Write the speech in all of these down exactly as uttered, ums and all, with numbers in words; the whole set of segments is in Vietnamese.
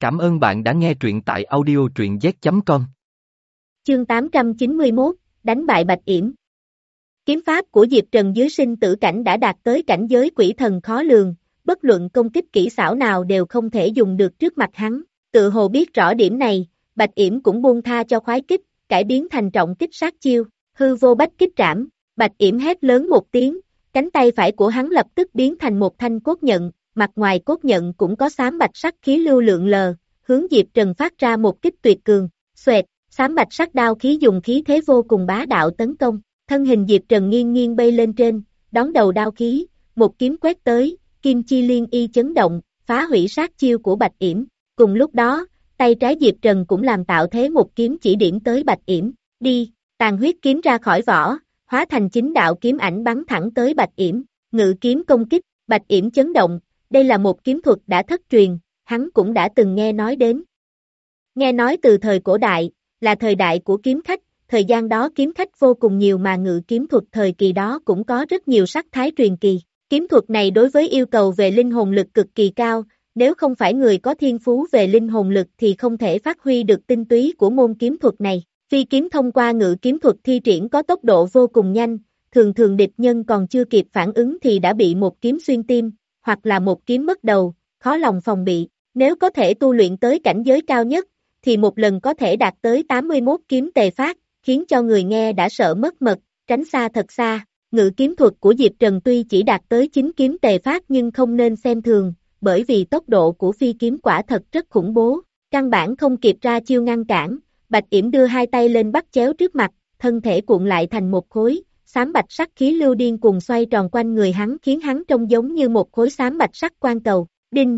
Cảm ơn bạn đã nghe truyện tại audio truyện z chấm com. Chương tám trăm chín mươi mốt, đánh bại Bạch Yểm. Kiếm pháp của Diệp Trần dưới sinh tử cảnh đã đạt tới cảnh giới quỷ thần khó lường, bất luận công kích kỹ xảo nào đều không thể dùng được trước mặt hắn. Tự hồ biết rõ điểm này, Bạch Yểm cũng buông tha cho khoái kích, cải biến thành trọng kích sát chiêu, hư vô bách kích trảm. Bạch Yểm hét lớn một tiếng, cánh tay phải của hắn lập tức biến thành một thanh cốt nhận, mặt ngoài cốt nhận cũng có xám bạch sắc khí lưu lượng lờ, hướng Diệp Trần phát ra một kích tuyệt cường. Xoẹt, xám bạch sắc đao khí dùng khí thế vô cùng bá đạo tấn công, thân hình Diệp Trần nghiêng nghiêng bay lên trên, đón đầu đao khí, một kiếm quét tới, kim chi liên y chấn động, phá hủy sát chiêu của Bạch Yểm. Cùng lúc đó, tay trái Diệp Trần cũng làm tạo thế một kiếm chỉ điểm tới Bạch Yểm. Đi, tàn huyết kiếm ra khỏi vỏ, hóa thành chính đạo kiếm ảnh bắn thẳng tới Bạch Yểm. Ngự kiếm công kích, Bạch Yểm chấn động, đây là một kiếm thuật đã thất truyền, hắn cũng đã từng nghe nói đến. Nghe nói từ thời cổ đại, là thời đại của kiếm khách, thời gian đó kiếm khách vô cùng nhiều mà ngự kiếm thuật thời kỳ đó cũng có rất nhiều sắc thái truyền kỳ. Kiếm thuật này đối với yêu cầu về linh hồn lực cực kỳ cao, nếu không phải người có thiên phú về linh hồn lực thì không thể phát huy được tinh túy của môn kiếm thuật này. Phi kiếm thông qua ngự kiếm thuật thi triển có tốc độ vô cùng nhanh, thường thường địch nhân còn chưa kịp phản ứng thì đã bị một kiếm xuyên tim, hoặc là một kiếm mất đầu, khó lòng phòng bị. Nếu có thể tu luyện tới cảnh giới cao nhất, thì một lần có thể đạt tới tám mươi mốt kiếm tề phát, khiến cho người nghe đã sợ mất mật, tránh xa thật xa. Ngự kiếm thuật của Diệp Trần tuy chỉ đạt tới chín kiếm tề phát nhưng không nên xem thường, bởi vì tốc độ của phi kiếm quả thật rất khủng bố, căn bản không kịp ra chiêu ngăn cản. Bạch Yểm đưa hai tay lên bắt chéo trước mặt, thân thể cuộn lại thành một khối, xám bạch sắc khí lưu điên cuồng xoay tròn quanh người hắn khiến hắn trông giống như một khối xám bạch sắc quan cầu. Đinh,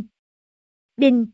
đinh,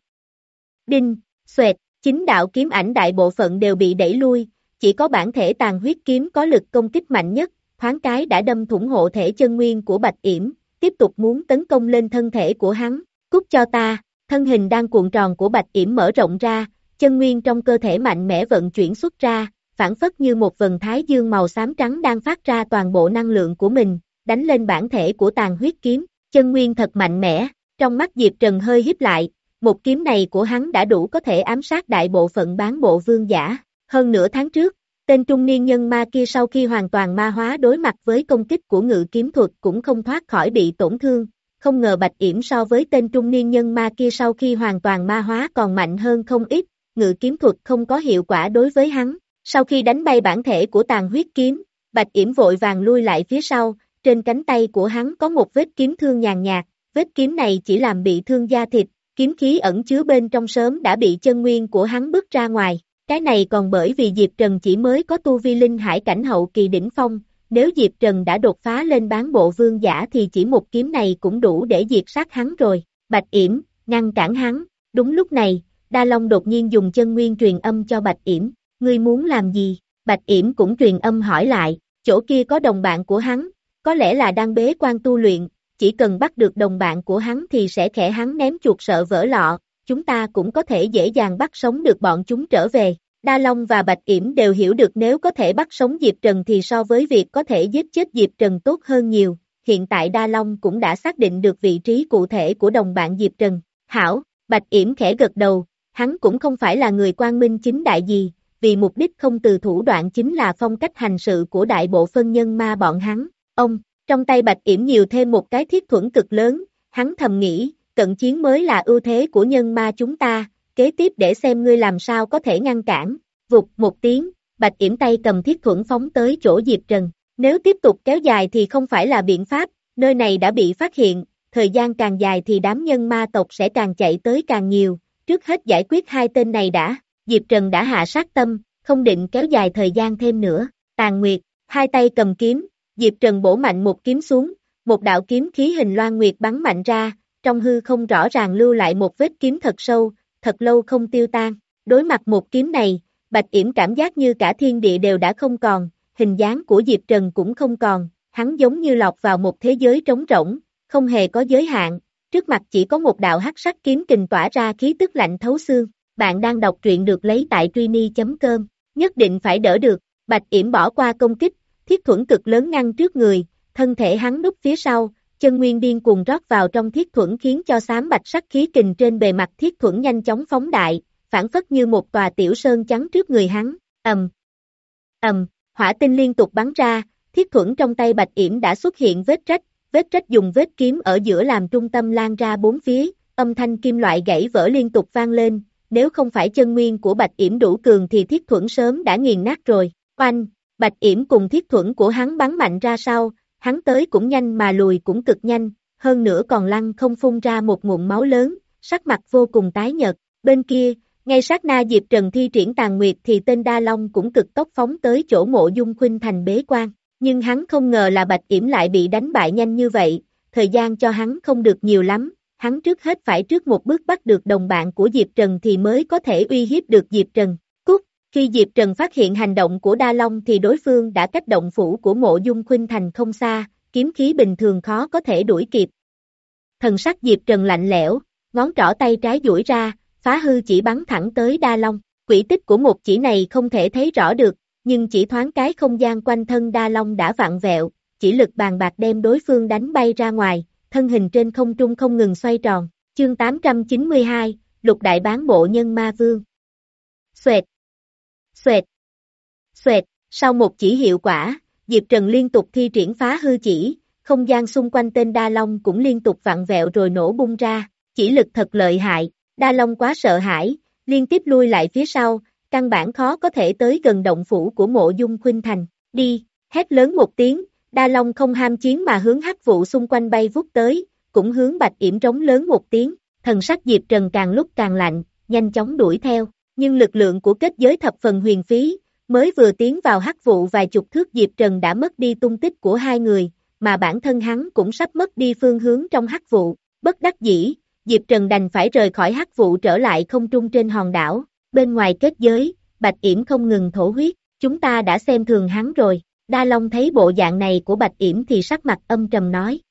đinh, xoẹt, chính đạo kiếm ảnh đại bộ phận đều bị đẩy lui, chỉ có bản thể tàn huyết kiếm có lực công kích mạnh nhất, thoáng cái đã đâm thủng hộ thể chân nguyên của Bạch Yểm, tiếp tục muốn tấn công lên thân thể của hắn. Cút cho ta, thân hình đang cuộn tròn của Bạch Yểm mở rộng ra, chân nguyên trong cơ thể mạnh mẽ vận chuyển xuất ra, phản phất như một vầng thái dương màu xám trắng đang phát ra toàn bộ năng lượng của mình, đánh lên bản thể của tàn huyết kiếm. Chân nguyên thật mạnh mẽ, trong mắt Diệp Trần hơi híp lại, một kiếm này của hắn đã đủ có thể ám sát đại bộ phận bán bộ vương giả. Hơn nửa tháng trước, tên trung niên nhân ma kia sau khi hoàn toàn ma hóa đối mặt với công kích của ngự kiếm thuật cũng không thoát khỏi bị tổn thương. Không ngờ Bạch Yểm so với tên trung niên nhân ma kia sau khi hoàn toàn ma hóa còn mạnh hơn không ít, ngự kiếm thuật không có hiệu quả đối với hắn. Sau khi đánh bay bản thể của tàn huyết kiếm, Bạch Yểm vội vàng lui lại phía sau, trên cánh tay của hắn có một vết kiếm thương nhàn nhạt, vết kiếm này chỉ làm bị thương da thịt, kiếm khí ẩn chứa bên trong sớm đã bị chân nguyên của hắn bứt ra ngoài. Cái này còn bởi vì Diệp Trần chỉ mới có tu vi linh hải cảnh hậu kỳ đỉnh phong, nếu Diệp Trần đã đột phá lên bán bộ vương giả thì chỉ một kiếm này cũng đủ để diệt sát hắn rồi. Bạch Yểm, ngăn cản hắn. Đúng lúc này, Đa Long đột nhiên dùng chân nguyên truyền âm cho Bạch Yểm. Ngươi muốn làm gì? Bạch Yểm cũng truyền âm hỏi lại, chỗ kia có đồng bạn của hắn, có lẽ là đang bế quan tu luyện, chỉ cần bắt được đồng bạn của hắn thì sẽ khẽ hắn ném chuột sợ vỡ lọ, chúng ta cũng có thể dễ dàng bắt sống được bọn chúng trở về. Đa Long và Bạch Yểm đều hiểu được nếu có thể bắt sống Diệp Trần thì so với việc có thể giết chết Diệp Trần tốt hơn nhiều. Hiện tại Đa Long cũng đã xác định được vị trí cụ thể của đồng bạn Diệp Trần. Hảo, Bạch Yểm khẽ gật đầu, hắn cũng không phải là người quang minh chính đại gì, vì mục đích không từ thủ đoạn chính là phong cách hành sự của đại bộ phân nhân ma bọn hắn. Ông, trong tay Bạch Yểm nhiều thêm một cái thiết thuẫn cực lớn, hắn thầm nghĩ, cận chiến mới là ưu thế của nhân ma chúng ta. Kế tiếp để xem ngươi làm sao có thể ngăn cản. Vụt một tiếng, Bạch Yểm tay cầm thiết thuẫn phóng tới chỗ Diệp Trần. Nếu tiếp tục kéo dài thì không phải là biện pháp, nơi này đã bị phát hiện, thời gian càng dài thì đám nhân ma tộc sẽ càng chạy tới càng nhiều, trước hết giải quyết hai tên này đã. Diệp Trần đã hạ sát tâm, không định kéo dài thời gian thêm nữa. Tàn Nguyệt, hai tay cầm kiếm, Diệp Trần bổ mạnh một kiếm xuống, một đạo kiếm khí hình loan nguyệt bắn mạnh ra, trong hư không rõ ràng lưu lại một vết kiếm thật sâu, thật lâu không tiêu tan. Đối mặt một kiếm này, Bạch Yểm cảm giác như cả thiên địa đều đã không còn, hình dáng của Diệp Trần cũng không còn, hắn giống như lọt vào một thế giới trống rỗng, không hề có giới hạn, trước mặt chỉ có một đạo hắc sắc kiếm kình tỏa ra khí tức lạnh thấu xương. Bạn đang đọc truyện được lấy tại Trini chấm com, nhất định phải đỡ được. Bạch Yểm bỏ qua công kích, thiết thuẫn cực lớn ngăn trước người, thân thể hắn núp phía sau, chân nguyên điên cuồng rót vào trong thiết thuẫn khiến cho xám bạch sắc khí kình trên bề mặt thiết thuẫn nhanh chóng phóng đại, phản phất như một tòa tiểu sơn chắn trước người hắn, ầm, ầm, hỏa tinh liên tục bắn ra, thiết thuẫn trong tay Bạch Yểm đã xuất hiện vết rách, vết rách dùng vết kiếm ở giữa làm trung tâm lan ra bốn phía, âm thanh kim loại gãy vỡ liên tục vang lên, nếu không phải chân nguyên của Bạch Yểm đủ cường thì thiết thuẫn sớm đã nghiền nát rồi, oanh, Bạch Yểm cùng thiết thuẫn của hắn bắn mạnh ra sau, hắn tới cũng nhanh mà lùi cũng cực nhanh, hơn nữa còn lăn không phun ra một ngụm máu lớn, sắc mặt vô cùng tái nhợt, bên kia, ngay sát na Diệp Trần thi triển tàn nguyệt thì tên Đa Long cũng cực tốc phóng tới chỗ Mộ Dung Khuynh Thành bế quan, nhưng hắn không ngờ là Bạch Yểm lại bị đánh bại nhanh như vậy, thời gian cho hắn không được nhiều lắm, hắn trước hết phải trước một bước bắt được đồng bạn của Diệp Trần thì mới có thể uy hiếp được Diệp Trần. Cút, khi Diệp Trần phát hiện hành động của Đa Long thì đối phương đã cách động phủ của Mộ Dung Khuynh Thành không xa, kiếm khí bình thường khó có thể đuổi kịp. Thần sắc Diệp Trần lạnh lẽo, ngón trỏ tay trái duỗi ra, phá hư chỉ bắn thẳng tới Đa Long, quỹ tích của một chỉ này không thể thấy rõ được, nhưng chỉ thoáng cái không gian quanh thân Đa Long đã vặn vẹo, chỉ lực bàn bạc đem đối phương đánh bay ra ngoài, thân hình trên không trung không ngừng xoay tròn, chương tám trăm chín mươi hai, Lục Đại Bán Bộ Nhân Ma Vương. Xoẹt, xoẹt, xoẹt, sau một chỉ hiệu quả, Diệp Trần liên tục thi triển phá hư chỉ, không gian xung quanh tên Đa Long cũng liên tục vặn vẹo rồi nổ bung ra, chỉ lực thật lợi hại, Đa Long quá sợ hãi, liên tiếp lui lại phía sau, căn bản khó có thể tới gần động phủ của Mộ Dung Khuynh Thành, đi, hét lớn một tiếng, Đa Long không ham chiến mà hướng hắc vụ xung quanh bay vút tới, cũng hướng Bạch Yểm trống lớn một tiếng, thần sắc Diệp Trần càng lúc càng lạnh, nhanh chóng đuổi theo, nhưng lực lượng của kết giới thập phần huyền phí, mới vừa tiến vào hắc vụ vài chục thước Diệp Trần đã mất đi tung tích của hai người, mà bản thân hắn cũng sắp mất đi phương hướng trong hắc vụ, bất đắc dĩ, Diệp Trần đành phải rời khỏi hắc vụ trở lại không trung trên hòn đảo, bên ngoài kết giới, Bạch Yểm không ngừng thổ huyết, chúng ta đã xem thường hắn rồi. Đa Long thấy bộ dạng này của Bạch Yểm thì sắc mặt âm trầm nói.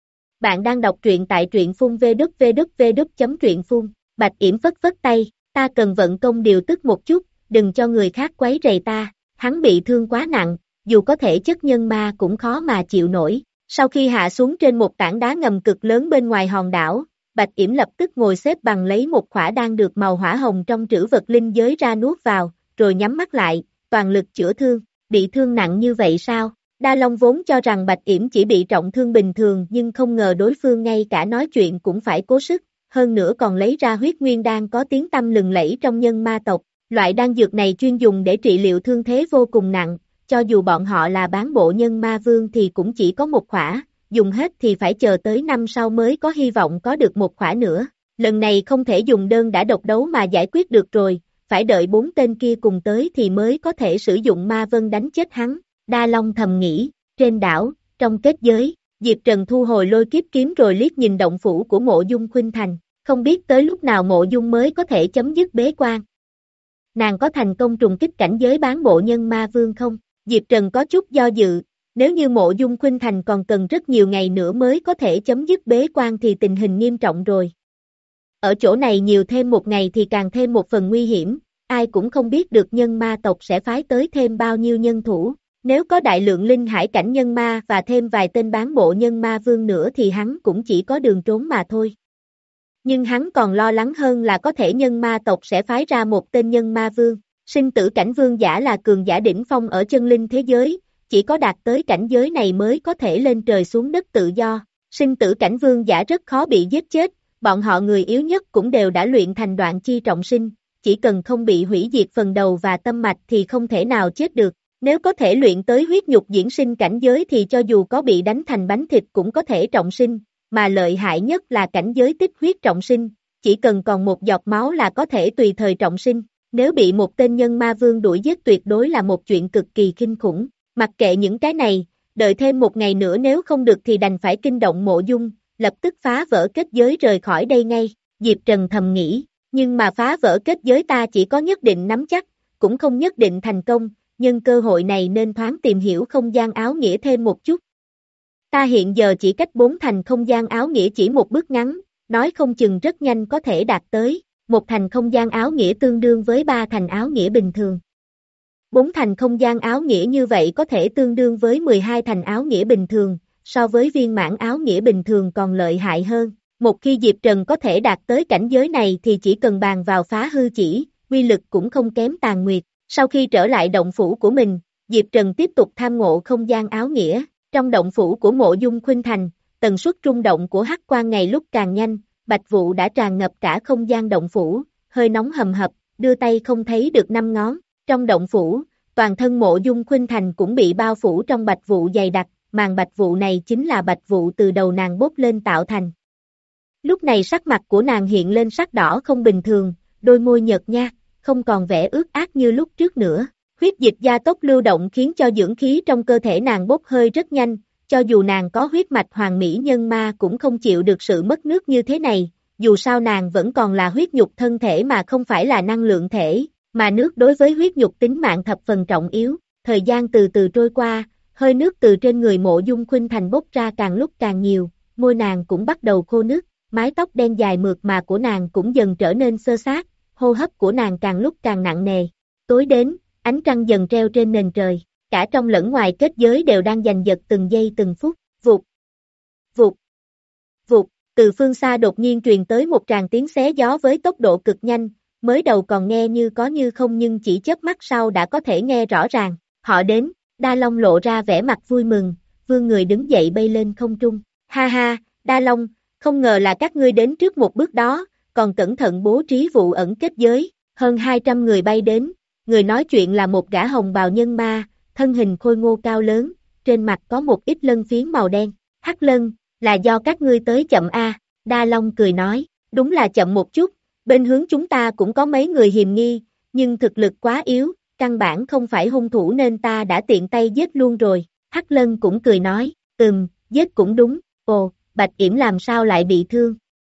Bạn đang đọc truyện tại truyện phun vê kép vê kép vê kép chấm truyện phun, Bạch Yểm phất phất tay, ta cần vận công điều tức một chút, đừng cho người khác quấy rầy ta, hắn bị thương quá nặng, dù có thể chất nhân ma cũng khó mà chịu nổi. Sau khi hạ xuống trên một tảng đá ngầm cực lớn bên ngoài hòn đảo, Bạch Yểm lập tức ngồi xếp bằng lấy một khỏa đan được màu hỏa hồng trong trữ vật linh giới ra nuốt vào, rồi nhắm mắt lại, toàn lực chữa thương. Bị thương nặng như vậy sao? Đa Long vốn cho rằng Bạch Yểm chỉ bị trọng thương bình thường nhưng không ngờ đối phương ngay cả nói chuyện cũng phải cố sức, hơn nữa còn lấy ra huyết nguyên đan có tiếng tăm lừng lẫy trong nhân ma tộc. Loại đan dược này chuyên dùng để trị liệu thương thế vô cùng nặng, cho dù bọn họ là bán bộ nhân ma vương thì cũng chỉ có một khỏa, dùng hết thì phải chờ tới năm sau mới có hy vọng có được một khỏa nữa. Lần này không thể dùng đơn đã độc đấu mà giải quyết được rồi. Phải đợi bốn tên kia cùng tới thì mới có thể sử dụng ma vân đánh chết hắn. Đa Long thầm nghĩ, trên đảo, trong kết giới, Diệp Trần thu hồi lôi kiếp kiếm rồi liếc nhìn động phủ của Mộ Dung Khuynh Thành, không biết tới lúc nào Mộ Dung mới có thể chấm dứt bế quan. Nàng có thành công trùng kích cảnh giới bán bộ nhân ma vương không? Diệp Trần có chút do dự, nếu như Mộ Dung Khuynh Thành còn cần rất nhiều ngày nữa mới có thể chấm dứt bế quan thì tình hình nghiêm trọng rồi. Ở chỗ này nhiều thêm một ngày thì càng thêm một phần nguy hiểm, ai cũng không biết được nhân ma tộc sẽ phái tới thêm bao nhiêu nhân thủ, nếu có đại lượng linh hải cảnh nhân ma và thêm vài tên bán bộ nhân ma vương nữa thì hắn cũng chỉ có đường trốn mà thôi. Nhưng hắn còn lo lắng hơn là có thể nhân ma tộc sẽ phái ra một tên nhân ma vương, sinh tử cảnh vương giả là cường giả đỉnh phong ở chân linh thế giới, chỉ có đạt tới cảnh giới này mới có thể lên trời xuống đất tự do, sinh tử cảnh vương giả rất khó bị giết chết. Bọn họ người yếu nhất cũng đều đã luyện thành đoạn chi trọng sinh, chỉ cần không bị hủy diệt phần đầu và tâm mạch thì không thể nào chết được. Nếu có thể luyện tới huyết nhục diễn sinh cảnh giới thì cho dù có bị đánh thành bánh thịt cũng có thể trọng sinh, mà lợi hại nhất là cảnh giới tích huyết trọng sinh, chỉ cần còn một giọt máu là có thể tùy thời trọng sinh. Nếu bị một tên nhân ma vương đuổi giết tuyệt đối là một chuyện cực kỳ kinh khủng. Mặc kệ những cái này, đợi thêm một ngày nữa nếu không được thì đành phải kinh động Mộ Dung, lập tức phá vỡ kết giới rời khỏi đây ngay. Diệp Trần thầm nghĩ, nhưng mà phá vỡ kết giới ta chỉ có nhất định nắm chắc, cũng không nhất định thành công, nhân cơ hội này nên thoáng tìm hiểu không gian áo nghĩa thêm một chút. Ta hiện giờ chỉ cách bốn thành không gian áo nghĩa chỉ một bước ngắn, nói không chừng rất nhanh có thể đạt tới, một thành không gian áo nghĩa tương đương với ba thành áo nghĩa bình thường. Bốn thành không gian áo nghĩa như vậy có thể tương đương với mười hai thành áo nghĩa bình thường, so với viên mãn áo nghĩa bình thường còn lợi hại hơn. Một khi Diệp Trần có thể đạt tới cảnh giới này thì chỉ cần bàn vào phá hư chỉ, uy lực cũng không kém Tàn Nguyệt. Sau khi trở lại động phủ của mình, Diệp Trần tiếp tục tham ngộ không gian áo nghĩa. Trong động phủ của Mộ Dung Khuynh Thành, tần suất rung động của hắc quang ngày lúc càng nhanh, bạch vụ đã tràn ngập cả không gian động phủ, hơi nóng hầm hập, đưa tay không thấy được năm ngón. Trong động phủ, toàn thân Mộ Dung Khuynh Thành cũng bị bao phủ trong bạch vụ dày đặc, màn bạch vụ này chính là bạch vụ từ đầu nàng bốc lên tạo thành. Lúc này sắc mặt của nàng hiện lên sắc đỏ không bình thường, đôi môi nhợt nhạt, không còn vẻ ướt át như lúc trước nữa. Huyết dịch gia tốc lưu động khiến cho dưỡng khí trong cơ thể nàng bốc hơi rất nhanh, cho dù nàng có huyết mạch hoàng mỹ nhân ma cũng không chịu được sự mất nước như thế này, dù sao nàng vẫn còn là huyết nhục thân thể mà không phải là năng lượng thể, mà nước đối với huyết nhục tính mạng thập phần trọng yếu. Thời gian từ từ trôi qua, hơi nước từ trên người Mộ Dung Khuynh Thành bốc ra càng lúc càng nhiều, môi nàng cũng bắt đầu khô nứt, mái tóc đen dài mượt mà của nàng cũng dần trở nên xơ xát, hô hấp của nàng càng lúc càng nặng nề. Tối đến, ánh trăng dần treo trên nền trời, cả trong lẫn ngoài kết giới đều đang giành giật từng giây từng phút. Vụt, vụt, vụt, từ phương xa đột nhiên truyền tới một tràng tiếng xé gió với tốc độ cực nhanh, mới đầu còn nghe như có như không nhưng chỉ chớp mắt sau đã có thể nghe rõ ràng. Họ đến. Đa Long lộ ra vẻ mặt vui mừng, vươn người đứng dậy bay lên không trung. Ha ha, Đa Long, không ngờ là các ngươi đến trước một bước đó, còn cẩn thận bố trí vụ ẩn kết giới. Hơn hai trăm người bay đến, người nói chuyện là một gã hồng bào nhân ma, thân hình khôi ngô cao lớn, trên mặt có một ít lân phiến màu đen. Hắc Lân, là do các ngươi tới chậm a. Đa Long cười nói, đúng là chậm một chút, bên hướng chúng ta cũng có mấy người hiềm nghi, nhưng thực lực quá yếu, căn bản không phải hung thủ nên ta đã tiện tay giết luôn rồi. Hắc Lân cũng cười nói, ừm, giết cũng đúng. Ồ, Bạch Yểm làm sao lại bị thương?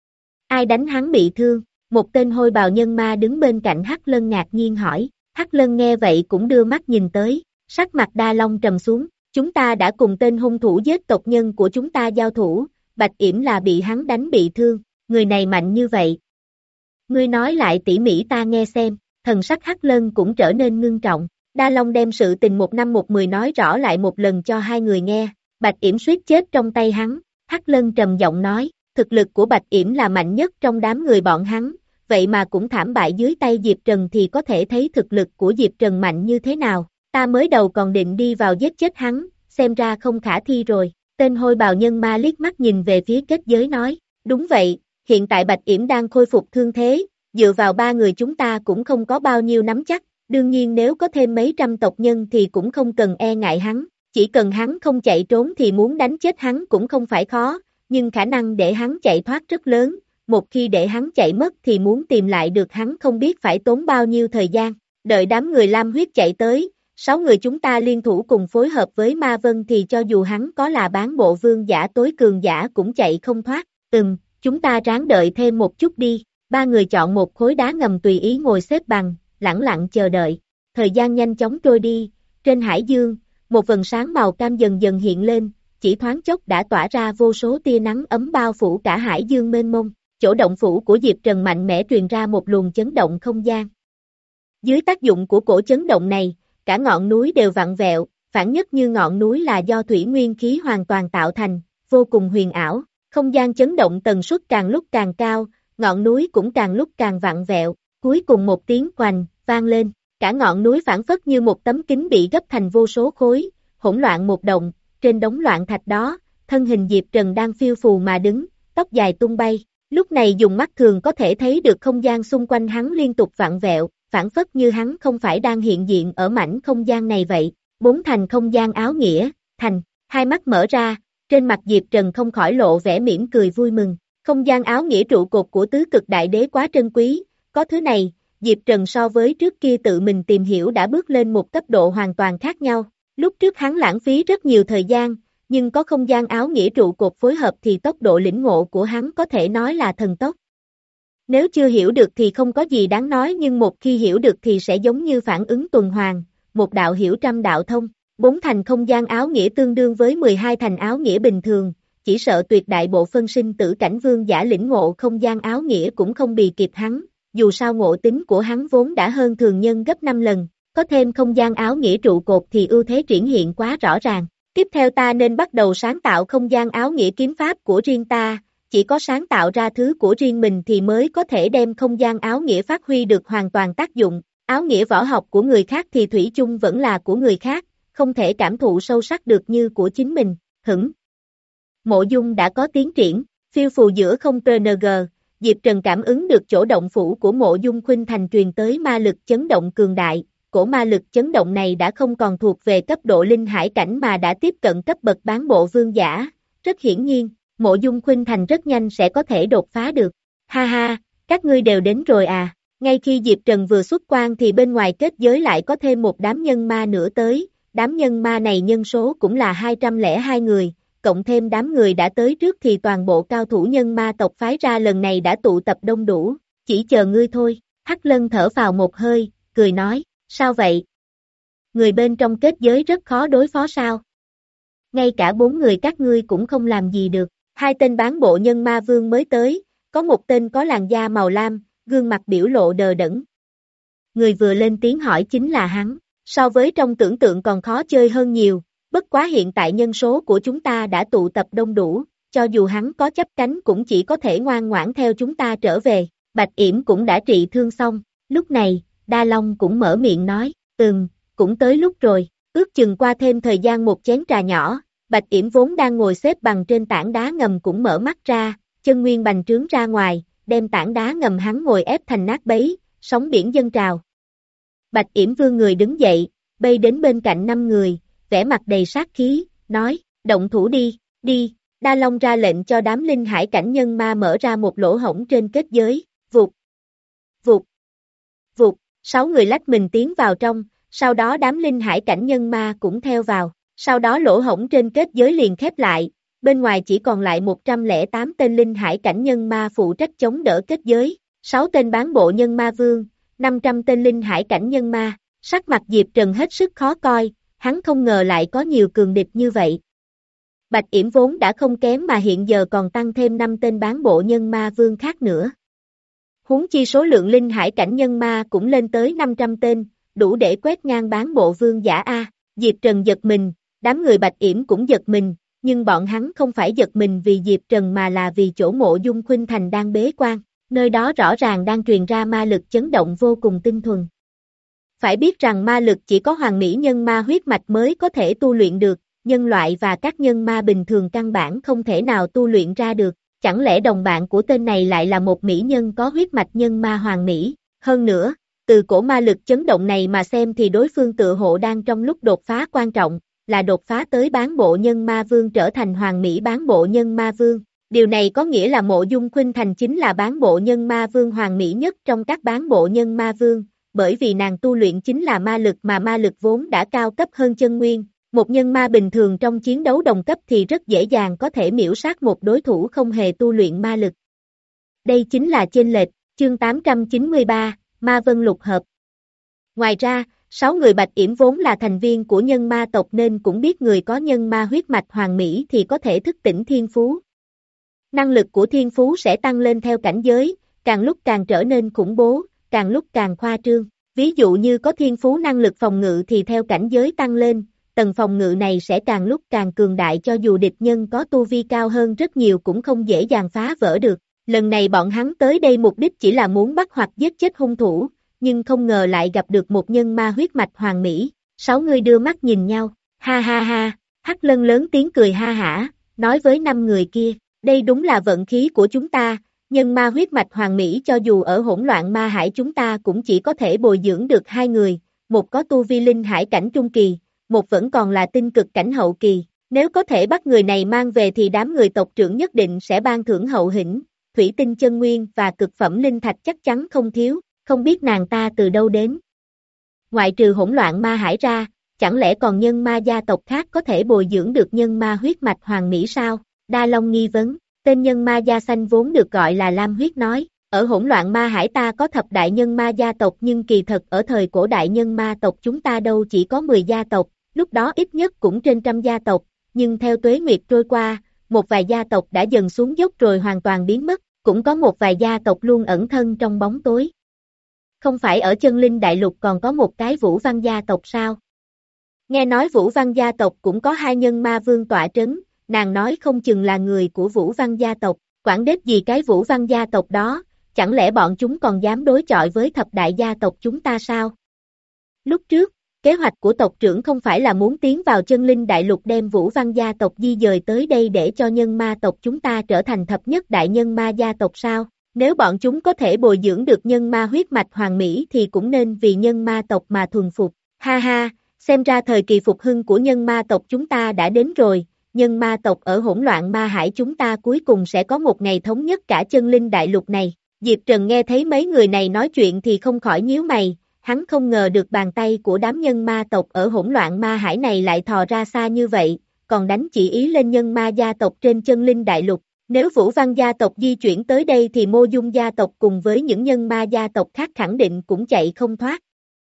Ai đánh hắn bị thương? Một tên hôi bào nhân ma đứng bên cạnh Hắc Lân ngạc nhiên hỏi. Hắc Lân nghe vậy cũng đưa mắt nhìn tới, sắc mặt Đa Long trầm xuống. Chúng ta đã cùng tên hung thủ giết tộc nhân của chúng ta giao thủ, Bạch Yểm là bị hắn đánh bị thương, người này mạnh như vậy. Ngươi nói lại tỉ mỉ ta nghe xem. Thần sắc Hắc Lân cũng trở nên ngưng trọng. Đa Long đem sự tình một năm một mười nói rõ lại một lần cho hai người nghe. Bạch Yểm suýt chết trong tay hắn. Hắc Lân trầm giọng nói, thực lực của Bạch Yểm là mạnh nhất trong đám người bọn hắn, vậy mà cũng thảm bại dưới tay Diệp Trần thì có thể thấy thực lực của Diệp Trần mạnh như thế nào. Ta mới đầu còn định đi vào giết chết hắn, xem ra không khả thi rồi. Tên hôi bào nhân ma liếc mắt nhìn về phía kết giới nói, đúng vậy, hiện tại Bạch Yểm đang khôi phục thương thế, dựa vào ba người chúng ta cũng không có bao nhiêu nắm chắc, đương nhiên nếu có thêm mấy trăm tộc nhân thì cũng không cần e ngại hắn, chỉ cần hắn không chạy trốn thì muốn đánh chết hắn cũng không phải khó, nhưng khả năng để hắn chạy thoát rất lớn, một khi để hắn chạy mất thì muốn tìm lại được hắn không biết phải tốn bao nhiêu thời gian. Đợi đám người Lam Huyết chạy tới, sáu người chúng ta liên thủ cùng phối hợp với Ma Vân thì cho dù hắn có là bán bộ vương giả tối cường giả cũng chạy không thoát. Ừm, chúng ta ráng đợi thêm một chút đi. Ba người chọn một khối đá ngầm tùy ý ngồi xếp bằng, lẳng lặng chờ đợi. Thời gian nhanh chóng trôi đi, trên hải dương, một vầng sáng màu cam dần dần hiện lên, chỉ thoáng chốc đã tỏa ra vô số tia nắng ấm bao phủ cả hải dương mênh mông. Chỗ động phủ của Diệp Trần mạnh mẽ truyền ra một luồng chấn động không gian. Dưới tác dụng của cổ chấn động này, cả ngọn núi đều vặn vẹo, phản nhất như ngọn núi là do thủy nguyên khí hoàn toàn tạo thành, vô cùng huyền ảo. Không gian chấn động tần suất càng lúc càng cao, ngọn núi cũng càng lúc càng vặn vẹo, cuối cùng một tiếng oành vang lên, cả ngọn núi phản phất như một tấm kính bị gấp thành vô số khối, hỗn loạn một động, trên đống loạn thạch đó, thân hình Diệp Trần đang phiêu phù mà đứng, tóc dài tung bay, lúc này dùng mắt thường có thể thấy được không gian xung quanh hắn liên tục vặn vẹo, phản phất như hắn không phải đang hiện diện ở mảnh không gian này vậy. Bốn thành không gian áo nghĩa, thành, hai mắt mở ra, trên mặt Diệp Trần không khỏi lộ vẻ mỉm cười vui mừng. Không gian áo nghĩa trụ cột của tứ cực đại đế quá trân quý, có thứ này, Diệp Trần so với trước kia tự mình tìm hiểu đã bước lên một cấp độ hoàn toàn khác nhau. Lúc trước hắn lãng phí rất nhiều thời gian, nhưng có không gian áo nghĩa trụ cột phối hợp thì tốc độ lĩnh ngộ của hắn có thể nói là thần tốc. Nếu chưa hiểu được thì không có gì đáng nói nhưng một khi hiểu được thì sẽ giống như phản ứng tuần hoàn, một đạo hiểu trăm đạo thông. Bốn thành không gian áo nghĩa tương đương với mười hai thành áo nghĩa bình thường, chỉ sợ tuyệt đại bộ phân sinh tử cảnh vương giả lĩnh ngộ không gian áo nghĩa cũng không bì kịp hắn, dù sao ngộ tính của hắn vốn đã hơn thường nhân gấp năm lần, có thêm không gian áo nghĩa trụ cột thì ưu thế triển hiện quá rõ ràng. Tiếp theo ta nên bắt đầu sáng tạo không gian áo nghĩa kiếm pháp của riêng ta, chỉ có sáng tạo ra thứ của riêng mình thì mới có thể đem không gian áo nghĩa phát huy được hoàn toàn tác dụng. Áo nghĩa võ học của người khác thì thủy chung vẫn là của người khác, không thể cảm thụ sâu sắc được như của chính mình. Hửng. Mộ Dung đã có tiến triển, phiêu phù giữa không tê en giê, Diệp Trần cảm ứng được chỗ động phủ của Mộ Dung Khuynh Thành truyền tới ma lực chấn động cường đại. Cổ ma lực chấn động này đã không còn thuộc về cấp độ linh hải cảnh mà đã tiếp cận cấp bậc bán bộ vương giả. Rất hiển nhiên, Mộ Dung Khuynh Thành rất nhanh sẽ có thể đột phá được. Ha ha, các ngươi đều đến rồi à. Ngay khi Diệp Trần vừa xuất quan thì bên ngoài kết giới lại có thêm một đám nhân ma nữa tới. Đám nhân ma này nhân số cũng là hai trăm lẻ hai người, cộng thêm đám người đã tới trước thì toàn bộ cao thủ nhân ma tộc phái ra lần này đã tụ tập đông đủ. Chỉ chờ ngươi thôi. Hắc Lân thở vào một hơi, cười nói. Sao vậy? Người bên trong kết giới rất khó đối phó sao? Ngay cả bốn người các ngươi cũng không làm gì được. Hai tên bán bộ nhân ma vương mới tới, có một tên có làn da màu lam, gương mặt biểu lộ đờ đẫn. Người vừa lên tiếng hỏi chính là hắn, so với trong tưởng tượng còn khó chơi hơn nhiều, bất quá hiện tại nhân số của chúng ta đã tụ tập đông đủ, cho dù hắn có chấp cánh cũng chỉ có thể ngoan ngoãn theo chúng ta trở về. Bạch Yểm cũng đã trị thương xong, lúc này, Đa Long cũng mở miệng nói, ừm, cũng tới lúc rồi, ước chừng qua thêm thời gian một chén trà nhỏ, Bạch Yểm vốn đang ngồi xếp bằng trên tảng đá ngầm cũng mở mắt ra, chân nguyên bành trướng ra ngoài, đem tảng đá ngầm hắn ngồi ép thành nát bấy, sóng biển dâng trào. Bạch Yểm vươn người đứng dậy, bay đến bên cạnh năm người, vẻ mặt đầy sát khí, nói, động thủ đi, đi, Đa Long ra lệnh cho đám linh hải cảnh nhân ma mở ra một lỗ hổng trên kết giới, vụt, vụt, vụt. Sáu người lách mình tiến vào trong, sau đó đám linh hải cảnh nhân ma cũng theo vào, sau đó lỗ hổng trên kết giới liền khép lại, bên ngoài chỉ còn lại một trăm lẻ tám tên linh hải cảnh nhân ma phụ trách chống đỡ kết giới, sáu tên bán bộ nhân ma vương, năm trăm tên linh hải cảnh nhân ma, sắc mặt Diệp Trần hết sức khó coi, hắn không ngờ lại có nhiều cường địch như vậy. Bạch Yểm vốn đã không kém mà hiện giờ còn tăng thêm năm tên bán bộ nhân ma vương khác nữa. Huống chi số lượng linh hải cảnh nhân ma cũng lên tới năm trăm tên, đủ để quét ngang bán bộ vương giả A. Diệp Trần giật mình, đám người Bạch Yểm cũng giật mình, nhưng bọn hắn không phải giật mình vì Diệp Trần mà là vì chỗ Mộ Dung Khuynh Thành đang bế quan, nơi đó rõ ràng đang truyền ra ma lực chấn động vô cùng tinh thuần. Phải biết rằng ma lực chỉ có hoàng mỹ nhân ma huyết mạch mới có thể tu luyện được, nhân loại và các nhân ma bình thường căn bản không thể nào tu luyện ra được. Chẳng lẽ đồng bạn của tên này lại là một mỹ nhân có huyết mạch nhân ma hoàng mỹ? Hơn nữa, từ cổ ma lực chấn động này mà xem thì đối phương tự hộ đang trong lúc đột phá quan trọng, là đột phá tới bán bộ nhân ma vương trở thành hoàng mỹ bán bộ nhân ma vương. Điều này có nghĩa là Mộ Dung Khuynh Thành chính là bán bộ nhân ma vương hoàng mỹ nhất trong các bán bộ nhân ma vương, bởi vì nàng tu luyện chính là ma lực mà ma lực vốn đã cao cấp hơn chân nguyên. Một nhân ma bình thường trong chiến đấu đồng cấp thì rất dễ dàng có thể miễu sát một đối thủ không hề tu luyện ma lực. Đây chính là chênh lệch, chương tám trăm chín mươi ba, Ma Vân Lục Hợp. Ngoài ra, sáu người Bạch Yểm vốn là thành viên của nhân ma tộc nên cũng biết người có nhân ma huyết mạch hoàng mỹ thì có thể thức tỉnh thiên phú. Năng lực của thiên phú sẽ tăng lên theo cảnh giới, càng lúc càng trở nên khủng bố, càng lúc càng khoa trương. Ví dụ như có thiên phú năng lực phòng ngự thì theo cảnh giới tăng lên, tầng phòng ngự này sẽ càng lúc càng cường đại cho dù địch nhân có tu vi cao hơn rất nhiều cũng không dễ dàng phá vỡ được. Lần này bọn hắn tới đây mục đích chỉ là muốn bắt hoặc giết chết hung thủ, nhưng không ngờ lại gặp được một nhân ma huyết mạch hoàng mỹ. Sáu người đưa mắt nhìn nhau, ha ha ha, Hắc Lân lớn tiếng cười ha hả, nói với năm người kia, đây đúng là vận khí của chúng ta, nhân ma huyết mạch hoàng mỹ cho dù ở hỗn loạn ma hải chúng ta cũng chỉ có thể bồi dưỡng được hai người, một có tu vi linh hải cảnh trung kỳ, một vẫn còn là tinh cực cảnh hậu kỳ, nếu có thể bắt người này mang về thì đám người tộc trưởng nhất định sẽ ban thưởng hậu hĩnh, thủy tinh chân nguyên và cực phẩm linh thạch chắc chắn không thiếu, không biết nàng ta từ đâu đến. Ngoại trừ hỗn loạn ma hải ra, chẳng lẽ còn nhân ma gia tộc khác có thể bồi dưỡng được nhân ma huyết mạch hoàng mỹ sao? Đa Long nghi vấn, tên nhân ma gia xanh vốn được gọi là Lam Huyết nói, ở hỗn loạn ma hải ta có thập đại nhân ma gia tộc nhưng kỳ thật ở thời cổ đại nhân ma tộc chúng ta đâu chỉ có mười gia tộc, lúc đó ít nhất cũng trên trăm gia tộc, nhưng theo tuế nguyệt trôi qua, một vài gia tộc đã dần xuống dốc rồi hoàn toàn biến mất, cũng có một vài gia tộc luôn ẩn thân trong bóng tối. Không phải ở chân linh đại lục còn có một cái Vũ Văn gia tộc sao? Nghe nói Vũ Văn gia tộc cũng có hai nhân ma vương tọa trấn, nàng nói không chừng là người của Vũ Văn gia tộc, quản đết gì cái Vũ Văn gia tộc đó, chẳng lẽ bọn chúng còn dám đối chọi với thập đại gia tộc chúng ta sao? Lúc trước, kế hoạch của tộc trưởng không phải là muốn tiến vào chân linh đại lục đem Vũ Văn gia tộc di dời tới đây để cho nhân ma tộc chúng ta trở thành thập nhất đại nhân ma gia tộc sao? Nếu bọn chúng có thể bồi dưỡng được nhân ma huyết mạch hoàng mỹ thì cũng nên vì nhân ma tộc mà thuần phục. Ha ha, xem ra thời kỳ phục hưng của nhân ma tộc chúng ta đã đến rồi, nhân ma tộc ở hỗn loạn ma hải chúng ta cuối cùng sẽ có một ngày thống nhất cả chân linh đại lục này. Diệp Trần nghe thấy mấy người này nói chuyện thì không khỏi nhíu mày, hắn không ngờ được bàn tay của đám nhân ma tộc ở hỗn loạn ma hải này lại thò ra xa như vậy, còn đánh chỉ ý lên nhân ma gia tộc trên chân linh đại lục. Nếu Vũ Văn gia tộc di chuyển tới đây thì Mộ Dung gia tộc cùng với những nhân ma gia tộc khác khẳng định cũng chạy không thoát.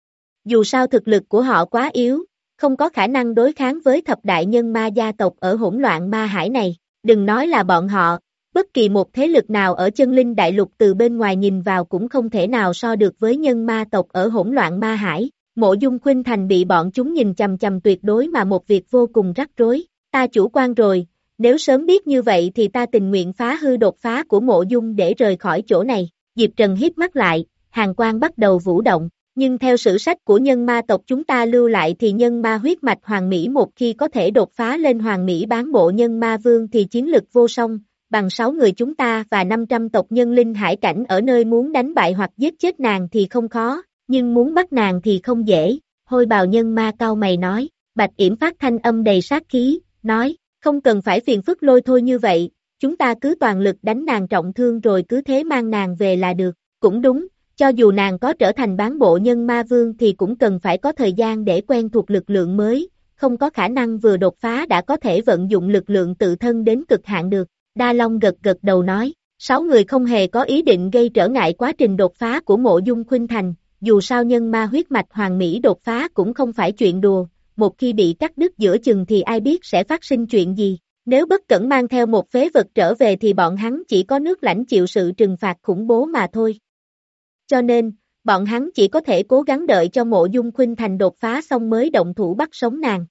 Dù sao thực lực của họ quá yếu, không có khả năng đối kháng với thập đại nhân ma gia tộc ở hỗn loạn ma hải này, đừng nói là bọn họ, bất kỳ một thế lực nào ở chân linh đại lục từ bên ngoài nhìn vào cũng không thể nào so được với nhân ma tộc ở hỗn loạn ma hải. Mộ Dung Khuynh Thành bị bọn chúng nhìn chằm chằm tuyệt đối mà một việc vô cùng rắc rối, ta chủ quan rồi, nếu sớm biết như vậy thì ta tình nguyện phá hư đột phá của Mộ Dung để rời khỏi chỗ này. Diệp Trần híp mắt lại, hàn quang bắt đầu vũ động. Nhưng theo sử sách của nhân ma tộc chúng ta lưu lại thì nhân ma huyết mạch hoàng mỹ một khi có thể đột phá lên hoàng mỹ bán bộ nhân ma vương thì chiến lực vô song, bằng sáu người chúng ta và năm trăm tộc nhân linh hải cảnh ở nơi muốn đánh bại hoặc giết chết nàng thì không khó, nhưng muốn bắt nàng thì không dễ. Hôi bào nhân ma cau mày nói, Bạch Yểm phát thanh âm đầy sát khí, nói, không cần phải phiền phức lôi thôi như vậy, chúng ta cứ toàn lực đánh nàng trọng thương rồi cứ thế mang nàng về là được. Cũng đúng. Cho dù nàng có trở thành bán bộ nhân ma vương thì cũng cần phải có thời gian để quen thuộc lực lượng mới, không có khả năng vừa đột phá đã có thể vận dụng lực lượng tự thân đến cực hạn được. Đa Long gật gật đầu nói, sáu người không hề có ý định gây trở ngại quá trình đột phá của Mộ Dung Khuynh Thành, dù sao nhân ma huyết mạch hoàng mỹ đột phá cũng không phải chuyện đùa, một khi bị cắt đứt giữa chừng thì ai biết sẽ phát sinh chuyện gì. Nếu bất cẩn mang theo một phế vật trở về thì bọn hắn chỉ có nước lãnh chịu sự trừng phạt khủng bố mà thôi. Cho nên, bọn hắn chỉ có thể cố gắng đợi cho Mộ Dung Khuynh Thành đột phá xong mới động thủ bắt sống nàng.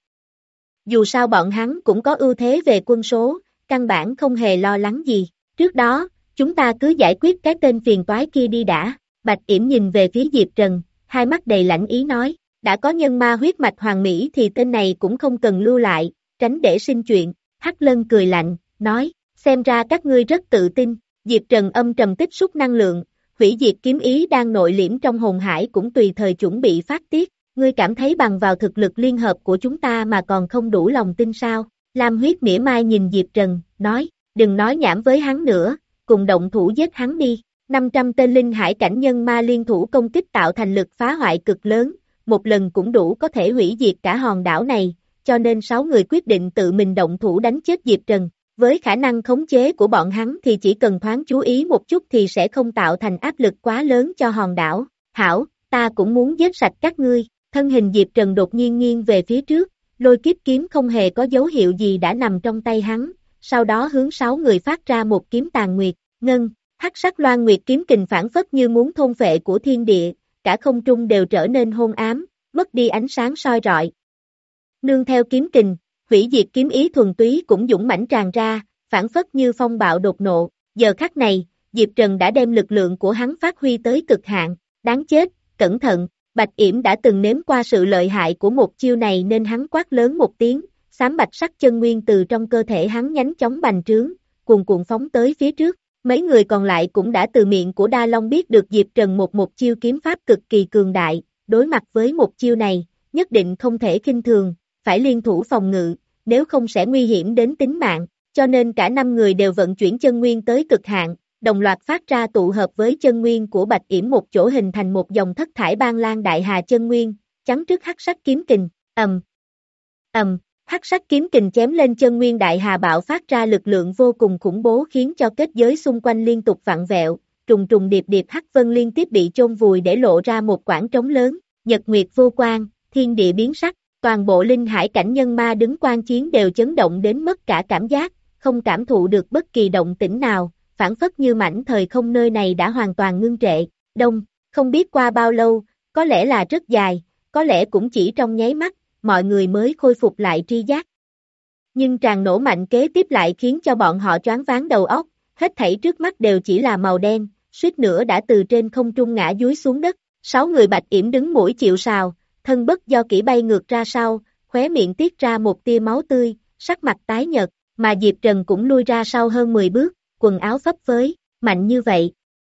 Dù sao bọn hắn cũng có ưu thế về quân số, căn bản không hề lo lắng gì. Trước đó, chúng ta cứ giải quyết cái tên phiền toái kia đi đã. Bạch Yểm nhìn về phía Diệp Trần, hai mắt đầy lãnh ý nói, đã có nhân ma huyết mạch hoàng mỹ thì tên này cũng không cần lưu lại, tránh để sinh chuyện. Hắc Lân cười lạnh, nói, xem ra các ngươi rất tự tin. Diệp Trần âm trầm tích xúc năng lượng, hủy diệt kiếm ý đang nội liễm trong hồn hải cũng tùy thời chuẩn bị phát tiết. Ngươi cảm thấy bằng vào thực lực liên hợp của chúng ta mà còn không đủ lòng tin sao? Lam Huyết mỉa mai nhìn Diệp Trần, nói, đừng nói nhảm với hắn nữa, cùng động thủ giết hắn đi. năm trăm tên linh hải cảnh nhân ma liên thủ công kích tạo thành lực phá hoại cực lớn, một lần cũng đủ có thể hủy diệt cả hòn đảo này, cho nên sáu người quyết định tự mình động thủ đánh chết Diệp Trần. Với khả năng khống chế của bọn hắn thì chỉ cần thoáng chú ý một chút thì sẽ không tạo thành áp lực quá lớn cho hòn đảo. Hảo, ta cũng muốn giết sạch các ngươi. Thân hình Diệp Trần đột nhiên nghiêng về phía trước, lôi kiếp kiếm không hề có dấu hiệu gì đã nằm trong tay hắn, sau đó hướng sáu người phát ra một kiếm tàn nguyệt, ngân, hắc sắc loan nguyệt kiếm kình phản phất như muốn thôn phệ của thiên địa, cả không trung đều trở nên hôn ám, mất đi ánh sáng soi rọi. Nương theo kiếm kình, hủy diệt kiếm ý thuần túy cũng dũng mãnh tràn ra, phản phất như phong bạo đột nộ. Giờ khắc này, Diệp Trần đã đem lực lượng của hắn phát huy tới cực hạn. Đáng chết, cẩn thận. Bạch Yểm đã từng nếm qua sự lợi hại của một chiêu này nên hắn quát lớn một tiếng, xám bạch sắc chân nguyên từ trong cơ thể hắn nhanh chóng bành trướng, cuồn cuộn phóng tới phía trước. Mấy người còn lại cũng đã từ miệng của Đa Long biết được Diệp Trần một một chiêu kiếm pháp cực kỳ cường đại, đối mặt với một chiêu này, nhất định không thể khinh thường, phải liên thủ phòng ngự, nếu không sẽ nguy hiểm đến tính mạng, cho nên cả năm người đều vận chuyển chân nguyên tới cực hạn, đồng loạt phát ra tụ hợp với chân nguyên của Bạch Yểm một chỗ hình thành một dòng thất thải ban lan đại hà chân nguyên, chắn trước hắc sắc kiếm kình, ầm, ầm, hắc sắc kiếm kình chém lên chân nguyên đại hà bạo phát ra lực lượng vô cùng khủng bố khiến cho kết giới xung quanh liên tục vặn vẹo, trùng trùng điệp điệp hắc vân liên tiếp bị chôn vùi để lộ ra một quảng trống lớn, nhật nguyệt vô quang, thiên địa biến sắc, toàn bộ linh hải cảnh nhân ma đứng quan chiến đều chấn động đến mất cả cảm giác, không cảm thụ được bất kỳ động tĩnh nào, phản phất như mảnh thời không nơi này đã hoàn toàn ngưng trệ. Đông, không biết qua bao lâu, có lẽ là rất dài, có lẽ cũng chỉ trong nháy mắt, mọi người mới khôi phục lại tri giác. Nhưng tràng nổ mạnh kế tiếp lại khiến cho bọn họ choáng váng đầu óc, hết thảy trước mắt đều chỉ là màu đen, suýt nữa đã từ trên không trung ngã dúi xuống đất. Sáu người Bạch Yểm đứng mũi chịu sào, thân bất do kỹ bay ngược ra sau, khóe miệng tiết ra một tia máu tươi, sắc mặt tái nhợt, mà Diệp Trần cũng lui ra sau hơn mười bước, quần áo phấp phới, mạnh như vậy.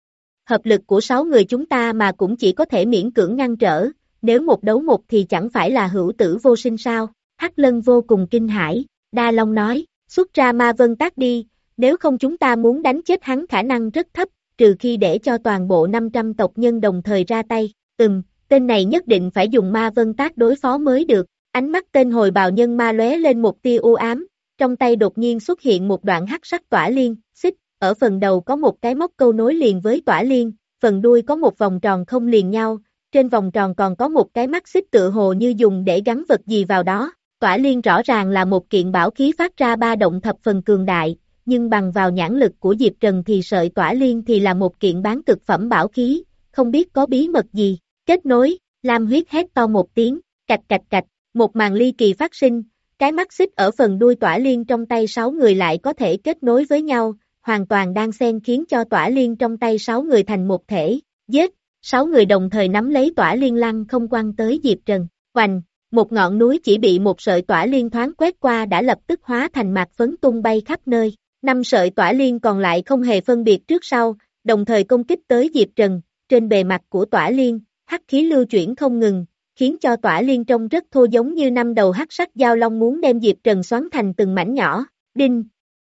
Hợp lực của sáu người chúng ta mà cũng chỉ có thể miễn cưỡng ngăn trở, nếu một đấu một thì chẳng phải là hữu tử vô sinh sao? Hắc Lân vô cùng kinh hãi, Đa Long nói, xuất ra ma vân tác đi, nếu không chúng ta muốn đánh chết hắn khả năng rất thấp, trừ khi để cho toàn bộ năm trăm tộc nhân đồng thời ra tay. Ừm, tên này nhất định phải dùng ma vân tác đối phó mới được. Ánh mắt tên hồi bào nhân ma lóe lên một tia u ám, trong tay đột nhiên xuất hiện một đoạn hắc sắc tỏa liên, xích, ở phần đầu có một cái móc câu nối liền với tỏa liên, phần đuôi có một vòng tròn không liền nhau, trên vòng tròn còn có một cái mắt xích tựa hồ như dùng để gắn vật gì vào đó. Tỏa liên rõ ràng là một kiện bảo khí phát ra ba động thập phần cường đại, nhưng bằng vào nhãn lực của Diệp Trần thì sợi tỏa liên thì là một kiện bán cực phẩm bảo khí, không biết có bí mật gì. Kết nối, Lam Huyết hét to một tiếng, cạch cạch cạch, một màn ly kỳ phát sinh, cái mắt xích ở phần đuôi tỏa liên trong tay sáu người lại có thể kết nối với nhau, hoàn toàn đan xen khiến cho tỏa liên trong tay sáu người thành một thể. Giết, sáu người đồng thời nắm lấy tỏa liên lăng không quăng tới Diệp Trần. Hoành, một ngọn núi chỉ bị một sợi tỏa liên thoáng quét qua đã lập tức hóa thành mạt phấn tung bay khắp nơi. Năm sợi tỏa liên còn lại không hề phân biệt trước sau, đồng thời công kích tới Diệp Trần. Trên bề mặt của tỏa liên, hắc khí lưu chuyển không ngừng, khiến cho tỏa liên trông rất thô, giống như năm đầu hắc sắc dao long muốn đem Diệp Trần xoắn thành từng mảnh nhỏ. Đinh!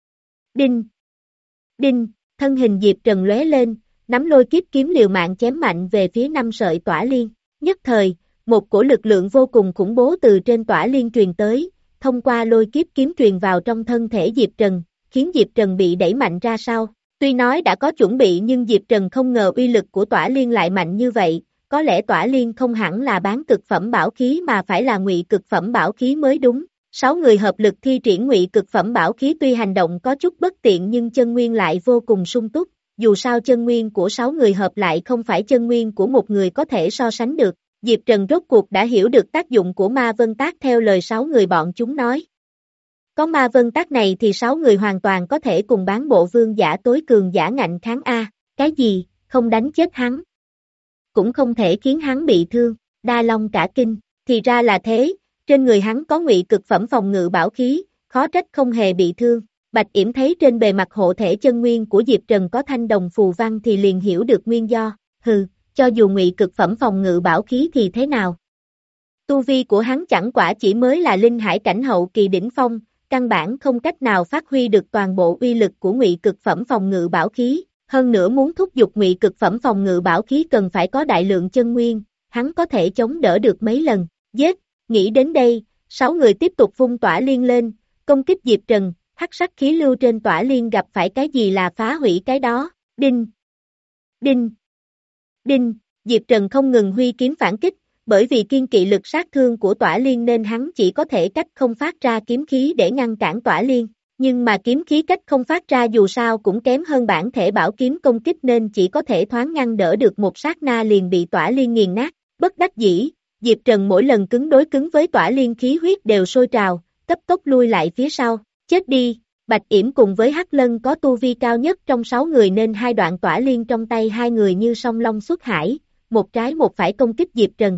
Đinh! Đinh! Thân hình Diệp Trần lóe lên, nắm lôi kiếp kiếm liều mạng chém mạnh về phía năm sợi tỏa liên. Nhất thời, một cổ lực lượng vô cùng khủng bố từ trên tỏa liên truyền tới, thông qua lôi kiếp kiếm truyền vào trong thân thể Diệp Trần, khiến Diệp Trần bị đẩy mạnh ra sau. Tuy nói đã có chuẩn bị nhưng Diệp Trần không ngờ uy lực của tỏa liên lại mạnh như vậy, có lẽ tỏa liên không hẳn là bán cực phẩm bảo khí mà phải là ngụy cực phẩm bảo khí mới đúng. Sáu người hợp lực thi triển ngụy cực phẩm bảo khí tuy hành động có chút bất tiện nhưng chân nguyên lại vô cùng sung túc, dù sao chân nguyên của sáu người hợp lại không phải chân nguyên của một người có thể so sánh được. Diệp Trần rốt cuộc đã hiểu được tác dụng của ma vân tác theo lời sáu người bọn chúng nói. Có ma vân tác này thì sáu người hoàn toàn có thể cùng bán bộ vương giả tối cường giả ngạnh kháng A. Cái gì, không đánh chết hắn? Cũng không thể khiến hắn bị thương. Đa Long cả kinh, thì ra là thế, trên người hắn có ngụy cực phẩm phòng ngự bảo khí, khó trách không hề bị thương. Bạch Yểm thấy trên bề mặt hộ thể chân nguyên của Diệp Trần có thanh đồng phù văn thì liền hiểu được nguyên do. Hừ, cho dù ngụy cực phẩm phòng ngự bảo khí thì thế nào? Tu vi của hắn chẳng quả chỉ mới là linh hải cảnh hậu kỳ đỉnh phong, căn bản không cách nào phát huy được toàn bộ uy lực của ngụy cực phẩm phòng ngự bảo khí. Hơn nữa muốn thúc giục ngụy cực phẩm phòng ngự bảo khí cần phải có đại lượng chân nguyên, hắn có thể chống đỡ được mấy lần. Giết, nghĩ đến đây, sáu người tiếp tục phun tỏa liên lên, công kích Diệp Trần, hắc sắc khí lưu trên tỏa liên gặp phải cái gì là phá hủy cái đó. Đinh! Đinh! Đinh! Diệp Trần không ngừng huy kiếm phản kích, bởi vì kiên kỵ lực sát thương của tỏa liên nên hắn chỉ có thể cách không phát ra kiếm khí để ngăn cản tỏa liên. Nhưng mà kiếm khí cách không phát ra dù sao cũng kém hơn bản thể bảo kiếm công kích nên chỉ có thể thoáng ngăn đỡ được một sát na liền bị tỏa liên nghiền nát. Bất đắc dĩ, Diệp Trần mỗi lần cứng đối cứng với tỏa liên khí huyết đều sôi trào, cấp tốc lui lại phía sau. Chết đi, Bạch Yểm cùng với Hắc Lân có tu vi cao nhất trong sáu người nên hai đoạn tỏa liên trong tay hai người như song long xuất hải, một trái một phải công kích Diệp Trần.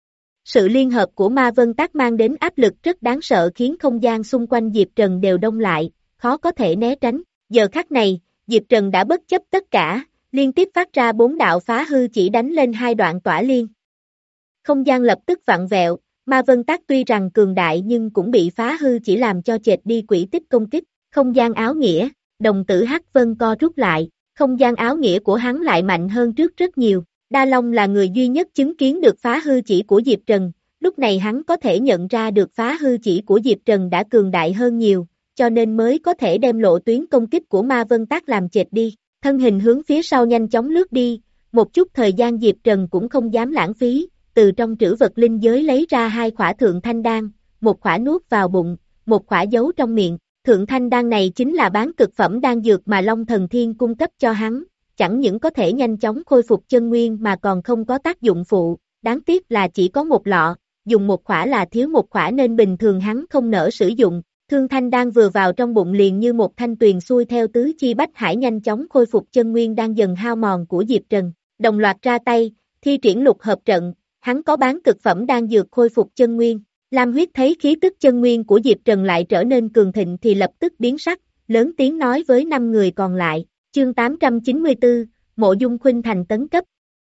Sự liên hợp của ma vân tác mang đến áp lực rất đáng sợ khiến không gian xung quanh Diệp Trần đều đông lại, khó có thể né tránh. Giờ khắc này, Diệp Trần đã bất chấp tất cả, liên tiếp phát ra bốn đạo phá hư chỉ đánh lên hai đoạn tỏa liên. Không gian lập tức vặn vẹo, ma vân tác tuy rằng cường đại nhưng cũng bị phá hư chỉ làm cho chệch đi quỹ tích công kích. Không gian áo nghĩa, đồng tử Hắc Vân co rút lại, không gian áo nghĩa của hắn lại mạnh hơn trước rất nhiều. Đa Long là người duy nhất chứng kiến được phá hư chỉ của Diệp Trần, lúc này hắn có thể nhận ra được phá hư chỉ của Diệp Trần đã cường đại hơn nhiều, cho nên mới có thể đem lộ tuyến công kích của ma vân tác làm chệch đi. Thân hình hướng phía sau nhanh chóng lướt đi, một chút thời gian Diệp Trần cũng không dám lãng phí, từ trong trữ vật linh giới lấy ra hai khỏa thượng thanh đan, một khỏa nuốt vào bụng, một khỏa giấu trong miệng. Thượng thanh đan này chính là bán cực phẩm đan dược mà Long Thần Thiên cung cấp cho hắn, chẳng những có thể nhanh chóng khôi phục chân nguyên mà còn không có tác dụng phụ, đáng tiếc là chỉ có một lọ, dùng một khỏa là thiếu một khỏa nên bình thường hắn không nỡ sử dụng. Thương Thanh đang vừa vào trong bụng liền như một thanh tuyền xuôi theo tứ chi bách hải nhanh chóng khôi phục chân nguyên đang dần hao mòn của Diệp Trần. Đồng loạt ra tay, thi triển lục hợp trận, hắn có bán cực phẩm đang dược khôi phục chân nguyên. Lam Huyết thấy khí tức chân nguyên của Diệp Trần lại trở nên cường thịnh thì lập tức biến sắc, lớn tiếng nói với năm người còn lại, chương tám trăm chín mươi tư, Mộ Dung Khuynh Thành tấn cấp.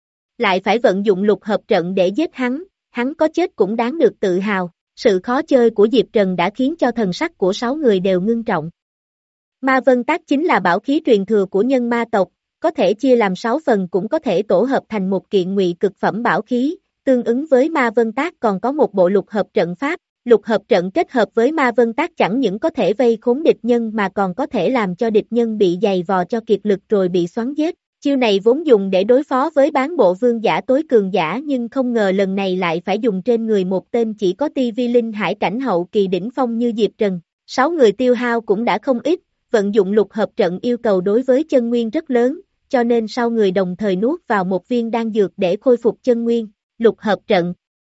Lại phải vận dụng lục hợp trận để giết hắn, hắn có chết cũng đáng được tự hào. Sự khó chơi của Diệp Trần đã khiến cho thần sắc của sáu người đều ngưng trọng. Ma Vân Tác chính là bảo khí truyền thừa của nhân ma tộc, có thể chia làm sáu phần cũng có thể tổ hợp thành một kiện ngụy cực phẩm bảo khí, tương ứng với Ma Vân Tác còn có một bộ lục hợp trận pháp. Lục hợp trận kết hợp với Ma Vân Tác chẳng những có thể vây khốn địch nhân mà còn có thể làm cho địch nhân bị dày vò cho kiệt lực rồi bị xoắn giết. Chiêu này vốn dùng để đối phó với bán bộ vương giả tối cường giả nhưng không ngờ lần này lại phải dùng trên người một tên chỉ có ti vi linh hải cảnh hậu kỳ đỉnh phong như Diệp Trần. Sáu người tiêu hao cũng đã không ít, vận dụng lục hợp trận yêu cầu đối với chân nguyên rất lớn, cho nên sau người đồng thời nuốt vào một viên đan dược để khôi phục chân nguyên. Lục hợp trận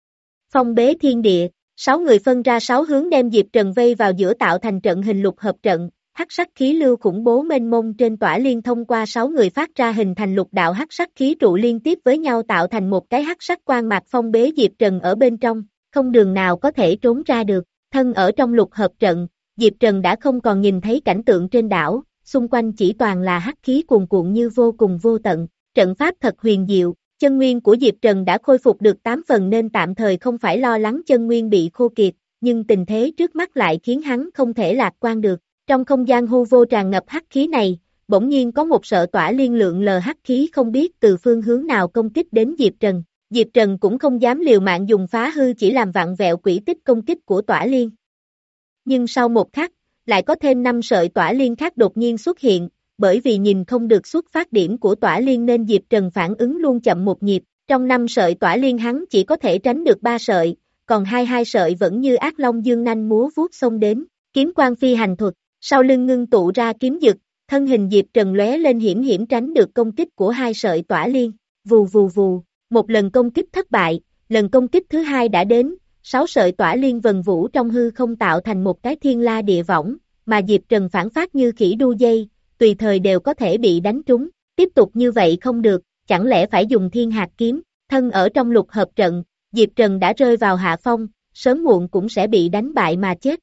phong bế thiên địa, sáu người phân ra sáu hướng đem Diệp Trần vây vào giữa tạo thành trận hình lục hợp trận. Hắc sắc khí lưu khủng bố mênh mông trên tỏa liên thông qua sáu người phát ra hình thành lục đạo hắc sắc khí trụ liên tiếp với nhau tạo thành một cái hắc sắc quang mạc phong bế Diệp Trần ở bên trong, không đường nào có thể trốn ra được. Thân ở trong lục hợp trận, Diệp Trần đã không còn nhìn thấy cảnh tượng trên đảo, xung quanh chỉ toàn là hắc khí cuồn cuộn như vô cùng vô tận. Trận pháp thật huyền diệu, chân nguyên của Diệp Trần đã khôi phục được tám phần nên tạm thời không phải lo lắng chân nguyên bị khô kiệt, nhưng tình thế trước mắt lại khiến hắn không thể lạc quan được. Trong không gian hư vô tràn ngập hắc khí này, bỗng nhiên có một sợ tỏa liên lượng lờ hắc khí không biết từ phương hướng nào công kích đến Diệp Trần. Diệp Trần cũng không dám liều mạng dùng phá hư chỉ làm vặn vẹo quỹ tích công kích của tỏa liên. Nhưng sau một khắc, lại có thêm năm sợi tỏa liên khác đột nhiên xuất hiện, bởi vì nhìn không được xuất phát điểm của tỏa liên nên Diệp Trần phản ứng luôn chậm một nhịp. Trong năm sợi tỏa liên hắn chỉ có thể tránh được ba sợi, còn hai hai sợi vẫn như ác long dương nanh múa vuốt xông đến. Kiếm quang phi hành thuật. Sau lưng ngưng tụ ra kiếm dực, thân hình Diệp Trần lóe lên hiểm hiểm tránh được công kích của hai sợi tỏa liên. Vù vù vù, một lần công kích thất bại, lần công kích thứ hai đã đến, sáu sợi tỏa liên vần vũ trong hư không tạo thành một cái thiên la địa võng, mà Diệp Trần phản phát như khỉ đu dây, tùy thời đều có thể bị đánh trúng. Tiếp tục như vậy không được, chẳng lẽ phải dùng thiên hạt kiếm, thân ở trong lục hợp trận, Diệp Trần đã rơi vào hạ phong, sớm muộn cũng sẽ bị đánh bại mà chết.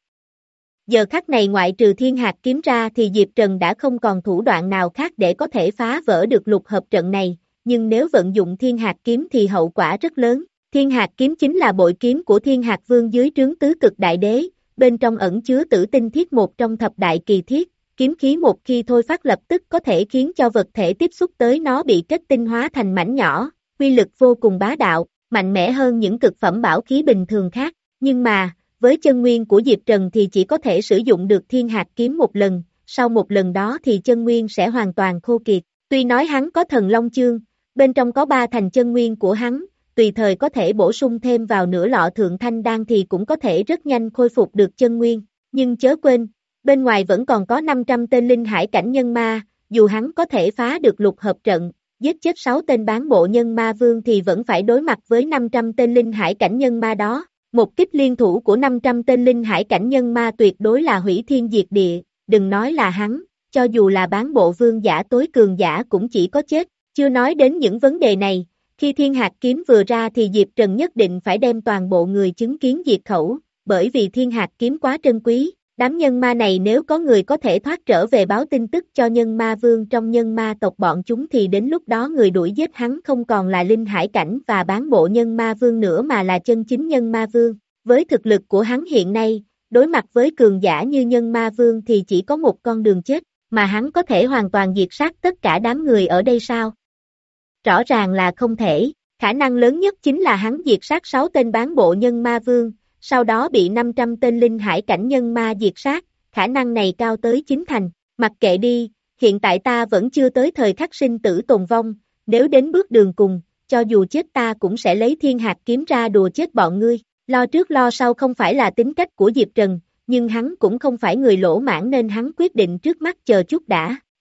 Giờ khắc này ngoại trừ thiên hạt kiếm ra thì Diệp Trần đã không còn thủ đoạn nào khác để có thể phá vỡ được lục hợp trận này, nhưng nếu vận dụng thiên hạt kiếm thì hậu quả rất lớn. Thiên hạt kiếm chính là bội kiếm của thiên hạt vương dưới trướng tứ cực đại đế, bên trong ẩn chứa tử tinh thiết một trong thập đại kỳ thiết, kiếm khí một khi thôi phát lập tức có thể khiến cho vật thể tiếp xúc tới nó bị kết tinh hóa thành mảnh nhỏ, uy lực vô cùng bá đạo, mạnh mẽ hơn những cực phẩm bảo khí bình thường khác, nhưng mà với chân nguyên của Diệp Trần thì chỉ có thể sử dụng được thiên hạt kiếm một lần, sau một lần đó thì chân nguyên sẽ hoàn toàn khô kiệt. Tuy nói hắn có thần long chương, bên trong có ba thành chân nguyên của hắn, tùy thời có thể bổ sung thêm vào nửa lọ thượng thanh đan thì cũng có thể rất nhanh khôi phục được chân nguyên. Nhưng chớ quên, bên ngoài vẫn còn có năm trăm tên linh hải cảnh nhân ma, dù hắn có thể phá được lục hợp trận, giết chết sáu tên bán bộ nhân ma vương thì vẫn phải đối mặt với năm trăm tên linh hải cảnh nhân ma đó. Một kích liên thủ của năm trăm tên linh hải cảnh nhân ma tuyệt đối là hủy thiên diệt địa, đừng nói là hắn, cho dù là bán bộ vương giả tối cường giả cũng chỉ có chết. Chưa nói đến những vấn đề này, khi thiên hạt kiếm vừa ra thì Diệp Trần nhất định phải đem toàn bộ người chứng kiến diệt khẩu, bởi vì thiên hạt kiếm quá trân quý. Đám nhân ma này nếu có người có thể thoát trở về báo tin tức cho nhân ma vương trong nhân ma tộc bọn chúng thì đến lúc đó người đuổi giết hắn không còn là linh hải cảnh và bán bộ nhân ma vương nữa mà là chân chính nhân ma vương. Với thực lực của hắn hiện nay, đối mặt với cường giả như nhân ma vương thì chỉ có một con đường chết, mà hắn có thể hoàn toàn diệt sát tất cả đám người ở đây sao? Rõ ràng là không thể, khả năng lớn nhất chính là hắn diệt sát sáu tên bán bộ nhân ma vương, sau đó bị năm trăm tên linh hải cảnh nhân ma diệt sát, khả năng này cao tới chín thành. Mặc kệ đi, hiện tại ta vẫn chưa tới thời khắc sinh tử tồn vong, nếu đến bước đường cùng, cho dù chết ta cũng sẽ lấy thiên hạt kiếm ra đùa chết bọn ngươi. Lo trước lo sau không phải là tính cách của Diệp Trần, nhưng hắn cũng không phải người lỗ mãn nên hắn quyết định trước mắt chờ chút đã.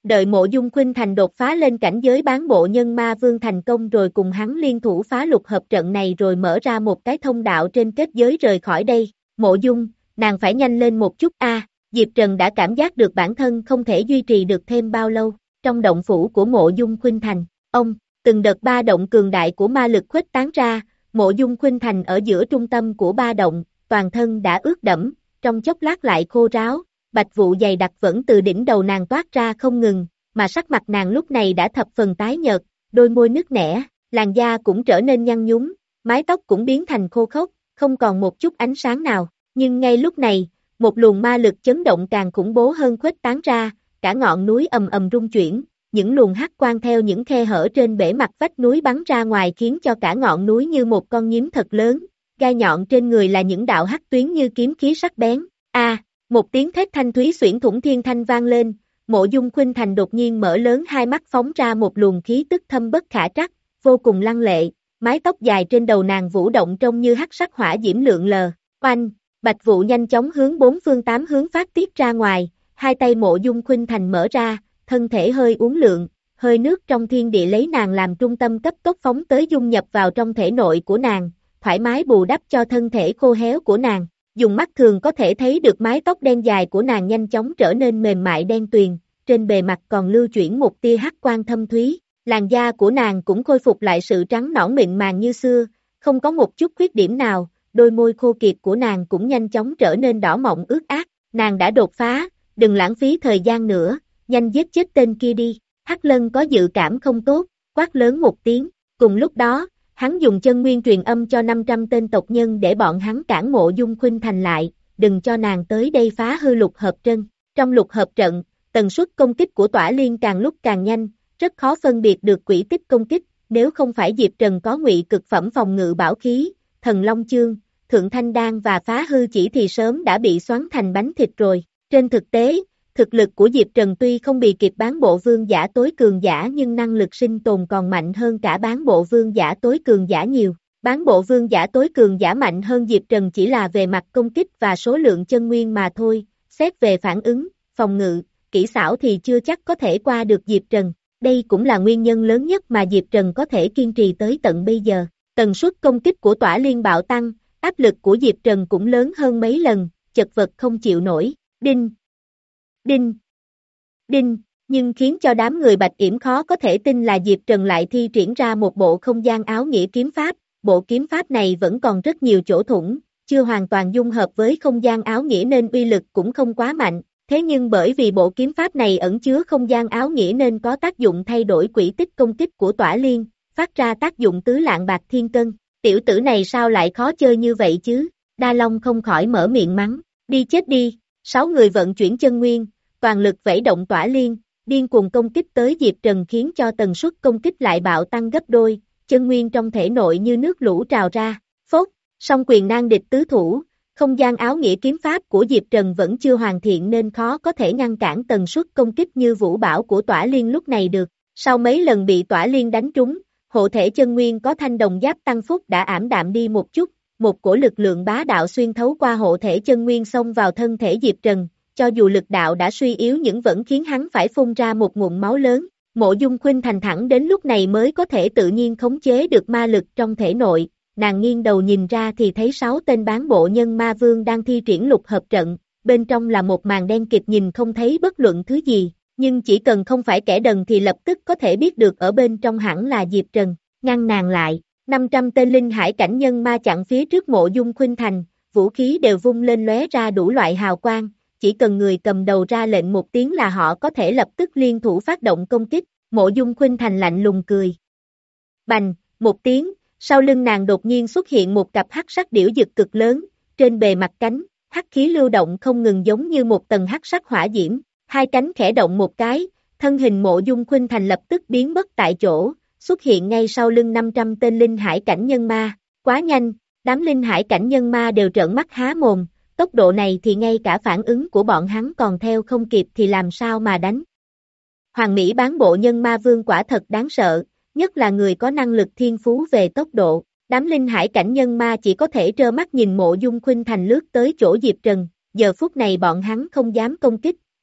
Đợi Mộ Dung Khuynh Thành đột phá lên cảnh giới bán bộ nhân ma vương thành công rồi cùng hắn liên thủ phá lục hợp trận này rồi mở ra một cái thông đạo trên kết giới rời khỏi đây. Mộ Dung, nàng phải nhanh lên một chút a. Diệp Trần đã cảm giác được bản thân không thể duy trì được thêm bao lâu. Trong động phủ của Mộ Dung Khuynh Thành, ông, từng đợt ba động cường đại của ma lực khuếch tán ra, Mộ Dung Khuynh Thành ở giữa trung tâm của ba động, toàn thân đã ướt đẫm, trong chốc lát lại khô ráo, bạch vụ dày đặc vẫn từ đỉnh đầu nàng toát ra không ngừng, mà sắc mặt nàng lúc này đã thập phần tái nhợt, đôi môi nứt nẻ, làn da cũng trở nên nhăn nhúm, mái tóc cũng biến thành khô khốc, không còn một chút ánh sáng nào, nhưng ngay lúc này, một luồng ma lực chấn động càng khủng bố hơn khuếch tán ra, cả ngọn núi ầm ầm rung chuyển, những luồng hắc quang theo những khe hở trên bể mặt vách núi bắn ra ngoài khiến cho cả ngọn núi như một con nhím thật lớn, gai nhọn trên người là những đạo hắc tuyến như kiếm khí sắc bén. A, một tiếng thét thanh thúy xuyển thủng thiên thanh vang lên, Mộ Dung Khuynh Thành đột nhiên mở lớn hai mắt phóng ra một luồng khí tức thâm bất khả trắc, vô cùng lăng lệ, mái tóc dài trên đầu nàng vũ động trông như hắc sắc hỏa diễm lượn lờ. Oanh, bạch vụ nhanh chóng hướng bốn phương tám hướng phát tiết ra ngoài, hai tay Mộ Dung Khuynh Thành mở ra, thân thể hơi uốn lượn, hơi nước trong thiên địa lấy nàng làm trung tâm cấp tốc phóng tới dung nhập vào trong thể nội của nàng, thoải mái bù đắp cho thân thể khô héo của nàng. Dùng mắt thường có thể thấy được mái tóc đen dài của nàng nhanh chóng trở nên mềm mại đen tuyền, trên bề mặt còn lưu chuyển một tia hắc quang thâm thúy, làn da của nàng cũng khôi phục lại sự trắng nõn mịn màng như xưa, không có một chút khuyết điểm nào, đôi môi khô kiệt của nàng cũng nhanh chóng trở nên đỏ mọng ướt át, nàng đã đột phá, đừng lãng phí thời gian nữa, nhanh giết chết tên kia đi. Hắc Lân có dự cảm không tốt, quát lớn một tiếng, cùng lúc đó, hắn dùng chân nguyên truyền âm cho năm trăm tên tộc nhân để bọn hắn cản Mộ Dung Khuynh Thành lại, đừng cho nàng tới đây phá hư lục hợp trận. Trong lục hợp trận, tần suất công kích của Tỏa Liên càng lúc càng nhanh, rất khó phân biệt được quỹ tích công kích, nếu không phải Diệp Trần có ngụy cực phẩm phòng ngự bảo khí, Thần Long Chương, Thượng Thanh Đan và phá hư chỉ thì sớm đã bị xoắn thành bánh thịt rồi. Trên thực tế, thực lực của Diệp Trần tuy không bị kịp bán bộ vương giả tối cường giả nhưng năng lực sinh tồn còn mạnh hơn cả bán bộ vương giả tối cường giả nhiều. Bán bộ vương giả tối cường giả mạnh hơn Diệp Trần chỉ là về mặt công kích và số lượng chân nguyên mà thôi, xét về phản ứng, phòng ngự, kỹ xảo thì chưa chắc có thể qua được Diệp Trần. Đây cũng là nguyên nhân lớn nhất mà Diệp Trần có thể kiên trì tới tận bây giờ. Tần suất công kích của Tỏa Liên bạo tăng, áp lực của Diệp Trần cũng lớn hơn mấy lần, chật vật không chịu nổi. Đinh! Đinh! Đinh! Nhưng khiến cho đám người Bạch Yểm khó có thể tin là Diệp Trần lại thi triển ra một bộ không gian áo nghĩa kiếm pháp. Bộ kiếm pháp này vẫn còn rất nhiều chỗ thủng, chưa hoàn toàn dung hợp với không gian áo nghĩa nên uy lực cũng không quá mạnh. Thế nhưng bởi vì bộ kiếm pháp này ẩn chứa không gian áo nghĩa nên có tác dụng thay đổi quỹ tích công kích của Tỏa Liên, phát ra tác dụng tứ lạng bạc thiên cân. Tiểu tử này sao lại khó chơi như vậy chứ? Đa Long không khỏi mở miệng mắng. Đi chết đi! Sáu người vận chuyển chân nguyên, toàn lực vẫy động Tỏa Liên, điên cuồng công kích tới Diệp Trần khiến cho tần suất công kích lại bạo tăng gấp đôi, chân nguyên trong thể nội như nước lũ trào ra. Phốt! Song quyền nan địch tứ thủ, không gian áo nghĩa kiếm pháp của Diệp Trần vẫn chưa hoàn thiện nên khó có thể ngăn cản tần suất công kích như vũ bão của Tỏa Liên lúc này được. Sau mấy lần bị Tỏa Liên đánh trúng, hộ thể chân nguyên có thanh đồng giáp tăng phúc đã ảm đạm đi một chút, một cổ lực lượng bá đạo xuyên thấu qua hộ thể chân nguyên xông vào thân thể Diệp Trần, cho dù lực đạo đã suy yếu nhưng vẫn khiến hắn phải phun ra một ngụm máu lớn. Mộ Dung Khuynh Thành thẳng đến lúc này mới có thể tự nhiên khống chế được ma lực trong thể nội, nàng nghiêng đầu nhìn ra thì thấy sáu tên bán bộ nhân ma vương đang thi triển lục hợp trận, bên trong là một màn đen kịt nhìn không thấy bất luận thứ gì, nhưng chỉ cần không phải kẻ đần thì lập tức có thể biết được ở bên trong hẳn là Diệp Trần, ngăn nàng lại. năm trăm tên linh hải cảnh nhân ma chặn phía trước Mộ Dung Khuynh Thành, vũ khí đều vung lên lóe ra đủ loại hào quang, chỉ cần người cầm đầu ra lệnh một tiếng là họ có thể lập tức liên thủ phát động công kích. Mộ Dung Khuynh Thành lạnh lùng cười. Bành, một tiếng, sau lưng nàng đột nhiên xuất hiện một cặp hắc sắc điểu dực cực lớn, trên bề mặt cánh, hắc khí lưu động không ngừng giống như một tầng hắc sắc hỏa diễm, hai cánh khẽ động một cái, thân hình Mộ Dung Khuynh Thành lập tức biến mất tại chỗ, xuất hiện ngay sau lưng năm trăm tên linh hải cảnh nhân ma. Quá nhanh, đám linh hải cảnh nhân ma đều trợn mắt há mồm, tốc độ này thì ngay cả phản ứng của bọn hắn còn theo không kịp thì làm sao mà đánh. Hoàng Mỹ bán bộ nhân ma vương quả thật đáng sợ, nhất là người có năng lực thiên phú về tốc độ. Đám linh hải cảnh nhân ma chỉ có thể trơ mắt nhìn Mộ Dung Khuynh Thành lướt tới chỗ Diệp Trần, giờ phút này bọn hắn không dám công kích,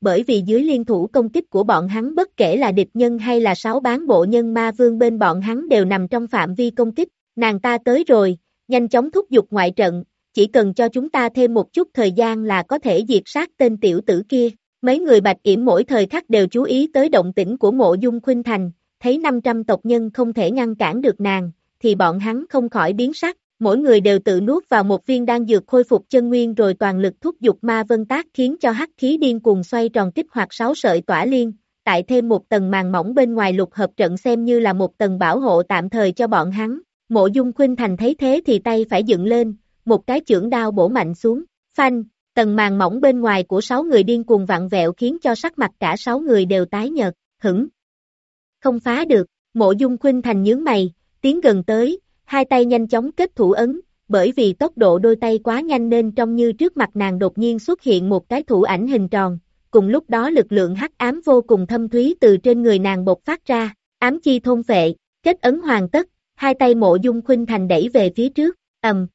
bởi vì dưới liên thủ công kích của bọn hắn bất kể là địch nhân hay là sáu bán bộ nhân ma vương bên bọn hắn đều nằm trong phạm vi công kích, nàng ta tới rồi, nhanh chóng thúc giục ngoại trận, chỉ cần cho chúng ta thêm một chút thời gian là có thể diệt sát tên tiểu tử kia. Mấy người Bạch Yểm mỗi thời khắc đều chú ý tới động tĩnh của Mộ Dung Khuynh Thành, thấy năm trăm tộc nhân không thể ngăn cản được nàng, thì bọn hắn không khỏi biến sắc, mỗi người đều tự nuốt vào một viên đan dược khôi phục chân nguyên rồi toàn lực thúc giục ma vân tác khiến cho hắc khí điên cuồng xoay tròn kích hoạt sáu sợi tỏa liên, tại thêm một tầng màn mỏng bên ngoài lục hợp trận xem như là một tầng bảo hộ tạm thời cho bọn hắn. Mộ Dung Khuynh Thành thấy thế thì tay phải dựng lên, một cái chưởng đao bổ mạnh xuống, phanh, tầng màn mỏng bên ngoài của sáu người điên cuồng vặn vẹo khiến cho sắc mặt cả sáu người đều tái nhợt, hửng. Không phá được, Mộ Dung Khuynh Thành nhướng mày, tiến gần tới, hai tay nhanh chóng kết thủ ấn, bởi vì tốc độ đôi tay quá nhanh nên trông như trước mặt nàng đột nhiên xuất hiện một cái thủ ảnh hình tròn, cùng lúc đó lực lượng hắc ám vô cùng thâm thúy từ trên người nàng bộc phát ra, ám chi thôn phệ, kết ấn hoàn tất, hai tay Mộ Dung Khuynh Thành đẩy về phía trước, ầm,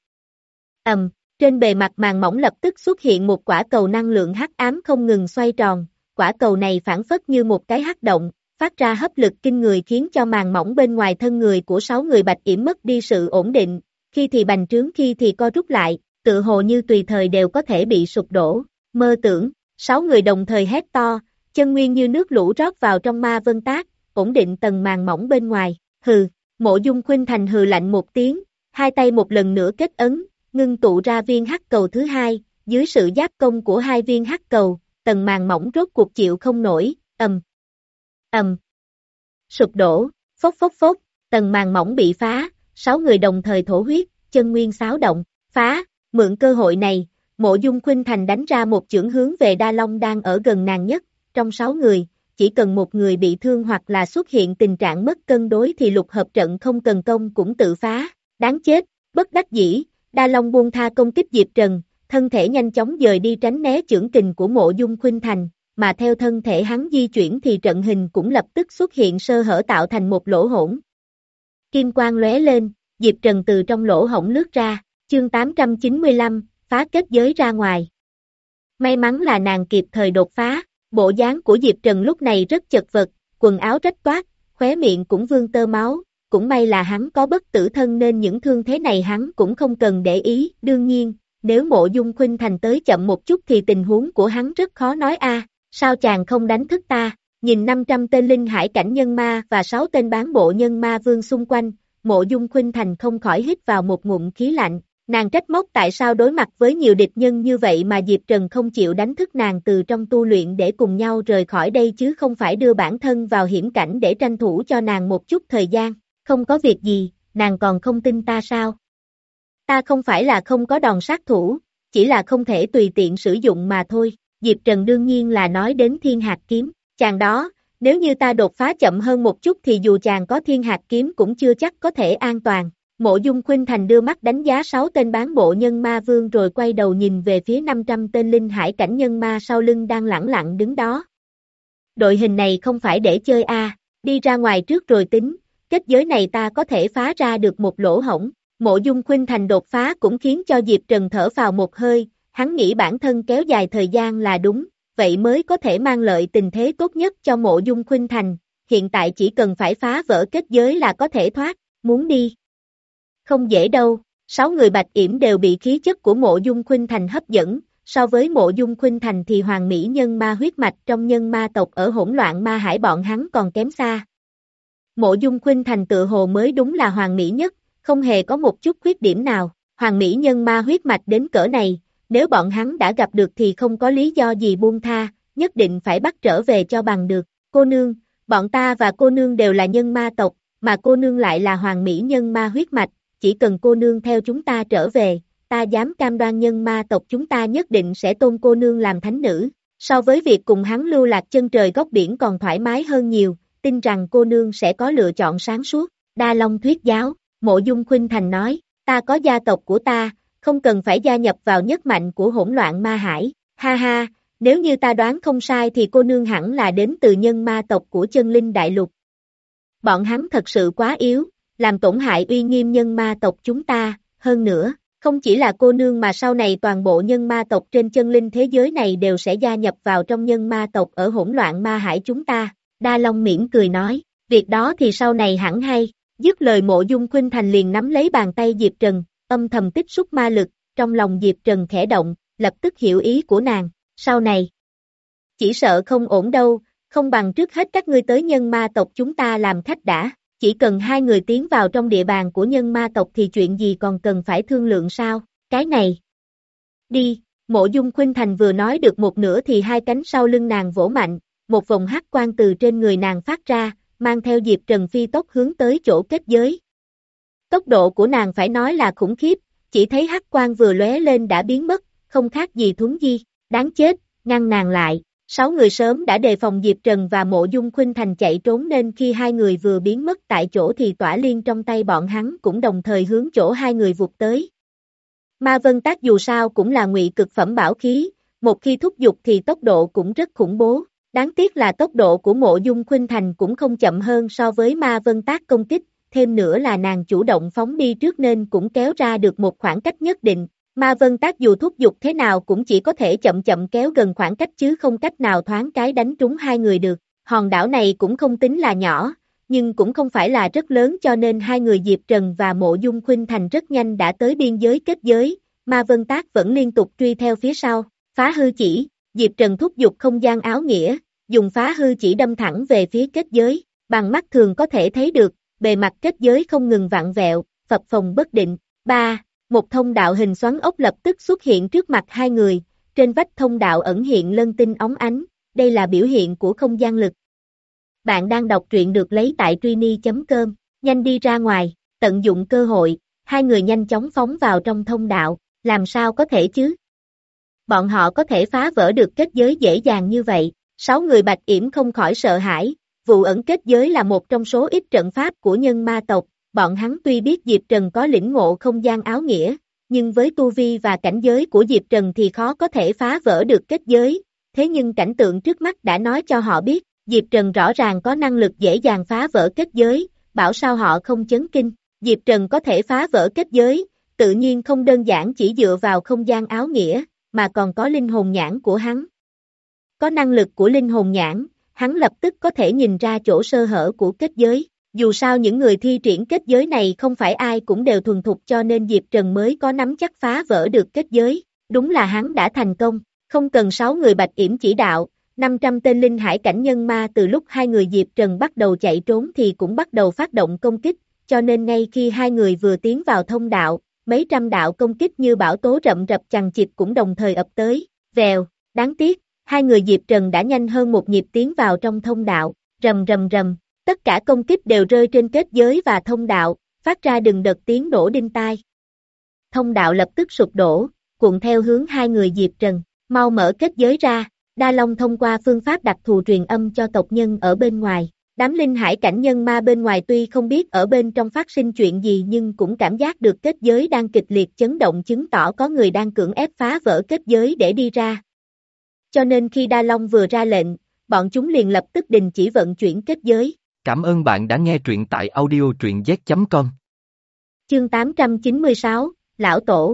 ầm, trên bề mặt màn mỏng lập tức xuất hiện một quả cầu năng lượng hắc ám không ngừng xoay tròn, quả cầu này phản phất như một cái hắc động, phát ra hấp lực kinh người khiến cho màn mỏng bên ngoài thân người của sáu người Bạch Yểm mất đi sự ổn định, khi thì bành trướng khi thì co rút lại, tự hồ như tùy thời đều có thể bị sụp đổ, mơ tưởng, sáu người đồng thời hét to, chân nguyên như nước lũ rót vào trong ma vân tác, ổn định tầng màn mỏng bên ngoài, hừ, Mộ Dung Khuynh Thành hừ lạnh một tiếng, hai tay một lần nữa kết ấn, ngưng tụ ra viên hắc cầu thứ hai, dưới sự giáp công của hai viên hắc cầu, tầng màn mỏng rốt cuộc chịu không nổi, ầm, ầm, sụp đổ, phốc phốc phốc, tầng màn mỏng bị phá, sáu người đồng thời thổ huyết, chân nguyên xáo động, phá, mượn cơ hội này, Mộ Dung Khuynh Thành đánh ra một chưởng hướng về Đa Long đang ở gần nàng nhất, trong sáu người, chỉ cần một người bị thương hoặc là xuất hiện tình trạng mất cân đối thì lục hợp trận không cần công cũng tự phá, đáng chết, bất đắc dĩ, Đa Long buông tha công kích Diệp Trần, thân thể nhanh chóng dời đi tránh né chưởng kình của Mộ Dung Khuynh Thành, mà theo thân thể hắn di chuyển thì trận hình cũng lập tức xuất hiện sơ hở tạo thành một lỗ hổng. Kim quang lóe lên, Diệp Trần từ trong lỗ hổng lướt ra, chương tám trăm chín mươi lăm, phá kết giới ra ngoài. May mắn là nàng kịp thời đột phá, bộ dáng của Diệp Trần lúc này rất chật vật, quần áo rách toát, khóe miệng cũng vương tơ máu, cũng may là hắn có bất tử thân nên những thương thế này hắn cũng không cần để ý, đương nhiên, nếu Mộ Dung Khuynh Thành tới chậm một chút thì tình huống của hắn rất khó nói a. Sao chàng không đánh thức ta, nhìn năm trăm tên linh hải cảnh nhân ma và sáu tên bán bộ nhân ma vương xung quanh, Mộ Dung Khuynh Thành không khỏi hít vào một ngụm khí lạnh, nàng trách móc tại sao đối mặt với nhiều địch nhân như vậy mà Diệp Trần không chịu đánh thức nàng từ trong tu luyện để cùng nhau rời khỏi đây chứ không phải đưa bản thân vào hiểm cảnh để tranh thủ cho nàng một chút thời gian, không có việc gì, nàng còn không tin ta sao? Ta không phải là không có đòn sát thủ, chỉ là không thể tùy tiện sử dụng mà thôi. Diệp Trần đương nhiên là nói đến thiên hạt kiếm, chàng đó, nếu như ta đột phá chậm hơn một chút thì dù chàng có thiên hạt kiếm cũng chưa chắc có thể an toàn. Mộ Dung Khuynh Thành đưa mắt đánh giá sáu tên bán bộ nhân ma vương rồi quay đầu nhìn về phía năm trăm tên linh hải cảnh nhân ma sau lưng đang lẳng lặng đứng đó. Đội hình này không phải để chơi a, à, đi ra ngoài trước rồi tính, kết giới này ta có thể phá ra được một lỗ hổng. Mộ Dung Khuynh Thành đột phá cũng khiến cho Diệp Trần thở vào một hơi. Hắn nghĩ bản thân kéo dài thời gian là đúng, vậy mới có thể mang lợi tình thế tốt nhất cho Mộ Dung Khuynh Thành, hiện tại chỉ cần phải phá vỡ kết giới là có thể thoát, muốn đi. Không dễ đâu, sáu người Bạch Yểm đều bị khí chất của Mộ Dung Khuynh Thành hấp dẫn, so với Mộ Dung Khuynh Thành thì hoàng mỹ nhân ma huyết mạch trong nhân ma tộc ở hỗn loạn ma hải bọn hắn còn kém xa. Mộ Dung Khuynh Thành tự hồ mới đúng là hoàng mỹ nhất, không hề có một chút khuyết điểm nào, hoàng mỹ nhân ma huyết mạch đến cỡ này. Nếu bọn hắn đã gặp được thì không có lý do gì buông tha, nhất định phải bắt trở về cho bằng được. Cô nương, bọn ta và cô nương đều là nhân ma tộc, mà cô nương lại là hoàng mỹ nhân ma huyết mạch, chỉ cần cô nương theo chúng ta trở về, ta dám cam đoan nhân ma tộc chúng ta nhất định sẽ tôn cô nương làm thánh nữ. So với việc cùng hắn lưu lạc chân trời góc biển còn thoải mái hơn nhiều, tin rằng cô nương sẽ có lựa chọn sáng suốt. Đa Long thuyết giáo, Mộ Dung Khuynh Thành nói, ta có gia tộc của ta, không cần phải gia nhập vào nhất mạnh của hỗn loạn ma hải, ha ha, nếu như ta đoán không sai thì cô nương hẳn là đến từ nhân ma tộc của chân linh đại lục. Bọn hắn thật sự quá yếu, làm tổn hại uy nghiêm nhân ma tộc chúng ta, hơn nữa, Không chỉ là cô nương mà sau này toàn bộ nhân ma tộc trên chân linh thế giới này đều sẽ gia nhập vào trong nhân ma tộc ở hỗn loạn ma hải chúng ta. Đa Long mỉm cười nói, việc đó thì sau này hẳn hay. Dứt lời Mộ Dung Khuynh Thành liền nắm lấy bàn tay Diệp Trần, âm thầm tích xúc ma lực, trong lòng Diệp Trần khẽ động, lập tức hiểu ý của nàng. Sau này, chỉ sợ không ổn đâu, không bằng trước hết các ngươi tới nhân ma tộc chúng ta làm khách đã. Chỉ cần hai người tiến vào trong địa bàn của nhân ma tộc thì chuyện gì còn cần phải thương lượng sao, cái này. Đi, Mộ Dung Khuynh Thành vừa nói được một nửa thì hai cánh sau lưng nàng vỗ mạnh, một vòng hắc quang từ trên người nàng phát ra, mang theo Diệp Trần phi tốc hướng tới chỗ kết giới. Tốc độ của nàng phải nói là khủng khiếp, chỉ thấy hắc quang vừa lóe lên đã biến mất, không khác gì thuấn di, đáng chết, ngăn nàng lại. Sáu người sớm đã đề phòng Diệp Trần và Mộ Dung Khuynh Thành chạy trốn nên khi hai người vừa biến mất tại chỗ thì tỏa liên trong tay bọn hắn cũng đồng thời hướng chỗ hai người vụt tới. Ma Vân Tác dù sao cũng là ngụy cực phẩm bảo khí, một khi thúc giục thì tốc độ cũng rất khủng bố. Đáng tiếc là tốc độ của Mộ Dung Khuynh Thành cũng không chậm hơn so với Ma Vân Tác công kích, thêm nữa là nàng chủ động phóng đi trước nên cũng kéo ra được một khoảng cách nhất định. Ma Vân Tác dù thúc giục thế nào cũng chỉ có thể chậm chậm kéo gần khoảng cách chứ không cách nào thoáng cái đánh trúng hai người được. Hòn đảo này cũng không tính là nhỏ, nhưng cũng không phải là rất lớn cho nên hai người Diệp Trần và Mộ Dung Khuynh Thành rất nhanh đã tới biên giới kết giới, Ma Vân Tác vẫn liên tục truy theo phía sau. Phá hư chỉ, Diệp Trần thúc giục không gian áo nghĩa, dùng phá hư chỉ đâm thẳng về phía kết giới, bằng mắt thường có thể thấy được, bề mặt kết giới không ngừng vặn vẹo, phập phồng bất định. ba. Một thông đạo hình xoắn ốc lập tức xuất hiện trước mặt hai người, trên vách thông đạo ẩn hiện lân tinh óng ánh, đây là biểu hiện của không gian lực. Bạn đang đọc truyện được lấy tại Trini chấm com, nhanh đi ra ngoài, tận dụng cơ hội, hai người nhanh chóng phóng vào trong thông đạo, làm sao có thể chứ? Bọn họ có thể phá vỡ được kết giới dễ dàng như vậy, sáu người Bạch Yểm không khỏi sợ hãi, vụ ẩn kết giới là một trong số ít trận pháp của nhân ma tộc. Bọn hắn tuy biết Diệp Trần có lĩnh ngộ không gian áo nghĩa, nhưng với tu vi và cảnh giới của Diệp Trần thì khó có thể phá vỡ được kết giới, thế nhưng cảnh tượng trước mắt đã nói cho họ biết, Diệp Trần rõ ràng có năng lực dễ dàng phá vỡ kết giới, bảo sao họ không chấn kinh, Diệp Trần có thể phá vỡ kết giới, tự nhiên không đơn giản chỉ dựa vào không gian áo nghĩa, mà còn có linh hồn nhãn của hắn. Có năng lực của linh hồn nhãn, hắn lập tức có thể nhìn ra chỗ sơ hở của kết giới. Dù sao những người thi triển kết giới này không phải ai cũng đều thuần thục cho nên Diệp Trần mới có nắm chắc phá vỡ được kết giới, đúng là hắn đã thành công, không cần sáu người Bạch Yểm chỉ đạo, năm trăm tên linh hải cảnh nhân ma từ lúc hai người Diệp Trần bắt đầu chạy trốn thì cũng bắt đầu phát động công kích, cho nên ngay khi hai người vừa tiến vào thông đạo, mấy trăm đạo công kích như bão tố rậm rập chằng chịt cũng đồng thời ập tới, vèo, đáng tiếc, hai người Diệp Trần đã nhanh hơn một nhịp tiến vào trong thông đạo, rầm rầm rầm. Tất cả công kích đều rơi trên kết giới và thông đạo, phát ra từng đợt tiếng nổ đinh tai. Thông đạo lập tức sụp đổ, cuộn theo hướng hai người Diệp Trần, mau mở kết giới ra, Đa Long thông qua phương pháp đặc thù truyền âm cho tộc nhân ở bên ngoài. Đám linh hải cảnh nhân ma bên ngoài tuy không biết ở bên trong phát sinh chuyện gì nhưng cũng cảm giác được kết giới đang kịch liệt chấn động chứng tỏ có người đang cưỡng ép phá vỡ kết giới để đi ra. Cho nên khi Đa Long vừa ra lệnh, bọn chúng liền lập tức đình chỉ vận chuyển kết giới. Cảm ơn bạn đã nghe truyện tại audio truyện z chấm com. Chương tám trăm chín mươi sáu, Lão Tổ.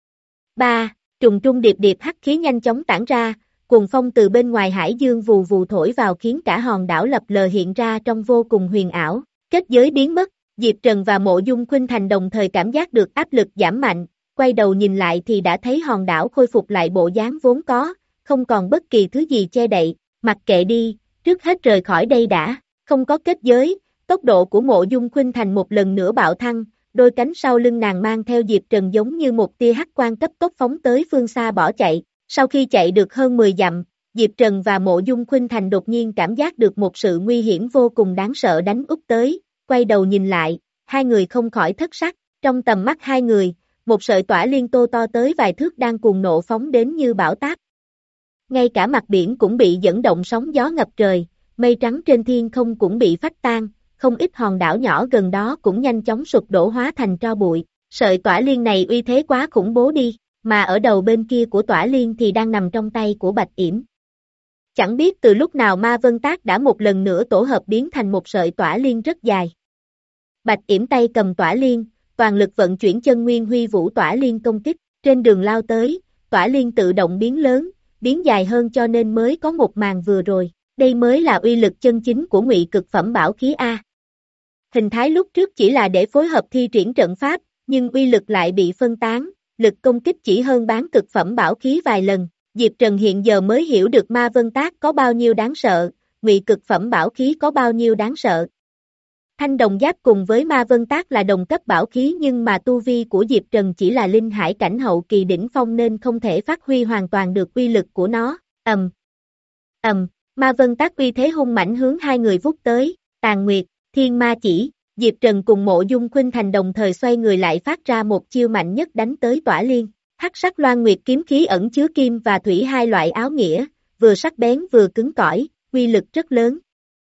ba. Trùng trung điệp điệp hắc khí nhanh chóng tản ra, cuồng phong từ bên ngoài hải dương vù vù thổi vào khiến cả hòn đảo lập lờ hiện ra trong vô cùng huyền ảo. Kết giới biến mất, Diệp Trần và Mộ Dung Khuynh Thành đồng thời cảm giác được áp lực giảm mạnh, quay đầu nhìn lại thì đã thấy hòn đảo khôi phục lại bộ dáng vốn có, không còn bất kỳ thứ gì che đậy, mặc kệ đi, trước hết rời khỏi đây đã. Không có kết giới, tốc độ của Mộ Dung Khuynh Thành một lần nữa bạo thăng, đôi cánh sau lưng nàng mang theo Diệp Trần giống như một tia hắc quang cấp tốc phóng tới phương xa bỏ chạy. Sau khi chạy được hơn mười dặm, Diệp Trần và Mộ Dung Khuynh Thành đột nhiên cảm giác được một sự nguy hiểm vô cùng đáng sợ đánh úp tới, quay đầu nhìn lại, hai người không khỏi thất sắc, trong tầm mắt hai người, một sợi tỏa liên tô to tới vài thước đang cuồng nộ phóng đến như bão táp. Ngay cả mặt biển cũng bị dẫn động sóng gió ngập trời. Mây trắng trên thiên không cũng bị phách tan, không ít hòn đảo nhỏ gần đó cũng nhanh chóng sụp đổ hóa thành tro bụi. Sợi tỏa liên này uy thế quá khủng bố đi, mà ở đầu bên kia của tỏa liên thì đang nằm trong tay của Bạch Yểm. Chẳng biết từ lúc nào Ma Vân Tác đã một lần nữa tổ hợp biến thành một sợi tỏa liên rất dài. Bạch Yểm tay cầm tỏa liên, toàn lực vận chuyển chân nguyên huy vũ tỏa liên công kích, trên đường lao tới, tỏa liên tự động biến lớn, biến dài hơn cho nên mới có một màn vừa rồi, đây mới là uy lực chân chính của ngụy cực phẩm bảo khí A. Hình thái lúc trước chỉ là để phối hợp thi triển trận pháp, nhưng uy lực lại bị phân tán, lực công kích chỉ hơn bán cực phẩm bảo khí vài lần, Diệp Trần hiện giờ mới hiểu được Ma Vân Tác có bao nhiêu đáng sợ, ngụy cực phẩm bảo khí có bao nhiêu đáng sợ. Thanh đồng giáp cùng với Ma Vân Tác là đồng cấp bảo khí nhưng mà tu vi của Diệp Trần chỉ là linh hải cảnh hậu kỳ đỉnh phong nên không thể phát huy hoàn toàn được uy lực của nó, ầm, ầm, Ma Vân Tác uy thế hung mãnh hướng hai người vút tới, Tàn Nguyệt, Thiên Ma Chỉ, Diệp Trần cùng Mộ Dung Khuynh Thành đồng thời xoay người lại phát ra một chiêu mạnh nhất đánh tới Tỏa Liên, hắc sắc Loan Nguyệt kiếm khí ẩn chứa kim và thủy hai loại áo nghĩa, vừa sắc bén vừa cứng cỏi, uy lực rất lớn.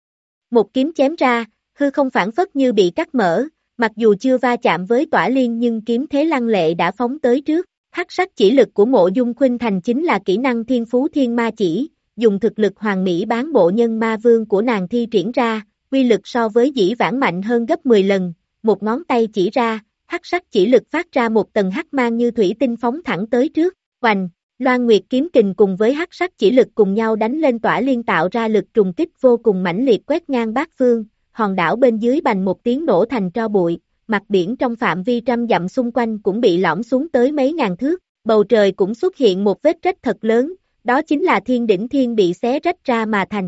Một kiếm chém ra, hư không phản phất như bị cắt mở, mặc dù chưa va chạm với Tỏa Liên nhưng kiếm thế lăng lệ đã phóng tới trước, hắc sắc chỉ lực của Mộ Dung Khuynh Thành chính là kỹ năng thiên phú thiên ma chỉ, dùng thực lực hoàng mỹ bán bộ nhân ma vương của nàng thi triển ra, uy lực so với dĩ vãng mạnh hơn gấp mười lần, một ngón tay chỉ ra, hắc sắc chỉ lực phát ra một tầng hắc mang như thủy tinh phóng thẳng tới trước, oành, Loan Nguyệt kiếm kình cùng với hắc sắc chỉ lực cùng nhau đánh lên Tỏa Liên tạo ra lực trùng kích vô cùng mãnh liệt quét ngang bát phương, hòn đảo bên dưới bành một tiếng nổ thành tro bụi, mặt biển trong phạm vi trăm dặm xung quanh cũng bị lõm xuống tới mấy ngàn thước, bầu trời cũng xuất hiện một vết rách thật lớn, đó chính là thiên đỉnh thiên bị xé rách ra mà thành.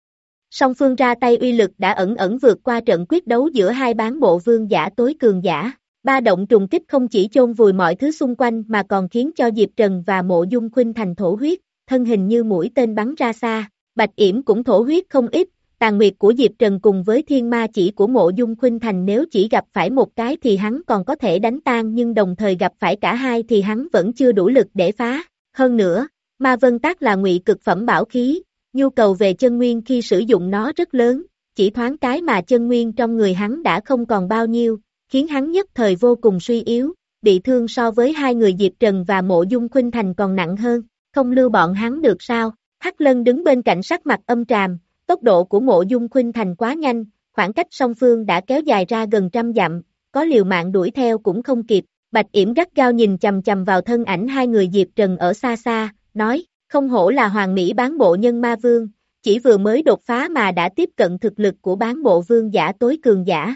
Song phương ra tay uy lực đã ẩn ẩn vượt qua trận quyết đấu giữa hai bán bộ vương giả tối cường giả. Ba động trùng kích không chỉ chôn vùi mọi thứ xung quanh mà còn khiến cho Diệp Trần và Mộ Dung Khuynh Thành thổ huyết, thân hình như mũi tên bắn ra xa, Bạch Yểm cũng thổ huyết không ít, Tàn Nguyệt của Diệp Trần cùng với thiên ma chỉ của Mộ Dung Khuynh Thành nếu chỉ gặp phải một cái thì hắn còn có thể đánh tan nhưng đồng thời gặp phải cả hai thì hắn vẫn chưa đủ lực để phá, hơn nữa, Ma Vân Tác là ngụy cực phẩm bảo khí, nhu cầu về chân nguyên khi sử dụng nó rất lớn, chỉ thoáng cái mà chân nguyên trong người hắn đã không còn bao nhiêu, khiến hắn nhất thời vô cùng suy yếu, bị thương so với hai người Diệp Trần và Mộ Dung Khuynh Thành còn nặng hơn, không lưu bọn hắn được sao, Hắc Lân đứng bên cạnh sắc mặt âm tràm, tốc độ của Mộ Dung Khuynh Thành quá nhanh, khoảng cách song phương đã kéo dài ra gần trăm dặm, có liều mạng đuổi theo cũng không kịp, Bạch Yểm gắt gao nhìn chằm chằm vào thân ảnh hai người Diệp Trần ở xa xa, nói, không hổ là hoàng mỹ bán bộ nhân ma vương, chỉ vừa mới đột phá mà đã tiếp cận thực lực của bán bộ vương giả tối cường giả.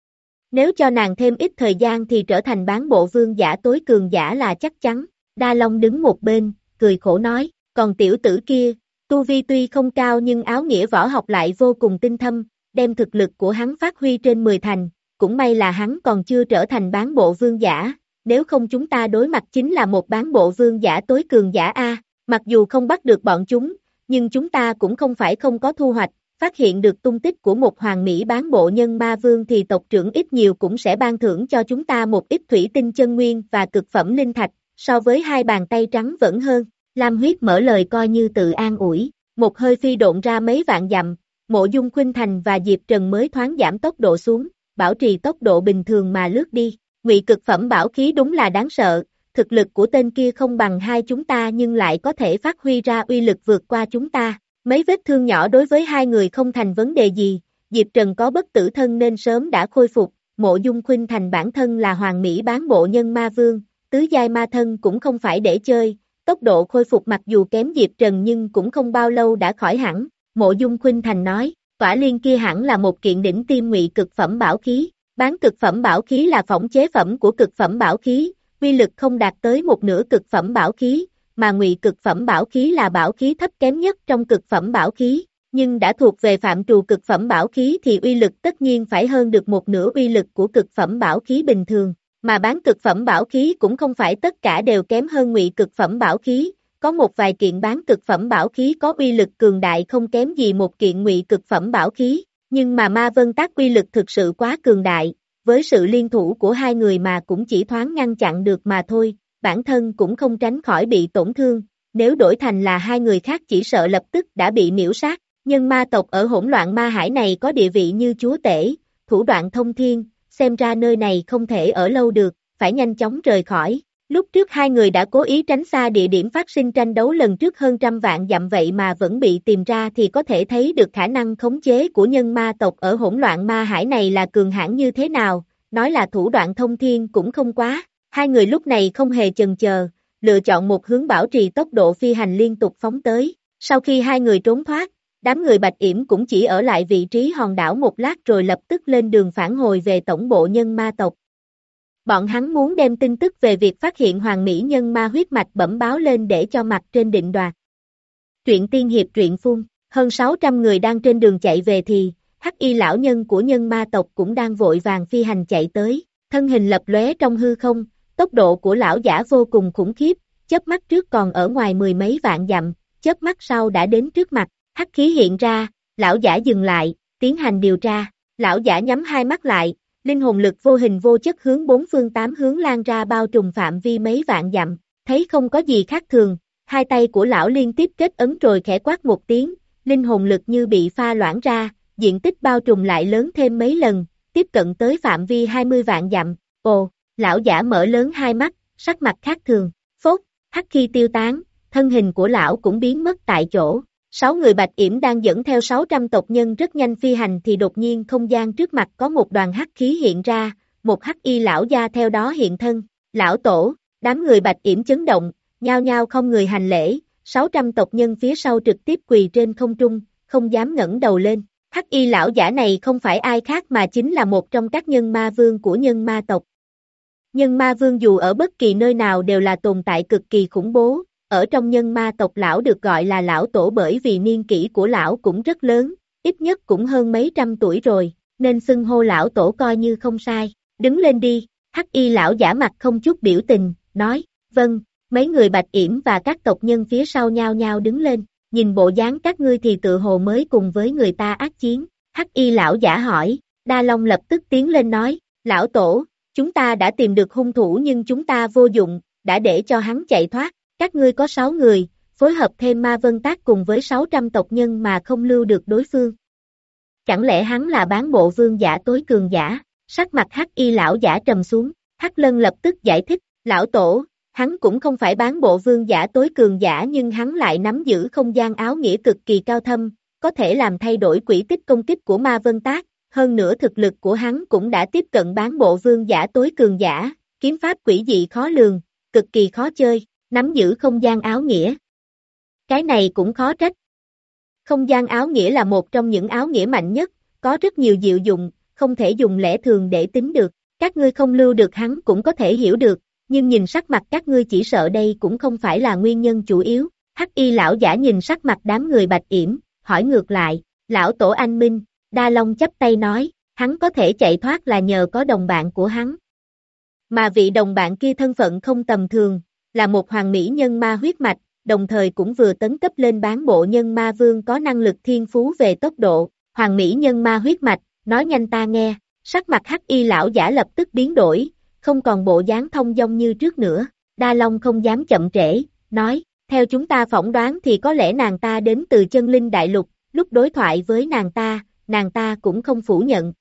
Nếu cho nàng thêm ít thời gian thì trở thành bán bộ vương giả tối cường giả là chắc chắn, Đa Long đứng một bên, cười khổ nói, còn tiểu tử kia, tu vi tuy không cao nhưng áo nghĩa võ học lại vô cùng tinh thâm, đem thực lực của hắn phát huy trên mười thành, cũng may là hắn còn chưa trở thành bán bộ vương giả, nếu không chúng ta đối mặt chính là một bán bộ vương giả tối cường giả A, mặc dù không bắt được bọn chúng, nhưng chúng ta cũng không phải không có thu hoạch, phát hiện được tung tích của một hoàng mỹ bán bộ nhân ma vương thì tộc trưởng ít nhiều cũng sẽ ban thưởng cho chúng ta một ít thủy tinh chân nguyên và cực phẩm linh thạch, so với hai bàn tay trắng vẫn hơn. Lam Huyết mở lời coi như tự an ủi, một hơi phi độn ra mấy vạn dặm, Mộ Dung Khuynh Thành và Diệp Trần mới thoáng giảm tốc độ xuống, bảo trì tốc độ bình thường mà lướt đi. Ngụy cực phẩm bảo khí đúng là đáng sợ, thực lực của tên kia không bằng hai chúng ta nhưng lại có thể phát huy ra uy lực vượt qua chúng ta. Mấy vết thương nhỏ đối với hai người không thành vấn đề gì, Diệp Trần có bất tử thân nên sớm đã khôi phục, Mộ Dung Khuynh Thành bản thân là hoàng mỹ bán bộ nhân ma vương, tứ giai ma thân cũng không phải để chơi, tốc độ khôi phục mặc dù kém Diệp Trần nhưng cũng không bao lâu đã khỏi hẳn, Mộ Dung Khuynh Thành nói, Tỏa Liên kia hẳn là một kiện đỉnh tiêm ngụy cực phẩm bảo khí, bán cực phẩm bảo khí là phỏng chế phẩm của cực phẩm bảo khí, uy lực không đạt tới một nửa cực phẩm bảo khí, mà ngụy cực phẩm bảo khí là bảo khí thấp kém nhất trong cực phẩm bảo khí, nhưng đã thuộc về phạm trù cực phẩm bảo khí thì uy lực tất nhiên phải hơn được một nửa uy lực của cực phẩm bảo khí bình thường, mà bán cực phẩm bảo khí cũng không phải tất cả đều kém hơn ngụy cực phẩm bảo khí, có một vài kiện bán cực phẩm bảo khí có uy lực cường đại không kém gì một kiện ngụy cực phẩm bảo khí, nhưng mà Ma Vân Tác uy lực thực sự quá cường đại, với sự liên thủ của hai người mà cũng chỉ thoáng ngăn chặn được mà thôi. Bản thân cũng không tránh khỏi bị tổn thương, nếu đổi thành là hai người khác chỉ sợ lập tức đã bị miễu sát, nhưng ma tộc ở hỗn loạn ma hải này có địa vị như chúa tể, thủ đoạn thông thiên, xem ra nơi này không thể ở lâu được, phải nhanh chóng rời khỏi. Lúc trước hai người đã cố ý tránh xa địa điểm phát sinh tranh đấu lần trước hơn trăm vạn dặm vậy mà vẫn bị tìm ra thì có thể thấy được khả năng khống chế của nhân ma tộc ở hỗn loạn ma hải này là cường hãn như thế nào, nói là thủ đoạn thông thiên cũng không quá, hai người lúc này không hề chần chờ, lựa chọn một hướng bảo trì tốc độ phi hành liên tục phóng tới, sau khi hai người trốn thoát, đám người Bạch Yểm cũng chỉ ở lại vị trí hòn đảo một lát rồi lập tức lên đường phản hồi về tổng bộ nhân ma tộc. Bọn hắn muốn đem tin tức về việc phát hiện hoàng mỹ nhân ma huyết mạch bẩm báo lên để cho mặt trên định đoạt. Truyện tiên hiệp truyện phun, hơn sáu trăm người đang trên đường chạy về thì, hắc y lão nhân của nhân ma tộc cũng đang vội vàng phi hành chạy tới, thân hình lập lóe trong hư không, tốc độ của lão giả vô cùng khủng khiếp, chớp mắt trước còn ở ngoài mười mấy vạn dặm, chớp mắt sau đã đến trước mặt, hắc khí hiện ra, lão giả dừng lại, tiến hành điều tra, lão giả nhắm hai mắt lại, linh hồn lực vô hình vô chất hướng bốn phương tám hướng lan ra bao trùm phạm vi mấy vạn dặm, thấy không có gì khác thường, hai tay của lão liên tiếp kết ấn rồi khẽ quát một tiếng, linh hồn lực như bị pha loãng ra, diện tích bao trùm lại lớn thêm mấy lần, tiếp cận tới phạm vi hai mươi vạn dặm, ồ, lão giả mở lớn hai mắt, sắc mặt khác thường, phốt, hắc khí tiêu tán, thân hình của lão cũng biến mất tại chỗ. Sáu người Bạch Yểm đang dẫn theo sáu trăm tộc nhân rất nhanh phi hành thì đột nhiên không gian trước mặt có một đoàn hắc khí hiện ra, một hắc y lão gia theo đó hiện thân, lão tổ, đám người Bạch Yểm chấn động, nhao nhao không người hành lễ, sáu trăm tộc nhân phía sau trực tiếp quỳ trên không trung, không dám ngẩng đầu lên, hắc y lão giả này không phải ai khác mà chính là một trong các nhân ma vương của nhân ma tộc. Nhân ma vương dù ở bất kỳ nơi nào đều là tồn tại cực kỳ khủng bố. Ở trong nhân ma tộc lão được gọi là lão tổ bởi vì niên kỷ của lão cũng rất lớn, ít nhất cũng hơn mấy trăm tuổi rồi, nên xưng hô lão tổ coi như không sai. Đứng lên đi, hắc y lão giả mặt không chút biểu tình, nói, vâng, mấy người Bạch Yểm và các tộc nhân phía sau nhao nhao đứng lên, nhìn bộ dáng các ngươi thì tự hồ mới cùng với người ta ác chiến. Hắc y lão giả hỏi, Đa Long lập tức tiến lên nói, lão tổ, chúng ta đã tìm được hung thủ nhưng chúng ta vô dụng, đã để cho hắn chạy thoát. Các ngươi có sáu người, phối hợp thêm ma vân tác cùng với sáu trăm tộc nhân mà không lưu được đối phương. Chẳng lẽ hắn là bán bộ vương giả tối cường giả? Sắc mặt hắc y lão giả trầm xuống, hắc lân lập tức giải thích, lão tổ, hắn cũng không phải bán bộ vương giả tối cường giả nhưng hắn lại nắm giữ không gian áo nghĩa cực kỳ cao thâm, có thể làm thay đổi quỹ tích công kích của ma vân tác, hơn nữa thực lực của hắn cũng đã tiếp cận bán bộ vương giả tối cường giả, kiếm pháp quỷ dị khó lường, cực kỳ khó chơi. Nắm giữ không gian áo nghĩa. Cái này cũng khó trách. Không gian áo nghĩa là một trong những áo nghĩa mạnh nhất, có rất nhiều diệu dụng, không thể dùng lẽ thường để tính được. Các ngươi không lưu được hắn cũng có thể hiểu được, nhưng nhìn sắc mặt các ngươi chỉ sợ đây cũng không phải là nguyên nhân chủ yếu. Hắc y lão giả nhìn sắc mặt đám người Bạch Yểm, hỏi ngược lại, lão tổ anh minh, Đa Long chắp tay nói, hắn có thể chạy thoát là nhờ có đồng bạn của hắn. Mà vị đồng bạn kia thân phận không tầm thường, là một hoàng mỹ nhân ma huyết mạch, đồng thời cũng vừa tấn cấp lên bán bộ nhân ma vương có năng lực thiên phú về tốc độ, hoàng mỹ nhân ma huyết mạch, nói nhanh ta nghe, sắc mặt hắc y lão giả lập tức biến đổi, không còn bộ dáng thông dong như trước nữa, Đa Long không dám chậm trễ, nói, theo chúng ta phỏng đoán thì có lẽ nàng ta đến từ chân linh đại lục, lúc đối thoại với nàng ta, nàng ta cũng không phủ nhận.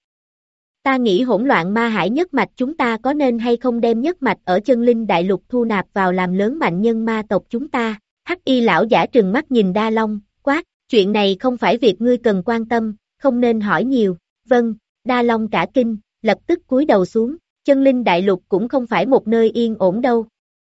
Ta nghĩ hỗn loạn ma hải nhất mạch chúng ta có nên hay không đem nhất mạch ở chân linh đại lục thu nạp vào làm lớn mạnh nhân ma tộc chúng ta, hắc y lão giả trừng mắt nhìn Đa Long, quát, chuyện này không phải việc ngươi cần quan tâm, không nên hỏi nhiều, vâng, Đa Long cả kinh, lập tức cúi đầu xuống, chân linh đại lục cũng không phải một nơi yên ổn đâu.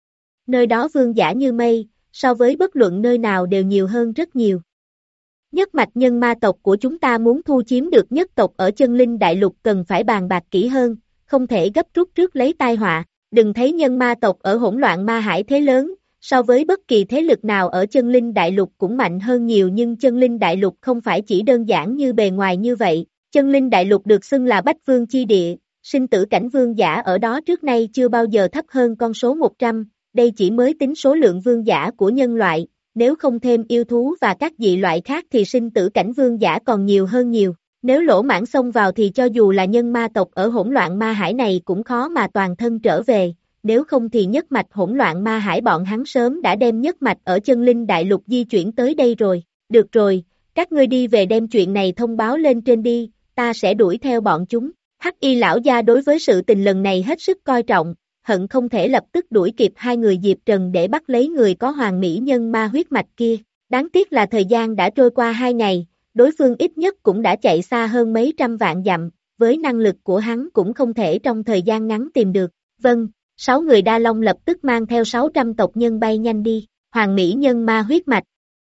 Nơi đó vương giả như mây, so với bất luận nơi nào đều nhiều hơn rất nhiều. Nhất mạch nhân ma tộc của chúng ta muốn thu chiếm được nhất tộc ở chân linh đại lục cần phải bàn bạc kỹ hơn, không thể gấp rút trước lấy tai họa, đừng thấy nhân ma tộc ở hỗn loạn ma hải thế lớn, so với bất kỳ thế lực nào ở chân linh đại lục cũng mạnh hơn nhiều nhưng chân linh đại lục không phải chỉ đơn giản như bề ngoài như vậy, chân linh đại lục được xưng là bách vương chi địa, sinh tử cảnh vương giả ở đó trước nay chưa bao giờ thấp hơn con số một trăm, đây chỉ mới tính số lượng vương giả của nhân loại. Nếu không thêm yêu thú và các dị loại khác thì sinh tử cảnh vương giả còn nhiều hơn nhiều. Nếu lỗ mãng xông vào thì cho dù là nhân ma tộc ở hỗn loạn ma hải này cũng khó mà toàn thân trở về. Nếu không thì nhất mạch hỗn loạn ma hải bọn hắn sớm đã đem nhất mạch ở chân linh đại lục di chuyển tới đây rồi. Được rồi, các ngươi đi về đem chuyện này thông báo lên trên đi, ta sẽ đuổi theo bọn chúng. Hắc y lão gia đối với sự tình lần này hết sức coi trọng. Hận không thể lập tức đuổi kịp hai người Diệp Trần để bắt lấy người có hoàng mỹ nhân ma huyết mạch kia. Đáng tiếc là thời gian đã trôi qua hai ngày, đối phương ít nhất cũng đã chạy xa hơn mấy trăm vạn dặm, với năng lực của hắn cũng không thể trong thời gian ngắn tìm được. Vâng, sáu người Đa Long lập tức mang theo sáu trăm tộc nhân bay nhanh đi, Hoàng Mỹ nhân ma huyết mạch.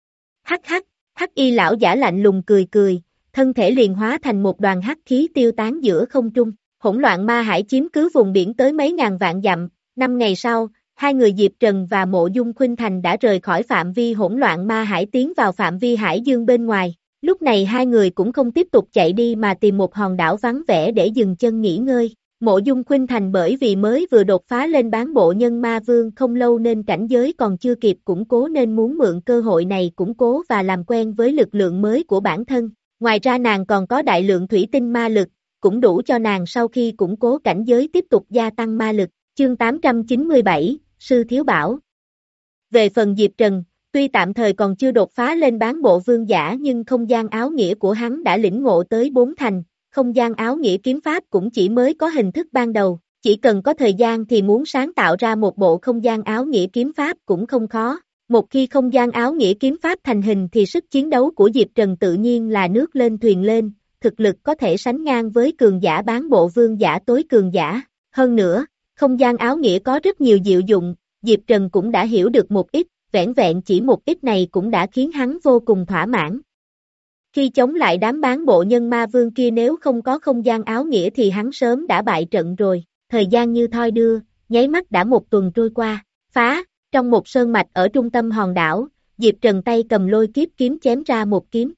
Hắc hắc, hắc y lão giả lạnh lùng cười cười, thân thể liền hóa thành một đoàn hắc khí tiêu tán giữa không trung. Hỗn loạn ma hải chiếm cứ vùng biển tới mấy ngàn vạn dặm, năm ngày sau, hai người Diệp Trần và Mộ Dung Khuynh Thành đã rời khỏi phạm vi hỗn loạn ma hải tiến vào phạm vi hải dương bên ngoài. Lúc này hai người cũng không tiếp tục chạy đi mà tìm một hòn đảo vắng vẻ để dừng chân nghỉ ngơi. Mộ Dung Khuynh Thành bởi vì mới vừa đột phá lên bán bộ nhân ma vương không lâu nên cảnh giới còn chưa kịp củng cố nên muốn mượn cơ hội này củng cố và làm quen với lực lượng mới của bản thân. Ngoài ra nàng còn có đại lượng thủy tinh ma lực, cũng đủ cho nàng sau khi củng cố cảnh giới tiếp tục gia tăng ma lực. Chương tám trăm chín mươi bảy, Sư Thiếu Bảo. Về phần Diệp Trần, tuy tạm thời còn chưa đột phá lên bán bộ vương giả nhưng không gian áo nghĩa của hắn đã lĩnh ngộ tới bốn thành, không gian áo nghĩa kiếm pháp cũng chỉ mới có hình thức ban đầu, chỉ cần có thời gian thì muốn sáng tạo ra một bộ không gian áo nghĩa kiếm pháp cũng không khó. Một khi không gian áo nghĩa kiếm pháp thành hình thì sức chiến đấu của Diệp Trần tự nhiên là nước lên thuyền lên, thực lực có thể sánh ngang với cường giả bán bộ vương giả tối cường giả. Hơn nữa, không gian áo nghĩa có rất nhiều diệu dụng, Diệp Trần cũng đã hiểu được một ít, vẻn vẹn chỉ một ít này cũng đã khiến hắn vô cùng thỏa mãn. Khi chống lại đám bán bộ nhân ma vương kia nếu không có không gian áo nghĩa thì hắn sớm đã bại trận rồi, thời gian như thoi đưa, nháy mắt đã một tuần trôi qua, phá, trong một sơn mạch ở trung tâm hòn đảo, Diệp Trần tay cầm lôi kiếp kiếm chém ra một kiếm.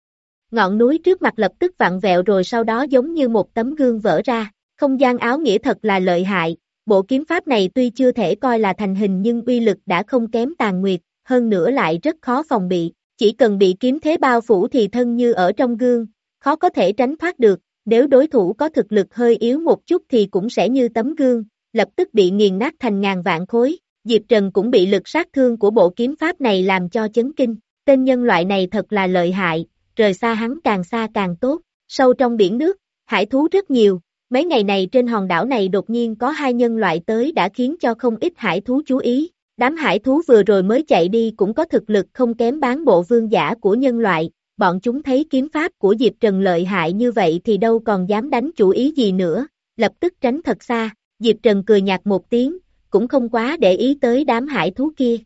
Ngọn núi trước mặt lập tức vặn vẹo rồi sau đó giống như một tấm gương vỡ ra, không gian áo nghĩa thật là lợi hại, bộ kiếm pháp này tuy chưa thể coi là thành hình nhưng uy lực đã không kém Tàn Nguyệt, hơn nữa lại rất khó phòng bị, chỉ cần bị kiếm thế bao phủ thì thân như ở trong gương, khó có thể tránh thoát được, nếu đối thủ có thực lực hơi yếu một chút thì cũng sẽ như tấm gương, lập tức bị nghiền nát thành ngàn vạn khối. Diệp Trần cũng bị lực sát thương của bộ kiếm pháp này làm cho chấn kinh, tên nhân loại này thật là lợi hại, rời xa hắn càng xa càng tốt. Sâu trong biển nước, hải thú rất nhiều, mấy ngày này trên hòn đảo này đột nhiên có hai nhân loại tới đã khiến cho không ít hải thú chú ý. Đám hải thú vừa rồi mới chạy đi cũng có thực lực không kém bán bộ vương giả của nhân loại, bọn chúng thấy kiếm pháp của Diệp Trần lợi hại như vậy thì đâu còn dám đánh chủ ý gì nữa, lập tức tránh thật xa. Diệp Trần cười nhạt một tiếng, cũng không quá để ý tới đám hải thú kia.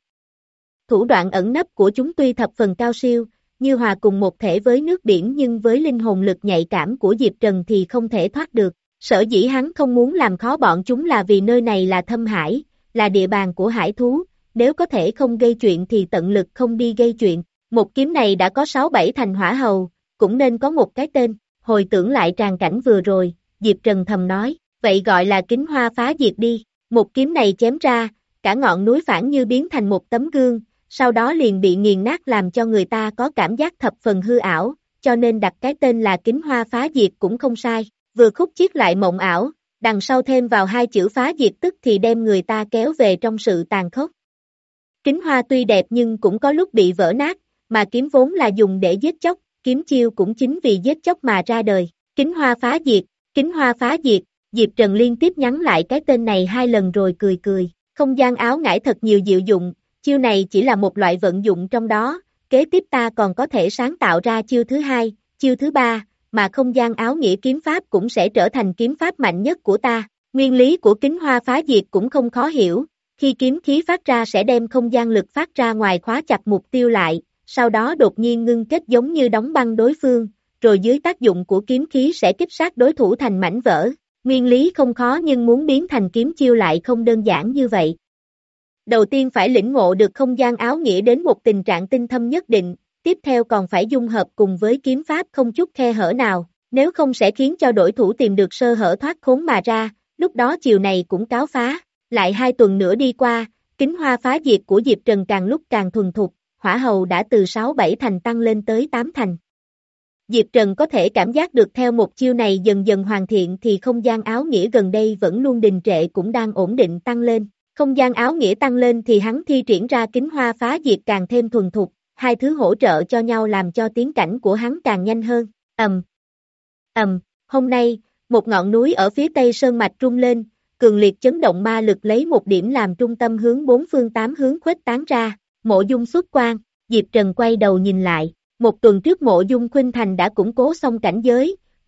Thủ đoạn ẩn nấp của chúng tuy thập phần cao siêu, như hòa cùng một thể với nước biển nhưng với linh hồn lực nhạy cảm của Diệp Trần thì không thể thoát được. Sở dĩ hắn không muốn làm khó bọn chúng là vì nơi này là thâm hải, là địa bàn của hải thú, nếu có thể không gây chuyện thì tận lực không đi gây chuyện. Một kiếm này đã có sáu bảy thành hỏa hầu, cũng nên có một cái tên. Hồi tưởng lại tràng cảnh vừa rồi, Diệp Trần thầm nói, vậy gọi là kính hoa phá diệt đi. Một kiếm này chém ra, cả ngọn núi phản như biến thành một tấm gương, sau đó liền bị nghiền nát làm cho người ta có cảm giác thập phần hư ảo, cho nên đặt cái tên là kính hoa phá diệt cũng không sai. Vừa khúc chiết lại mộng ảo, đằng sau thêm vào hai chữ phá diệt tức thì đem người ta kéo về trong sự tàn khốc. Kính hoa tuy đẹp nhưng cũng có lúc bị vỡ nát, mà kiếm vốn là dùng để giết chóc, kiếm chiêu cũng chính vì giết chóc mà ra đời. Kính hoa phá diệt, kính hoa phá diệt, Diệp Trần liên tiếp nhắn lại cái tên này hai lần rồi cười cười. Không gian áo ngải thật nhiều diệu dụng, chiêu này chỉ là một loại vận dụng trong đó, kế tiếp ta còn có thể sáng tạo ra chiêu thứ hai, chiêu thứ ba, mà không gian áo nghĩa kiếm pháp cũng sẽ trở thành kiếm pháp mạnh nhất của ta. Nguyên lý của kính hoa phá diệt cũng không khó hiểu, khi kiếm khí phát ra sẽ đem không gian lực phát ra ngoài khóa chặt mục tiêu lại, sau đó đột nhiên ngưng kết giống như đóng băng đối phương, rồi dưới tác dụng của kiếm khí sẽ kích sát đối thủ thành mảnh vỡ. Nguyên lý không khó nhưng muốn biến thành kiếm chiêu lại không đơn giản như vậy. Đầu tiên phải lĩnh ngộ được không gian áo nghĩa đến một tình trạng tinh thâm nhất định, tiếp theo còn phải dung hợp cùng với kiếm pháp không chút khe hở nào, nếu không sẽ khiến cho đối thủ tìm được sơ hở thoát khốn mà ra, lúc đó chiều này cũng cáo phá. Lại hai tuần nữa đi qua, kính hoa phá diệt của Diệp Trần càng lúc càng thuần thục, hỏa hầu đã từ sáu bảy thành tăng lên tới tám thành. Diệp Trần có thể cảm giác được theo một chiêu này dần dần hoàn thiện thì không gian áo nghĩa gần đây vẫn luôn đình trệ cũng đang ổn định tăng lên. Không gian áo nghĩa tăng lên thì hắn thi triển ra kính hoa phá diệt càng thêm thuần thục, hai thứ hỗ trợ cho nhau làm cho tiến cảnh của hắn càng nhanh hơn. Ầm, ầm, hôm nay, một ngọn núi ở phía tây sơn mạch rung lên, cường liệt chấn động ma lực lấy một điểm làm trung tâm hướng bốn phương tám hướng khuếch tán ra. Mộ Dung xuất quan, Diệp Trần quay đầu nhìn lại. Một tuần trước Mộ Dung Khuynh Thành đã củng cố xong cảnh giới,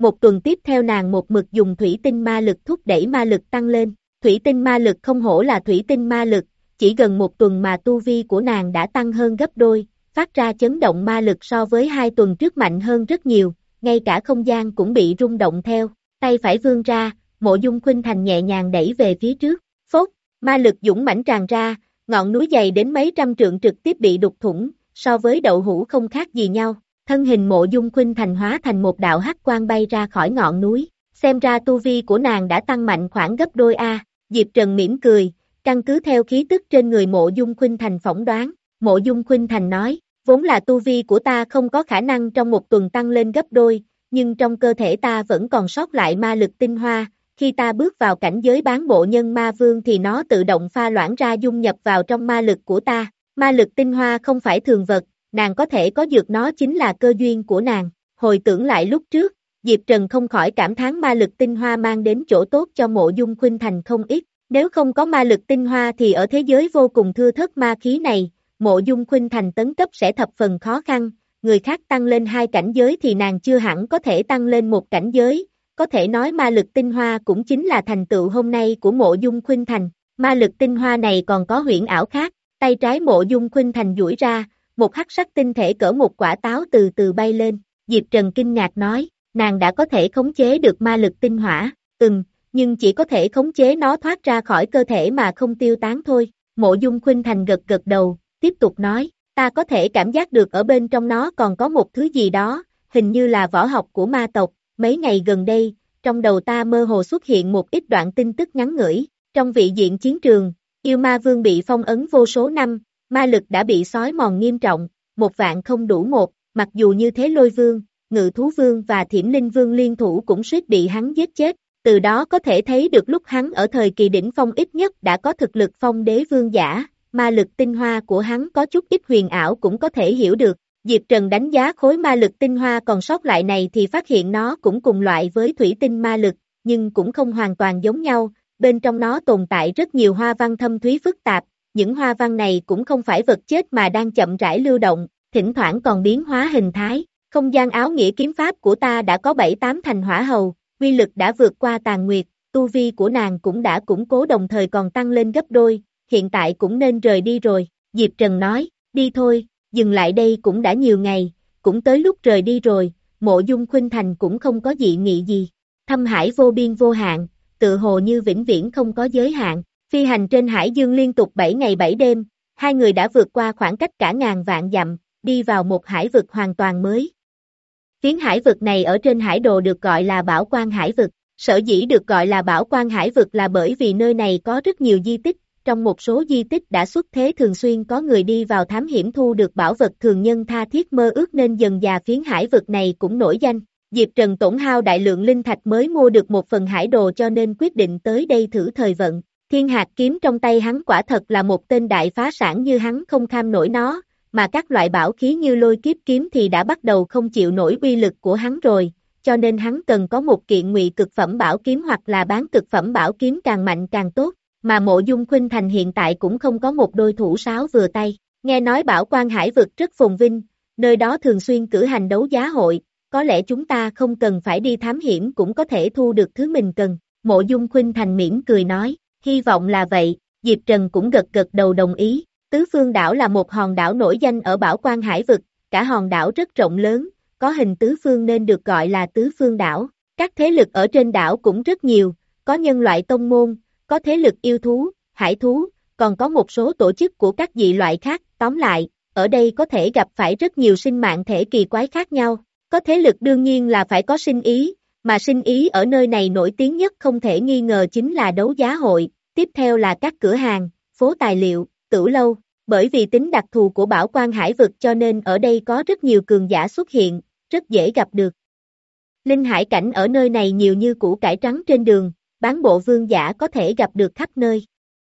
Một tuần tiếp theo nàng một mực dùng thủy tinh ma lực thúc đẩy ma lực tăng lên. Thủy tinh ma lực không hổ là thủy tinh ma lực, chỉ gần một tuần mà tu vi của nàng đã tăng hơn gấp đôi, phát ra chấn động ma lực so với hai tuần trước mạnh hơn rất nhiều, ngay cả không gian cũng bị rung động theo. Tay phải vươn ra, Mộ Dung Khuynh Thành nhẹ nhàng đẩy về phía trước. Phốt, ma lực dũng mãnh tràn ra, ngọn núi dày đến mấy trăm trượng trực tiếp bị đục thủng, so với đậu hũ không khác gì nhau. Thân hình Mộ Dung Khuynh Thành hóa thành một đạo hắc quang bay ra khỏi ngọn núi. Xem ra tu vi của nàng đã tăng mạnh khoảng gấp đôi a. Diệp Trần mỉm cười, căn cứ theo khí tức trên người Mộ Dung Khuynh Thành phỏng đoán. Mộ Dung Khuynh Thành nói, vốn là tu vi của ta không có khả năng trong một tuần tăng lên gấp đôi, nhưng trong cơ thể ta vẫn còn sót lại ma lực tinh hoa. Khi ta bước vào cảnh giới bán bộ nhân ma vương thì nó tự động pha loãng ra dung nhập vào trong ma lực của ta. Ma lực tinh hoa không phải thường vật, nàng có thể có được nó chính là cơ duyên của nàng. Hồi tưởng lại lúc trước, Diệp Trần không khỏi cảm thán ma lực tinh hoa mang đến chỗ tốt cho Mộ Dung Khuynh Thành không ít. Nếu không có ma lực tinh hoa thì ở thế giới vô cùng thưa thớt ma khí này, Mộ Dung Khuynh Thành tấn cấp sẽ thập phần khó khăn. Người khác tăng lên hai cảnh giới thì nàng chưa hẳn có thể tăng lên một cảnh giới. Có thể nói ma lực tinh hoa cũng chính là thành tựu hôm nay của Mộ Dung Khuynh Thành. Ma lực tinh hoa này còn có huyễn ảo khác. Tay trái Mộ Dung Khuynh Thành duỗi ra, một hắc sắc tinh thể cỡ một quả táo từ từ bay lên. Diệp Trần kinh ngạc nói, nàng đã có thể khống chế được ma lực tinh hỏa. Ừm, nhưng chỉ có thể khống chế nó thoát ra khỏi cơ thể mà không tiêu tán thôi. Mộ Dung Khuynh Thành gật gật đầu, tiếp tục nói, ta có thể cảm giác được ở bên trong nó còn có một thứ gì đó, hình như là võ học của ma tộc. Mấy ngày gần đây, trong đầu ta mơ hồ xuất hiện một ít đoạn tin tức ngắn ngủi. Trong vị diện chiến trường, yêu ma vương bị phong ấn vô số năm, ma lực đã bị xói mòn nghiêm trọng, một vạn không đủ một, mặc dù như thế Lôi Vương, Ngự Thú Vương và Thiểm Linh Vương liên thủ cũng suýt bị hắn giết chết. Từ đó có thể thấy được lúc hắn ở thời kỳ đỉnh phong ít nhất đã có thực lực phong đế vương giả, ma lực tinh hoa của hắn có chút ít huyền ảo cũng có thể hiểu được. Diệp Trần đánh giá khối ma lực tinh hoa còn sót lại này thì phát hiện nó cũng cùng loại với thủy tinh ma lực, nhưng cũng không hoàn toàn giống nhau, bên trong nó tồn tại rất nhiều hoa văn thâm thúy phức tạp, những hoa văn này cũng không phải vật chết mà đang chậm rãi lưu động, thỉnh thoảng còn biến hóa hình thái. Không gian áo nghĩa kiếm pháp của ta đã có bảy tám thành hỏa hầu, uy lực đã vượt qua Tàn Nguyệt, tu vi của nàng cũng đã củng cố đồng thời còn tăng lên gấp đôi, hiện tại cũng nên rời đi rồi. Diệp Trần nói, đi thôi, dừng lại đây cũng đã nhiều ngày, cũng tới lúc rời đi rồi. Mộ Dung Khuynh Thành cũng không có dị nghị gì. Thâm hải vô biên vô hạn, tự hồ như vĩnh viễn không có giới hạn. Phi hành trên hải dương liên tục bảy ngày bảy đêm, hai người đã vượt qua khoảng cách cả ngàn vạn dặm, đi vào một hải vực hoàn toàn mới. Phiến hải vực này ở trên hải đồ được gọi là Bảo Quan Hải Vực. Sở dĩ được gọi là Bảo Quan Hải Vực là bởi vì nơi này có rất nhiều di tích, trong một số di tích đã xuất thế thường xuyên có người đi vào thám hiểm thu được bảo vật thường nhân tha thiết mơ ước nên dần dà phiến hải vực này cũng nổi danh. Diệp Trần tổn hao đại lượng linh thạch mới mua được một phần hải đồ cho nên quyết định tới đây thử thời vận. Thiên hạt kiếm trong tay hắn quả thật là một tên đại phá sản như hắn không kham nổi nó, mà các loại bảo khí như lôi kiếp kiếm thì đã bắt đầu không chịu nổi uy lực của hắn rồi, cho nên hắn cần có một kiện ngụy cực phẩm bảo kiếm hoặc là bán cực phẩm bảo kiếm càng mạnh càng tốt, mà Mộ Dung Khuynh Thành hiện tại cũng không có một đôi thủ sáo vừa tay. Nghe nói Bảo Quan Hải Vực rất phồn vinh, nơi đó thường xuyên cử hành đấu giá hội, có lẽ chúng ta không cần phải đi thám hiểm cũng có thể thu được thứ mình cần. Mộ Dung Khuynh Thành mỉm cười nói, hy vọng là vậy. Diệp Trần cũng gật gật đầu đồng ý. Tứ Phương Đảo là một hòn đảo nổi danh ở Bảo Quan Hải Vực, cả hòn đảo rất rộng lớn, có hình tứ phương nên được gọi là Tứ Phương Đảo. Các thế lực ở trên đảo cũng rất nhiều, có nhân loại tông môn, có thế lực yêu thú, hải thú, còn có một số tổ chức của các dị loại khác. Tóm lại, ở đây có thể gặp phải rất nhiều sinh mạng thể kỳ quái khác nhau. Có thế lực đương nhiên là phải có sinh ý, mà sinh ý ở nơi này nổi tiếng nhất không thể nghi ngờ chính là đấu giá hội, tiếp theo là các cửa hàng, phố tài liệu, tửu lâu. Bởi vì tính đặc thù của Bảo Quan Hải Vực cho nên ở đây có rất nhiều cường giả xuất hiện, rất dễ gặp được. Linh hải cảnh ở nơi này nhiều như củ cải trắng trên đường, bán bộ vương giả có thể gặp được khắp nơi.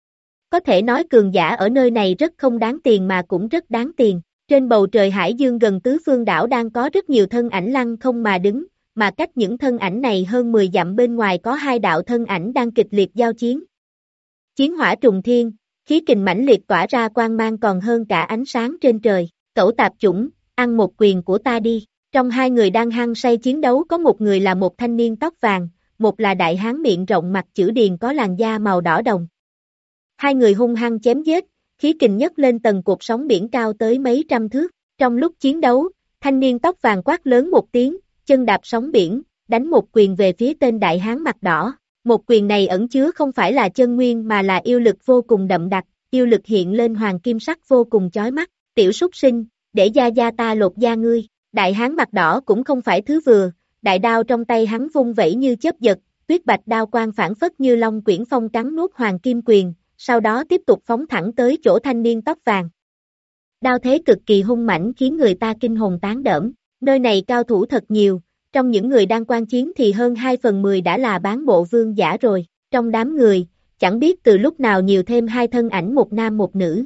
Có thể nói cường giả ở nơi này rất không đáng tiền mà cũng rất đáng tiền. Trên bầu trời hải dương gần Tứ Phương Đảo đang có rất nhiều thân ảnh lăng không mà đứng, mà cách những thân ảnh này hơn mười dặm bên ngoài có hai đạo thân ảnh đang kịch liệt giao chiến. Chiến hỏa trùng thiên, khí kình mãnh liệt tỏa ra quang mang còn hơn cả ánh sáng trên trời. Cẩu tạp chủng, ăn một quyền của ta đi. Trong hai người đang hăng say chiến đấu có một người là một thanh niên tóc vàng, một là đại hán miệng rộng mặt chữ điền có làn da màu đỏ đồng. Hai người hung hăng chém giết, khí kình nhấc lên tầng cột sóng biển cao tới mấy trăm thước. Trong lúc chiến đấu, thanh niên tóc vàng quát lớn một tiếng, chân đạp sóng biển, đánh một quyền về phía tên đại hán mặt đỏ. Một quyền này ẩn chứa không phải là chân nguyên mà là yêu lực vô cùng đậm đặc, yêu lực hiện lên hoàng kim sắc vô cùng chói mắt. Tiểu súc sinh, để da da ta lột da ngươi. Đại hán mặt đỏ cũng không phải thứ vừa, đại đao trong tay hắn vung vẩy như chớp giật, tuyết bạch đao quang phản phất như long quyển phong cắn nuốt hoàng kim quyền, sau đó tiếp tục phóng thẳng tới chỗ thanh niên tóc vàng. Đao thế cực kỳ hung mãnh khiến người ta kinh hồn tán đỡm, nơi này cao thủ thật nhiều, trong những người đang quan chiến thì hơn hai phần mười đã là bán bộ vương giả rồi, trong đám người, chẳng biết từ lúc nào nhiều thêm hai thân ảnh một nam một nữ.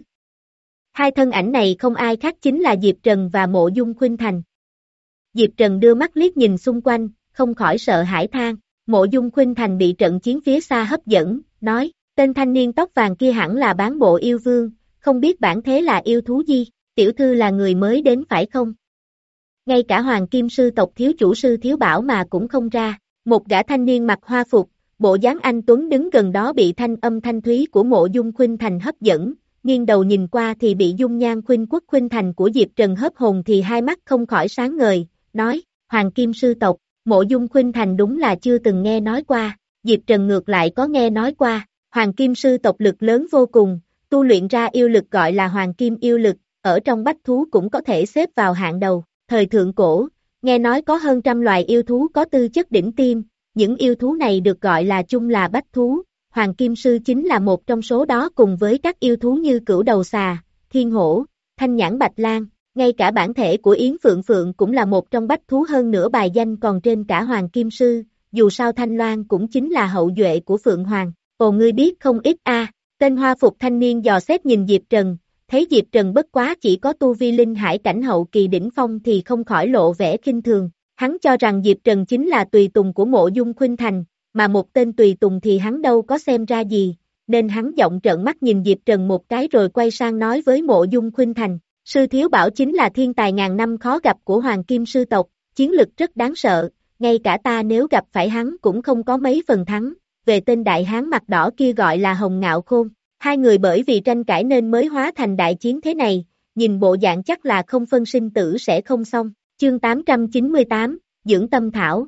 Hai thân ảnh này không ai khác chính là Diệp Trần và Mộ Dung Khuynh Thành. Diệp Trần đưa mắt liếc nhìn xung quanh, không khỏi sợ hãi than. Mộ Dung Khuynh Thành bị trận chiến phía xa hấp dẫn, nói, tên thanh niên tóc vàng kia hẳn là bán bộ yêu vương, không biết bản thế là yêu thú gì, tiểu thư là người mới đến phải không? Ngay cả hoàng kim sư tộc thiếu chủ sư thiếu bảo mà cũng không ra, một gã thanh niên mặc hoa phục, bộ dáng anh tuấn đứng gần đó bị thanh âm thanh thúy của Mộ Dung Khuynh Thành hấp dẫn, nghiêng đầu nhìn qua thì bị dung nhan khuynh quốc khuynh thành của Diệp Trần hớp hồn thì hai mắt không khỏi sáng ngời, nói, hoàng kim sư tộc, Mộ Dung Khuynh Thành đúng là chưa từng nghe nói qua, Diệp Trần ngược lại có nghe nói qua, hoàng kim sư tộc lực lớn vô cùng, tu luyện ra yêu lực gọi là hoàng kim yêu lực, ở trong bách thú cũng có thể xếp vào hạng đầu, thời thượng cổ, nghe nói có hơn trăm loài yêu thú có tư chất đỉnh tiêm, những yêu thú này được gọi là chung là bách thú, hoàng kim sư chính là một trong số đó cùng với các yêu thú như cửu đầu xà, thiên hổ, thanh nhãn bạch lang. Ngay cả bản thể của Yến Phượng Phượng cũng là một trong bách thú hơn nữa bài danh còn trên cả Hoàng Kim Sư, dù sao Thanh Loan cũng chính là hậu duệ của Phượng Hoàng. Ồ ngươi biết không ít a. Tên hoa phục thanh niên dò xét nhìn Diệp Trần, thấy Diệp Trần bất quá chỉ có tu vi linh hải cảnh hậu kỳ đỉnh phong thì không khỏi lộ vẻ khinh thường. Hắn cho rằng Diệp Trần chính là tùy tùng của Mộ Dung Khuynh Thành, mà một tên tùy tùng thì hắn đâu có xem ra gì, nên hắn giọng trợn mắt nhìn Diệp Trần một cái rồi quay sang nói với Mộ Dung Khuynh Thành. Sư thiếu bảo chính là thiên tài ngàn năm khó gặp của hoàng kim sư tộc, chiến lực rất đáng sợ, ngay cả ta nếu gặp phải hắn cũng không có mấy phần thắng, về tên đại hán mặt đỏ kia gọi là Hồng Ngạo Khôn, hai người bởi vì tranh cãi nên mới hóa thành đại chiến thế này, nhìn bộ dạng chắc là không phân sinh tử sẽ không xong, chương tám trăm chín mươi tám, Dưỡng Tâm Thảo.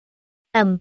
Ầm,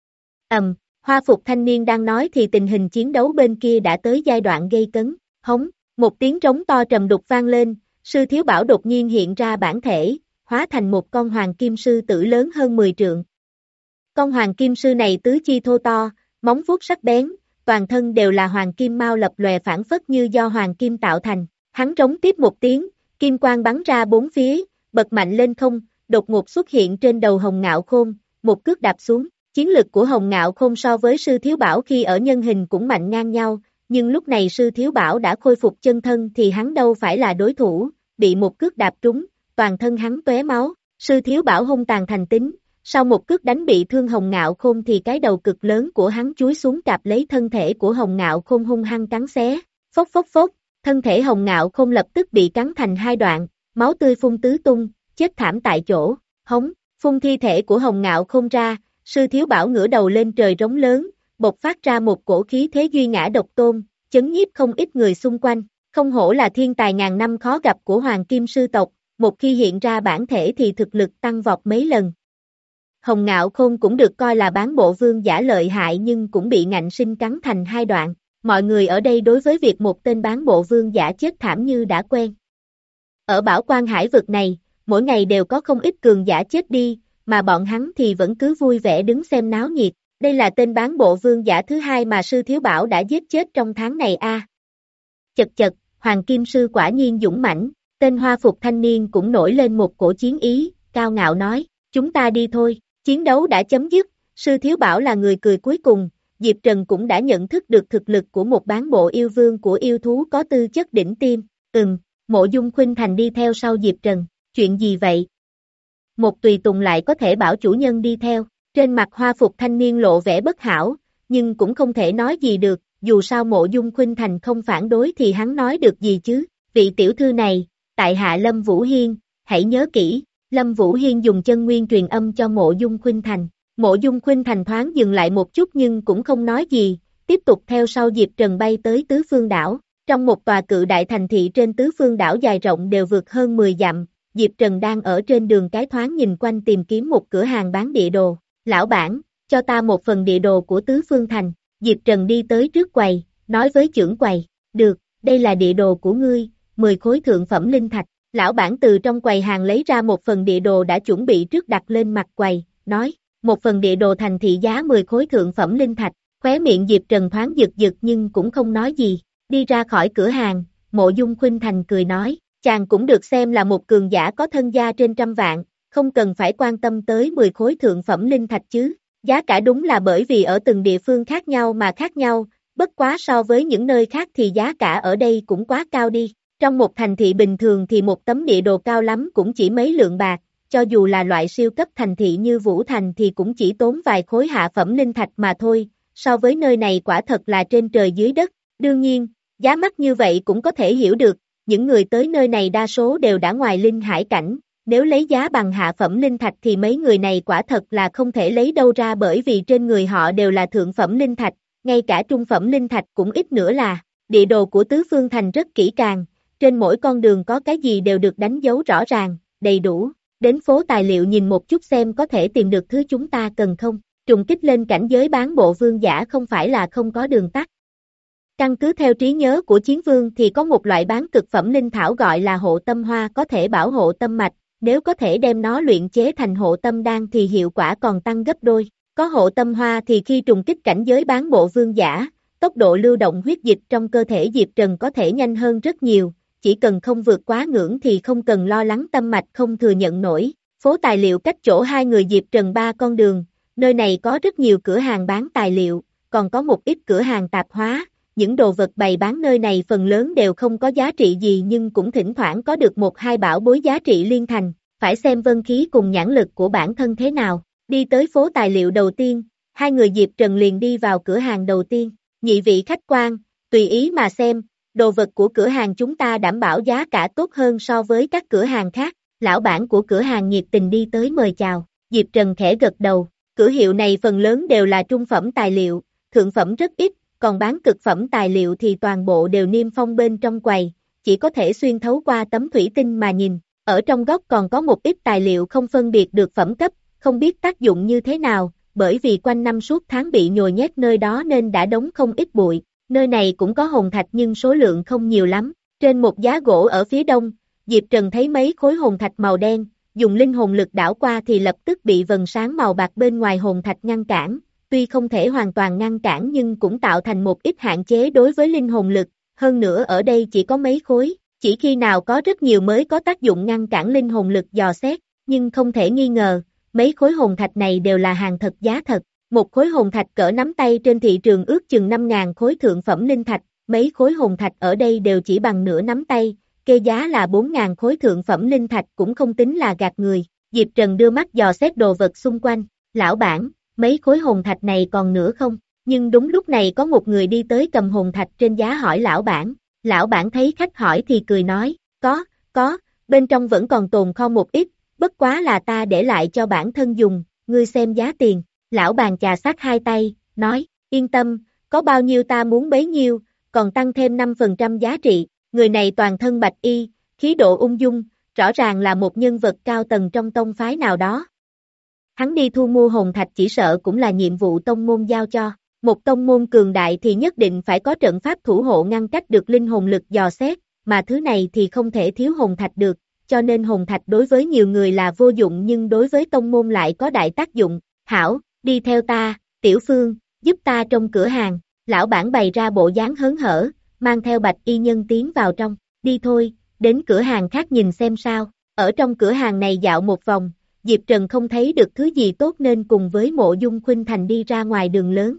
ầm, hoa phục thanh niên đang nói thì tình hình chiến đấu bên kia đã tới giai đoạn gây cấn, hống, một tiếng trống to trầm đục vang lên. Sư thiếu bảo đột nhiên hiện ra bản thể, hóa thành một con hoàng kim sư tử lớn hơn mười trượng. Con hoàng kim sư này tứ chi thô to, móng vuốt sắc bén, toàn thân đều là hoàng kim mao lập lòe phản phất như do hoàng kim tạo thành. Hắn trống tiếp một tiếng, kim quang bắn ra bốn phía, bật mạnh lên không, đột ngột xuất hiện trên đầu Hồng Ngạo Khôn, một cước đạp xuống. Chiến lực của Hồng Ngạo Khôn so với sư thiếu bảo khi ở nhân hình cũng mạnh ngang nhau. Nhưng lúc này sư thiếu bảo đã khôi phục chân thân thì hắn đâu phải là đối thủ, bị một cước đạp trúng, toàn thân hắn tóe máu, sư thiếu bảo hung tàn thành tính, sau một cước đánh bị thương Hồng Ngạo Khôn thì cái đầu cực lớn của hắn chúi xuống cạp lấy thân thể của Hồng Ngạo Khôn hung hăng cắn xé, phốc phốc phốc, thân thể Hồng Ngạo Khôn lập tức bị cắn thành hai đoạn, máu tươi phun tứ tung, chết thảm tại chỗ, hống, phun thi thể của Hồng Ngạo Khôn ra, sư thiếu bảo ngửa đầu lên trời rống lớn, bộc phát ra một cổ khí thế duy ngã độc tôn, chấn nhiếp không ít người xung quanh, không hổ là thiên tài ngàn năm khó gặp của hoàng kim sư tộc, một khi hiện ra bản thể thì thực lực tăng vọt mấy lần. Hồng Ngạo Khôn cũng được coi là bán bộ vương giả lợi hại nhưng cũng bị ngạnh sinh cắn thành hai đoạn, mọi người ở đây đối với việc một tên bán bộ vương giả chết thảm như đã quen. Ở Bảo Quan Hải vực này, mỗi ngày đều có không ít cường giả chết đi, mà bọn hắn thì vẫn cứ vui vẻ đứng xem náo nhiệt. Đây là tên bán bộ vương giả thứ hai mà sư thiếu bảo đã giết chết trong tháng này a. À. Chật chật, hoàng kim sư quả nhiên dũng mãnh, tên hoa phục thanh niên cũng nổi lên một cổ chiến ý, cao ngạo nói, chúng ta đi thôi, chiến đấu đã chấm dứt, sư thiếu bảo là người cười cuối cùng, Diệp Trần cũng đã nhận thức được thực lực của một bán bộ yêu vương của yêu thú có tư chất đỉnh tiêm, ừm, Mộ Dung Khuynh Thành đi theo sau Diệp Trần, chuyện gì vậy? Một tùy tùng lại có thể bảo chủ nhân đi theo. Trên mặt hoa phục thanh niên lộ vẻ bất hảo, nhưng cũng không thể nói gì được, dù sao Mộ Dung Khuynh Thành không phản đối thì hắn nói được gì chứ, vị tiểu thư này, tại hạ Lâm Vũ Hiên, hãy nhớ kỹ, Lâm Vũ Hiên dùng chân nguyên truyền âm cho Mộ Dung Khuynh Thành. Mộ Dung Khuynh Thành thoáng dừng lại một chút nhưng cũng không nói gì, tiếp tục theo sau Diệp Trần bay tới Tứ Phương Đảo. Trong một tòa cự đại thành thị trên Tứ Phương Đảo dài rộng đều vượt hơn mười dặm, Diệp Trần đang ở trên đường cái thoáng nhìn quanh tìm kiếm một cửa hàng bán địa đồ. Lão bản, cho ta một phần địa đồ của Tứ Phương Thành. Diệp Trần đi tới trước quầy, nói với trưởng quầy, được, đây là địa đồ của ngươi, mười khối thượng phẩm linh thạch. Lão bản từ trong quầy hàng lấy ra một phần địa đồ đã chuẩn bị trước đặt lên mặt quầy, nói, một phần địa đồ thành thị giá mười khối thượng phẩm linh thạch. Khóe miệng Diệp Trần thoáng giật giật nhưng cũng không nói gì. Đi ra khỏi cửa hàng, Mộ Dung Khuynh Thành cười nói, chàng cũng được xem là một cường giả có thân gia trên trăm vạn, không cần phải quan tâm tới mười khối thượng phẩm linh thạch chứ. Giá cả đúng là bởi vì ở từng địa phương khác nhau mà khác nhau, bất quá so với những nơi khác thì giá cả ở đây cũng quá cao đi. Trong một thành thị bình thường thì một tấm địa đồ cao lắm cũng chỉ mấy lượng bạc, cho dù là loại siêu cấp thành thị như Vũ Thành thì cũng chỉ tốn vài khối hạ phẩm linh thạch mà thôi, so với nơi này quả thật là trên trời dưới đất. Đương nhiên, giá mắc như vậy cũng có thể hiểu được, những người tới nơi này đa số đều đã ngoài linh hải cảnh, nếu lấy giá bằng hạ phẩm linh thạch thì mấy người này quả thật là không thể lấy đâu ra bởi vì trên người họ đều là thượng phẩm linh thạch, ngay cả trung phẩm linh thạch cũng ít nữa là. Địa đồ của Tứ Phương Thành rất kỹ càng, trên mỗi con đường có cái gì đều được đánh dấu rõ ràng, đầy đủ, đến phố tài liệu nhìn một chút xem có thể tìm được thứ chúng ta cần không. Trùng kích lên cảnh giới bán bộ vương giả không phải là không có đường tắt. Căn cứ theo trí nhớ của Chiến Vương thì có một loại bán cực phẩm linh thảo gọi là hộ tâm hoa có thể bảo hộ tâm mạch, nếu có thể đem nó luyện chế thành hộ tâm đan thì hiệu quả còn tăng gấp đôi. Có hộ tâm hoa thì khi trùng kích cảnh giới bán bộ vương giả, tốc độ lưu động huyết dịch trong cơ thể Diệp Trần có thể nhanh hơn rất nhiều, chỉ cần không vượt quá ngưỡng thì không cần lo lắng tâm mạch không thừa nhận nổi. Phố tài liệu cách chỗ hai người Diệp Trần ba con đường, nơi này có rất nhiều cửa hàng bán tài liệu, còn có một ít cửa hàng tạp hóa. Những đồ vật bày bán nơi này phần lớn đều không có giá trị gì nhưng cũng thỉnh thoảng có được một hai bảo bối giá trị liên thành, phải xem vân khí cùng nhãn lực của bản thân thế nào. Đi tới phố tài liệu đầu tiên, hai người Diệp Trần liền đi vào cửa hàng đầu tiên. Nhị vị khách quan, tùy ý mà xem, đồ vật của cửa hàng chúng ta đảm bảo giá cả tốt hơn so với các cửa hàng khác. Lão bản của cửa hàng nhiệt tình đi tới mời chào, Diệp Trần khẽ gật đầu, cửa hiệu này phần lớn đều là trung phẩm tài liệu, thượng phẩm rất ít. Còn bán cực phẩm tài liệu thì toàn bộ đều niêm phong bên trong quầy, chỉ có thể xuyên thấu qua tấm thủy tinh mà nhìn. Ở trong góc còn có một ít tài liệu không phân biệt được phẩm cấp, không biết tác dụng như thế nào, bởi vì quanh năm suốt tháng bị nhồi nhét nơi đó nên đã đóng không ít bụi. Nơi này cũng có hồn thạch nhưng số lượng không nhiều lắm. Trên một giá gỗ ở phía đông, Diệp Trần thấy mấy khối hồn thạch màu đen, dùng linh hồn lực đảo qua thì lập tức bị vầng sáng màu bạc bên ngoài hồn thạch ngăn cản. Tuy không thể hoàn toàn ngăn cản nhưng cũng tạo thành một ít hạn chế đối với linh hồn lực, hơn nữa ở đây chỉ có mấy khối, chỉ khi nào có rất nhiều mới có tác dụng ngăn cản linh hồn lực dò xét, nhưng không thể nghi ngờ, mấy khối hồn thạch này đều là hàng thật giá thật, một khối hồn thạch cỡ nắm tay trên thị trường ước chừng năm nghìn khối thượng phẩm linh thạch, mấy khối hồn thạch ở đây đều chỉ bằng nửa nắm tay, kê giá là bốn nghìn khối thượng phẩm linh thạch cũng không tính là gạt người. Diệp Trần đưa mắt dò xét đồ vật xung quanh, lão bản, mấy khối hồn thạch này còn nữa không? Nhưng đúng lúc này có một người đi tới cầm hồn thạch trên giá hỏi lão bản. Lão bản thấy khách hỏi thì cười nói, có, có, bên trong vẫn còn tồn kho một ít, bất quá là ta để lại cho bản thân dùng, ngươi xem giá tiền. Lão bàn chà sát hai tay, nói, yên tâm, có bao nhiêu ta muốn bấy nhiêu, còn tăng thêm năm phần trăm giá trị. Người này toàn thân bạch y, khí độ ung dung, rõ ràng là một nhân vật cao tầng trong tông phái nào đó. Hắn đi thu mua hồn thạch chỉ sợ cũng là nhiệm vụ tông môn giao cho. Một tông môn cường đại thì nhất định phải có trận pháp thủ hộ ngăn cách được linh hồn lực dò xét, mà thứ này thì không thể thiếu hồn thạch được, cho nên hồn thạch đối với nhiều người là vô dụng nhưng đối với tông môn lại có đại tác dụng. Hảo, đi theo ta, Tiểu Phương, giúp ta trong cửa hàng. Lão bản bày ra bộ dáng hớn hở, mang theo bạch y nhân tiến vào trong. Đi thôi, đến cửa hàng khác nhìn xem sao. Ở trong cửa hàng này dạo một vòng, Diệp Trần không thấy được thứ gì tốt nên cùng với Mộ Dung Khuynh Thành đi ra ngoài đường lớn.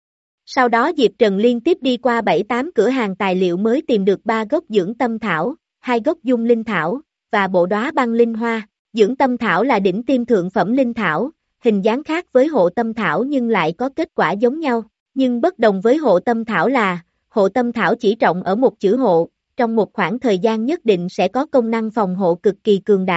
Sau đó Diệp Trần liên tiếp đi qua bảy tám cửa hàng tài liệu mới tìm được ba gốc dưỡng tâm thảo, hai gốc dung linh thảo, và bộ đóa băng linh hoa. Dưỡng tâm thảo là đỉnh tiêm thượng phẩm linh thảo, hình dáng khác với hộ tâm thảo nhưng lại có kết quả giống nhau. Nhưng bất đồng với hộ tâm thảo là, hộ tâm thảo chỉ trọng ở một chữ hộ, trong một khoảng thời gian nhất định sẽ có công năng phòng hộ cực kỳ cường đại,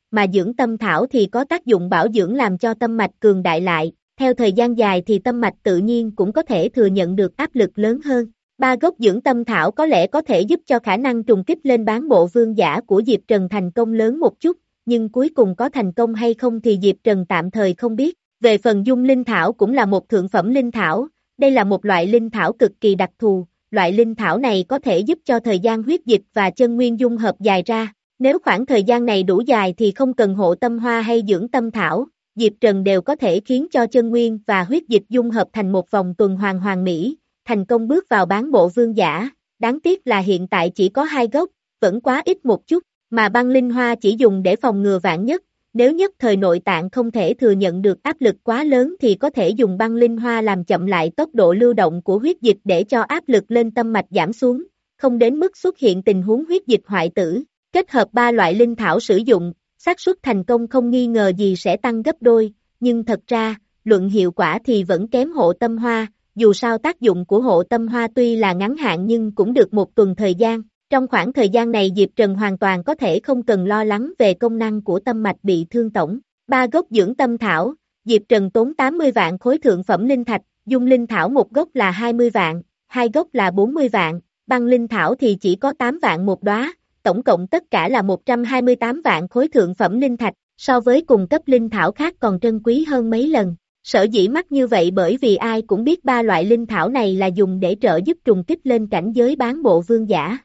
mà dưỡng tâm thảo thì có tác dụng bảo dưỡng làm cho tâm mạch cường đại lại, theo thời gian dài thì tâm mạch tự nhiên cũng có thể thừa nhận được áp lực lớn hơn. Ba gốc dưỡng tâm thảo có lẽ có thể giúp cho khả năng trùng kích lên bán bộ vương giả của Diệp Trần thành công lớn một chút, nhưng cuối cùng có thành công hay không thì Diệp Trần tạm thời không biết. Về phần dung linh thảo cũng là một thượng phẩm linh thảo, đây là một loại linh thảo cực kỳ đặc thù, loại linh thảo này có thể giúp cho thời gian huyết dịch và chân nguyên dung hợp dài ra. Nếu khoảng thời gian này đủ dài thì không cần hộ tâm hoa hay dưỡng tâm thảo, Diệp Trần đều có thể khiến cho chân nguyên và huyết dịch dung hợp thành một vòng tuần hoàn hoàn mỹ, thành công bước vào bán bộ vương giả. Đáng tiếc là hiện tại chỉ có hai gốc, vẫn quá ít một chút, mà băng linh hoa chỉ dùng để phòng ngừa vạn nhất. Nếu nhất thời nội tạng không thể thừa nhận được áp lực quá lớn thì có thể dùng băng linh hoa làm chậm lại tốc độ lưu động của huyết dịch để cho áp lực lên tâm mạch giảm xuống, không đến mức xuất hiện tình huống huyết dịch hoại tử. Kết hợp ba loại linh thảo sử dụng, xác suất thành công không nghi ngờ gì sẽ tăng gấp đôi, nhưng thật ra, luận hiệu quả thì vẫn kém hộ tâm hoa, dù sao tác dụng của hộ tâm hoa tuy là ngắn hạn nhưng cũng được một tuần thời gian. Trong khoảng thời gian này Diệp Trần hoàn toàn có thể không cần lo lắng về công năng của tâm mạch bị thương tổn. Ba gốc dưỡng tâm thảo, Diệp Trần tốn tám mươi vạn khối thượng phẩm linh thạch, dung linh thảo một gốc là hai mươi vạn, hai gốc là bốn mươi vạn, băng linh thảo thì chỉ có tám vạn một đóa, tổng cộng tất cả là một trăm hai mươi tám vạn khối thượng phẩm linh thạch, so với cùng cấp linh thảo khác còn trân quý hơn mấy lần. Sở dĩ mắc như vậy bởi vì ai cũng biết ba loại linh thảo này là dùng để trợ giúp trùng kích lên cảnh giới bán bộ vương giả.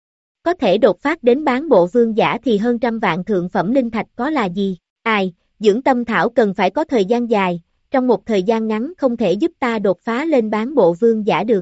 Có thể đột phát đến bán bộ vương giả thì hơn trăm vạn thượng phẩm linh thạch có là gì? Ai, dưỡng tâm thảo cần phải có thời gian dài, trong một thời gian ngắn không thể giúp ta đột phá lên bán bộ vương giả được.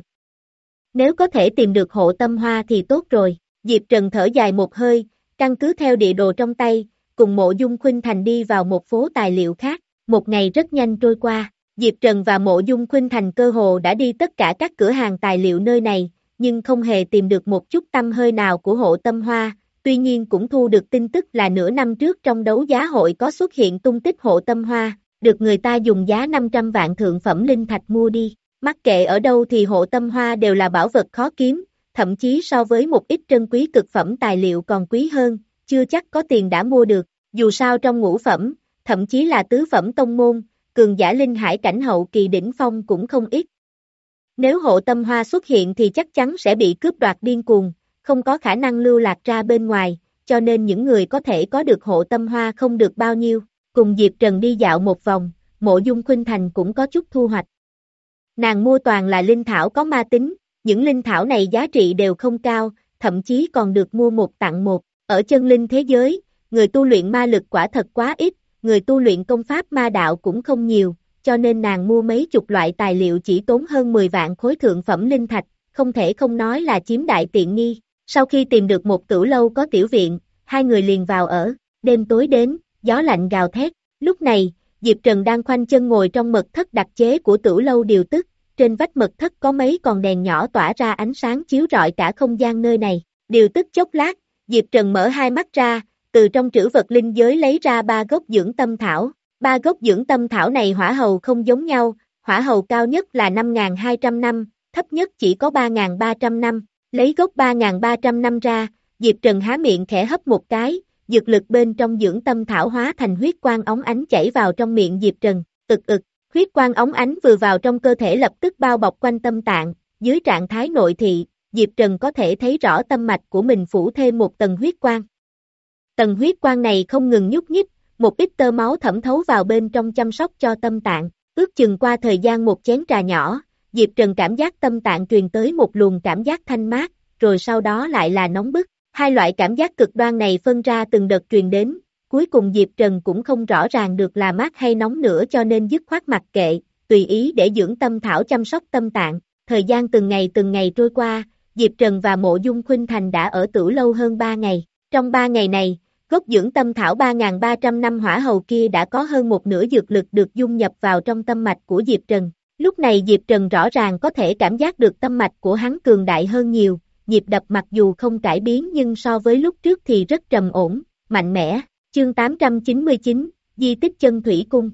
Nếu có thể tìm được hộ tâm hoa thì tốt rồi. Diệp Trần thở dài một hơi, căn cứ theo địa đồ trong tay, cùng Mộ Dung Khuynh Thành đi vào một phố tài liệu khác. Một ngày rất nhanh trôi qua, Diệp Trần và Mộ Dung Khuynh Thành cơ hồ đã đi tất cả các cửa hàng tài liệu nơi này, nhưng không hề tìm được một chút tăm hơi nào của hộ tâm hoa, tuy nhiên cũng thu được tin tức là nửa năm trước trong đấu giá hội có xuất hiện tung tích hộ tâm hoa, được người ta dùng giá năm trăm vạn thượng phẩm linh thạch mua đi. Mắc kệ ở đâu thì hộ tâm hoa đều là bảo vật khó kiếm, thậm chí so với một ít trân quý cực phẩm tài liệu còn quý hơn, chưa chắc có tiền đã mua được, dù sao trong ngũ phẩm, thậm chí là tứ phẩm tông môn, cường giả linh hải cảnh hậu kỳ đỉnh phong cũng không ít. Nếu hộ tâm hoa xuất hiện thì chắc chắn sẽ bị cướp đoạt điên cuồng, không có khả năng lưu lạc ra bên ngoài, cho nên những người có thể có được hộ tâm hoa không được bao nhiêu. Cùng Diệp Trần đi dạo một vòng, Mộ Dung Khuynh Thành cũng có chút thu hoạch. Nàng mua toàn là linh thảo có ma tính, những linh thảo này giá trị đều không cao, thậm chí còn được mua một tặng một. Ở chân linh thế giới, người tu luyện ma lực quả thật quá ít, người tu luyện công pháp ma đạo cũng không nhiều, cho nên nàng mua mấy chục loại tài liệu chỉ tốn hơn mười vạn khối thượng phẩm linh thạch, không thể không nói là chiếm đại tiện nghi. Sau khi tìm được một tửu lâu có tiểu viện, hai người liền vào ở, đêm tối đến, gió lạnh gào thét. Lúc này, Diệp Trần đang khoanh chân ngồi trong mật thất đặc chế của tửu lâu điều tức, trên vách mật thất có mấy con đèn nhỏ tỏa ra ánh sáng chiếu rọi cả không gian nơi này. Điều tức chốc lát, Diệp Trần mở hai mắt ra, từ trong trữ vật linh giới lấy ra ba gốc dưỡng tâm thảo. Ba gốc dưỡng tâm thảo này hỏa hầu không giống nhau, hỏa hầu cao nhất là năm nghìn hai trăm năm, thấp nhất chỉ có ba nghìn ba trăm năm. Lấy gốc ba nghìn ba trăm năm ra, Diệp Trần há miệng khẽ hấp một cái, dược lực bên trong dưỡng tâm thảo hóa thành huyết quang óng ánh chảy vào trong miệng Diệp Trần, ực ực, huyết quang óng ánh vừa vào trong cơ thể lập tức bao bọc quanh tâm tạng, dưới trạng thái nội thị, Diệp Trần có thể thấy rõ tâm mạch của mình phủ thêm một tầng huyết quang. Tầng huyết quang này không ngừng nhúc nhích, một ít tơ máu thẩm thấu vào bên trong chăm sóc cho tâm tạng, ước chừng qua thời gian một chén trà nhỏ, Diệp Trần cảm giác tâm tạng truyền tới một luồng cảm giác thanh mát, rồi sau đó lại là nóng bức. Hai loại cảm giác cực đoan này phân ra từng đợt truyền đến, cuối cùng Diệp Trần cũng không rõ ràng được là mát hay nóng nữa cho nên dứt khoát mặc kệ, tùy ý để dưỡng tâm thảo chăm sóc tâm tạng. Thời gian từng ngày từng ngày trôi qua, Diệp Trần và Mộ Dung Khuynh Thành đã ở tửu lâu hơn ba ngày. Trong ba ngày này, gốc dưỡng tâm thảo ba nghìn ba trăm năm hỏa hầu kia đã có hơn một nửa dược lực được dung nhập vào trong tâm mạch của Diệp Trần. Lúc này Diệp Trần rõ ràng có thể cảm giác được tâm mạch của hắn cường đại hơn nhiều, nhịp đập mặc dù không cải biến nhưng so với lúc trước thì rất trầm ổn, mạnh mẽ. Chương tám trăm chín mươi chín, Di tích chân thủy cung.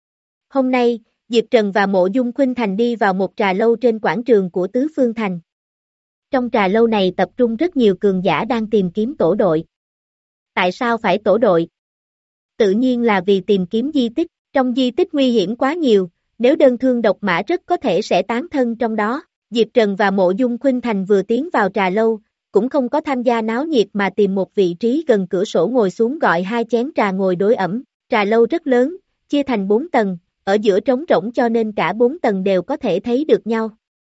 Hôm nay, Diệp Trần và Mộ Dung Khuynh Thành đi vào một trà lâu trên quảng trường của Tứ Phương Thành. Trong trà lâu này tập trung rất nhiều cường giả đang tìm kiếm tổ đội. Tại sao phải tổ đội? tự nhiên là vì tìm kiếm di tích, trong di tích nguy hiểm quá nhiều, nếu đơn thương độc mã rất có thể sẽ tán thân trong đó. Diệp Trần và Mộ Dung Khuynh Thành vừa tiến vào trà lâu, cũng không có tham gia náo nhiệt mà tìm một vị trí gần cửa sổ ngồi xuống gọi hai chén trà ngồi đối ẩm. Trà lâu rất lớn, chia thành bốn tầng, ở giữa trống rỗng cho nên cả bốn tầng đều có thể thấy được nhau.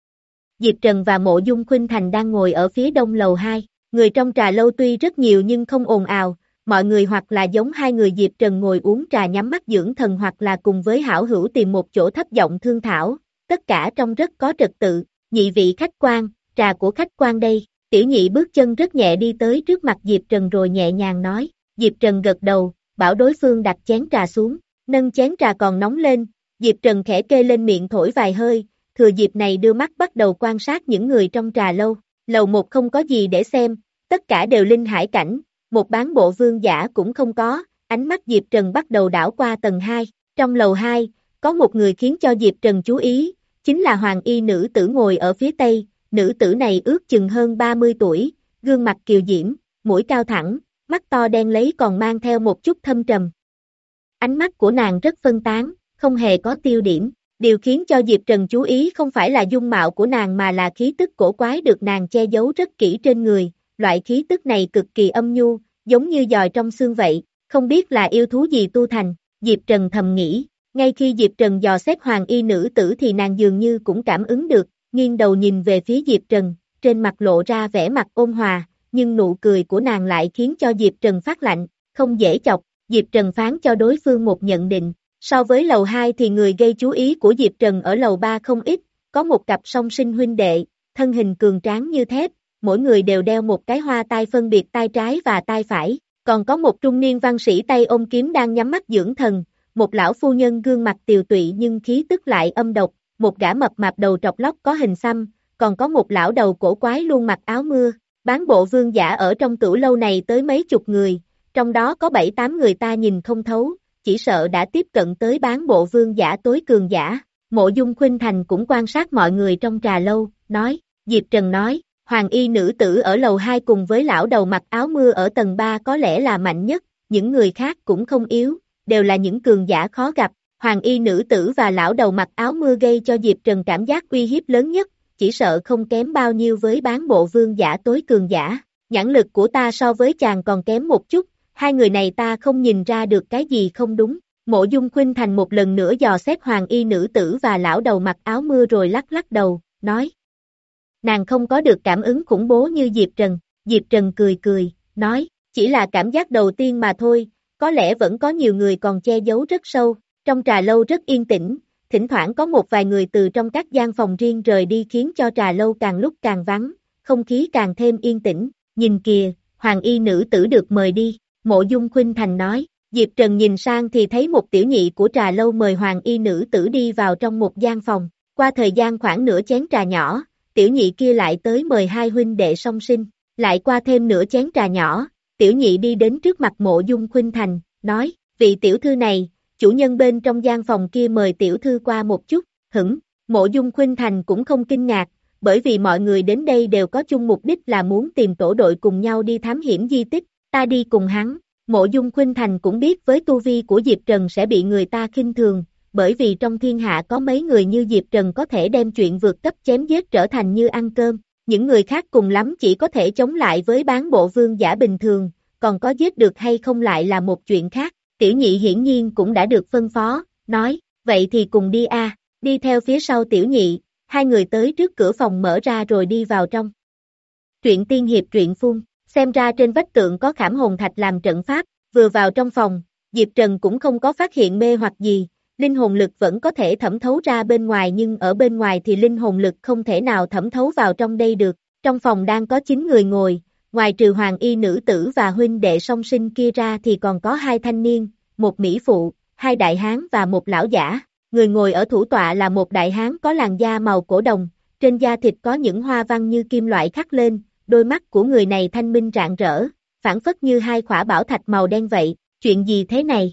Diệp Trần và Mộ Dung Khuynh Thành đang ngồi ở phía đông lầu hai, người trong trà lâu tuy rất nhiều nhưng không ồn ào, mọi người hoặc là giống hai người Diệp Trần ngồi uống trà nhắm mắt dưỡng thần hoặc là cùng với hảo hữu tìm một chỗ thấp giọng thương thảo, tất cả trông rất có trật tự. Nhị vị khách quan, trà của khách quan đây. Tiểu nhị bước chân rất nhẹ đi tới trước mặt Diệp Trần rồi nhẹ nhàng nói. Diệp Trần gật đầu, bảo đối phương đặt chén trà xuống, nâng chén trà còn nóng lên, Diệp Trần khẽ kê lên miệng thổi vài hơi, thừa dịp này đưa mắt bắt đầu quan sát những người trong trà lâu. Lầu một không có gì để xem, tất cả đều linh hải cảnh, một bán bộ vương giả cũng không có, ánh mắt Diệp Trần bắt đầu đảo qua tầng hai. Trong lầu hai, có một người khiến cho Diệp Trần chú ý, chính là hoàng y nữ tử ngồi ở phía tây. Nữ tử này ước chừng hơn ba mươi tuổi, gương mặt kiều diễm, mũi cao thẳng, mắt to đen lấy còn mang theo một chút thâm trầm. Ánh mắt của nàng rất phân tán, không hề có tiêu điểm. Điều khiến cho Diệp Trần chú ý không phải là dung mạo của nàng mà là khí tức cổ quái được nàng che giấu rất kỹ trên người. Loại khí tức này cực kỳ âm nhu, giống như giòi trong xương vậy, không biết là yêu thú gì tu thành. Diệp Trần thầm nghĩ, ngay khi Diệp Trần dò xét hoàng y nữ tử thì nàng dường như cũng cảm ứng được. Nghiêng đầu nhìn về phía Diệp Trần, trên mặt lộ ra vẻ mặt ôn hòa, nhưng nụ cười của nàng lại khiến cho Diệp Trần phát lạnh, không dễ chọc. Diệp Trần phán cho đối phương một nhận định, so với lầu hai thì người gây chú ý của Diệp Trần ở lầu ba không ít, có một cặp song sinh huynh đệ, thân hình cường tráng như thép, mỗi người đều đeo một cái hoa tai phân biệt tai trái và tai phải, còn có một trung niên văn sĩ tay ôm kiếm đang nhắm mắt dưỡng thần, một lão phu nhân gương mặt tiều tụy nhưng khí tức lại âm độc. Một gã mập mạp đầu trọc lóc có hình xăm, còn có một lão đầu cổ quái luôn mặc áo mưa. Bán bộ vương giả ở trong tửu lâu này tới mấy chục người, trong đó có bảy tám người ta nhìn không thấu, chỉ sợ đã tiếp cận tới bán bộ vương giả tối cường giả. Mộ Dung Khuynh Thành cũng quan sát mọi người trong trà lâu, nói, Diệp Trần nói, hoàng y nữ tử ở lầu hai cùng với lão đầu mặc áo mưa ở tầng ba có lẽ là mạnh nhất, những người khác cũng không yếu, đều là những cường giả khó gặp. Hoàng y nữ tử và lão đầu mặc áo mưa gây cho Diệp Trần cảm giác uy hiếp lớn nhất, chỉ sợ không kém bao nhiêu với bán bộ vương giả tối cường giả. Nhãn lực của ta so với chàng còn kém một chút, hai người này ta không nhìn ra được cái gì không đúng. Mộ Dung Khuynh Thành một lần nữa dò xét hoàng y nữ tử và lão đầu mặc áo mưa rồi lắc lắc đầu, nói. Nàng không có được cảm ứng khủng bố như Diệp Trần. Diệp Trần cười cười, nói, chỉ là cảm giác đầu tiên mà thôi, có lẽ vẫn có nhiều người còn che giấu rất sâu. Trong trà lâu rất yên tĩnh, thỉnh thoảng có một vài người từ trong các gian phòng riêng rời đi khiến cho trà lâu càng lúc càng vắng, không khí càng thêm yên tĩnh. Nhìn kìa, hoàng y nữ tử được mời đi, Mộ Dung Khuynh Thành nói. Diệp Trần nhìn sang thì thấy một tiểu nhị của trà lâu mời hoàng y nữ tử đi vào trong một gian phòng. Qua thời gian khoảng nửa chén trà nhỏ, tiểu nhị kia lại tới mời hai huynh đệ song sinh. Lại qua thêm nửa chén trà nhỏ, tiểu nhị đi đến trước mặt Mộ Dung Khuynh Thành, nói, vị tiểu thư này, chủ nhân bên trong gian phòng kia mời tiểu thư qua một chút. Hửng, Mộ Dung Khuynh Thành cũng không kinh ngạc, bởi vì mọi người đến đây đều có chung mục đích là muốn tìm tổ đội cùng nhau đi thám hiểm di tích, ta đi cùng hắn. Mộ Dung Khuynh Thành cũng biết với tu vi của Diệp Trần sẽ bị người ta khinh thường, bởi vì trong thiên hạ có mấy người như Diệp Trần có thể đem chuyện vượt cấp chém giết trở thành như ăn cơm, những người khác cùng lắm chỉ có thể chống lại với bán bộ vương giả bình thường, còn có giết được hay không lại là một chuyện khác. Tiểu nhị hiển nhiên cũng đã được phân phó, nói, vậy thì cùng đi a. Đi theo phía sau tiểu nhị, hai người tới trước cửa phòng mở ra rồi đi vào trong. Truyện tiên hiệp truyện phun, xem ra trên vách tượng có khảm hồn thạch làm trận pháp, vừa vào trong phòng, Diệp Trần cũng không có phát hiện mê hoặc gì, linh hồn lực vẫn có thể thẩm thấu ra bên ngoài nhưng ở bên ngoài thì linh hồn lực không thể nào thẩm thấu vào trong đây được. Trong phòng đang có chín người ngồi, ngoài trừ hoàng y nữ tử và huynh đệ song sinh kia ra thì còn có hai thanh niên, một mỹ phụ, hai đại hán và một lão giả. Người ngồi ở thủ tọa là một đại hán có làn da màu cổ đồng, trên da thịt có những hoa văn như kim loại khắc lên, đôi mắt của người này thanh minh rạng rỡ, phảng phất như hai khỏa bảo thạch màu đen vậy. Chuyện gì thế này?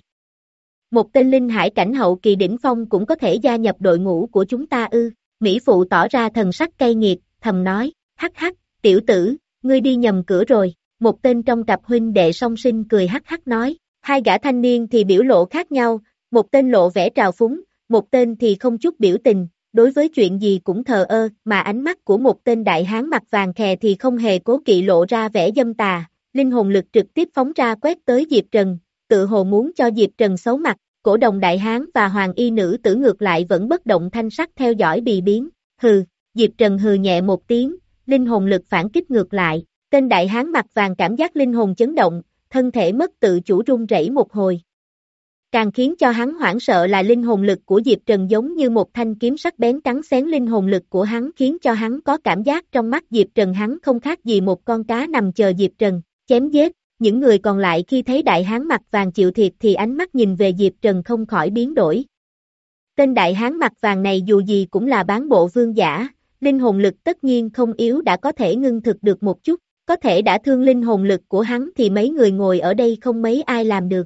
Một tên linh hải cảnh hậu kỳ đỉnh phong cũng có thể gia nhập đội ngũ của chúng ta ư? Mỹ phụ tỏ ra thần sắc cay nghiệt, thầm nói, hắc hắc, tiểu tử, ngươi đi nhầm cửa rồi. Một tên trong cặp huynh đệ song sinh cười hắc hắc nói, Hai gã thanh niên thì biểu lộ khác nhau, một tên lộ vẻ trào phúng, một tên thì không chút biểu tình, đối với chuyện gì cũng thờ ơ, mà ánh mắt của một tên đại hán mặt vàng khè thì không hề cố kỵ lộ ra vẻ dâm tà, linh hồn lực trực tiếp phóng ra quét tới Diệp Trần, tự hồ muốn cho Diệp Trần xấu mặt, cổ đồng đại hán và hoàng y nữ tử ngược lại vẫn bất động thanh sắc theo dõi bì biến, hừ, Diệp Trần hừ nhẹ một tiếng, linh hồn lực phản kích ngược lại, tên đại hán mặt vàng cảm giác linh hồn chấn động, thân thể mất tự chủ run rẩy một hồi. Càng khiến cho hắn hoảng sợ là linh hồn lực của Diệp Trần giống như một thanh kiếm sắc bén cắn xén linh hồn lực của hắn khiến cho hắn có cảm giác trong mắt Diệp Trần hắn không khác gì một con cá nằm chờ Diệp Trần, chém giết. Những người còn lại khi thấy đại hán mặt vàng chịu thiệt thì ánh mắt nhìn về Diệp Trần không khỏi biến đổi. Tên đại hán mặt vàng này dù gì cũng là bán bộ vương giả, linh hồn lực tất nhiên không yếu đã có thể ngưng thực được một chút, có thể đã thương linh hồn lực của hắn thì mấy người ngồi ở đây không mấy ai làm được.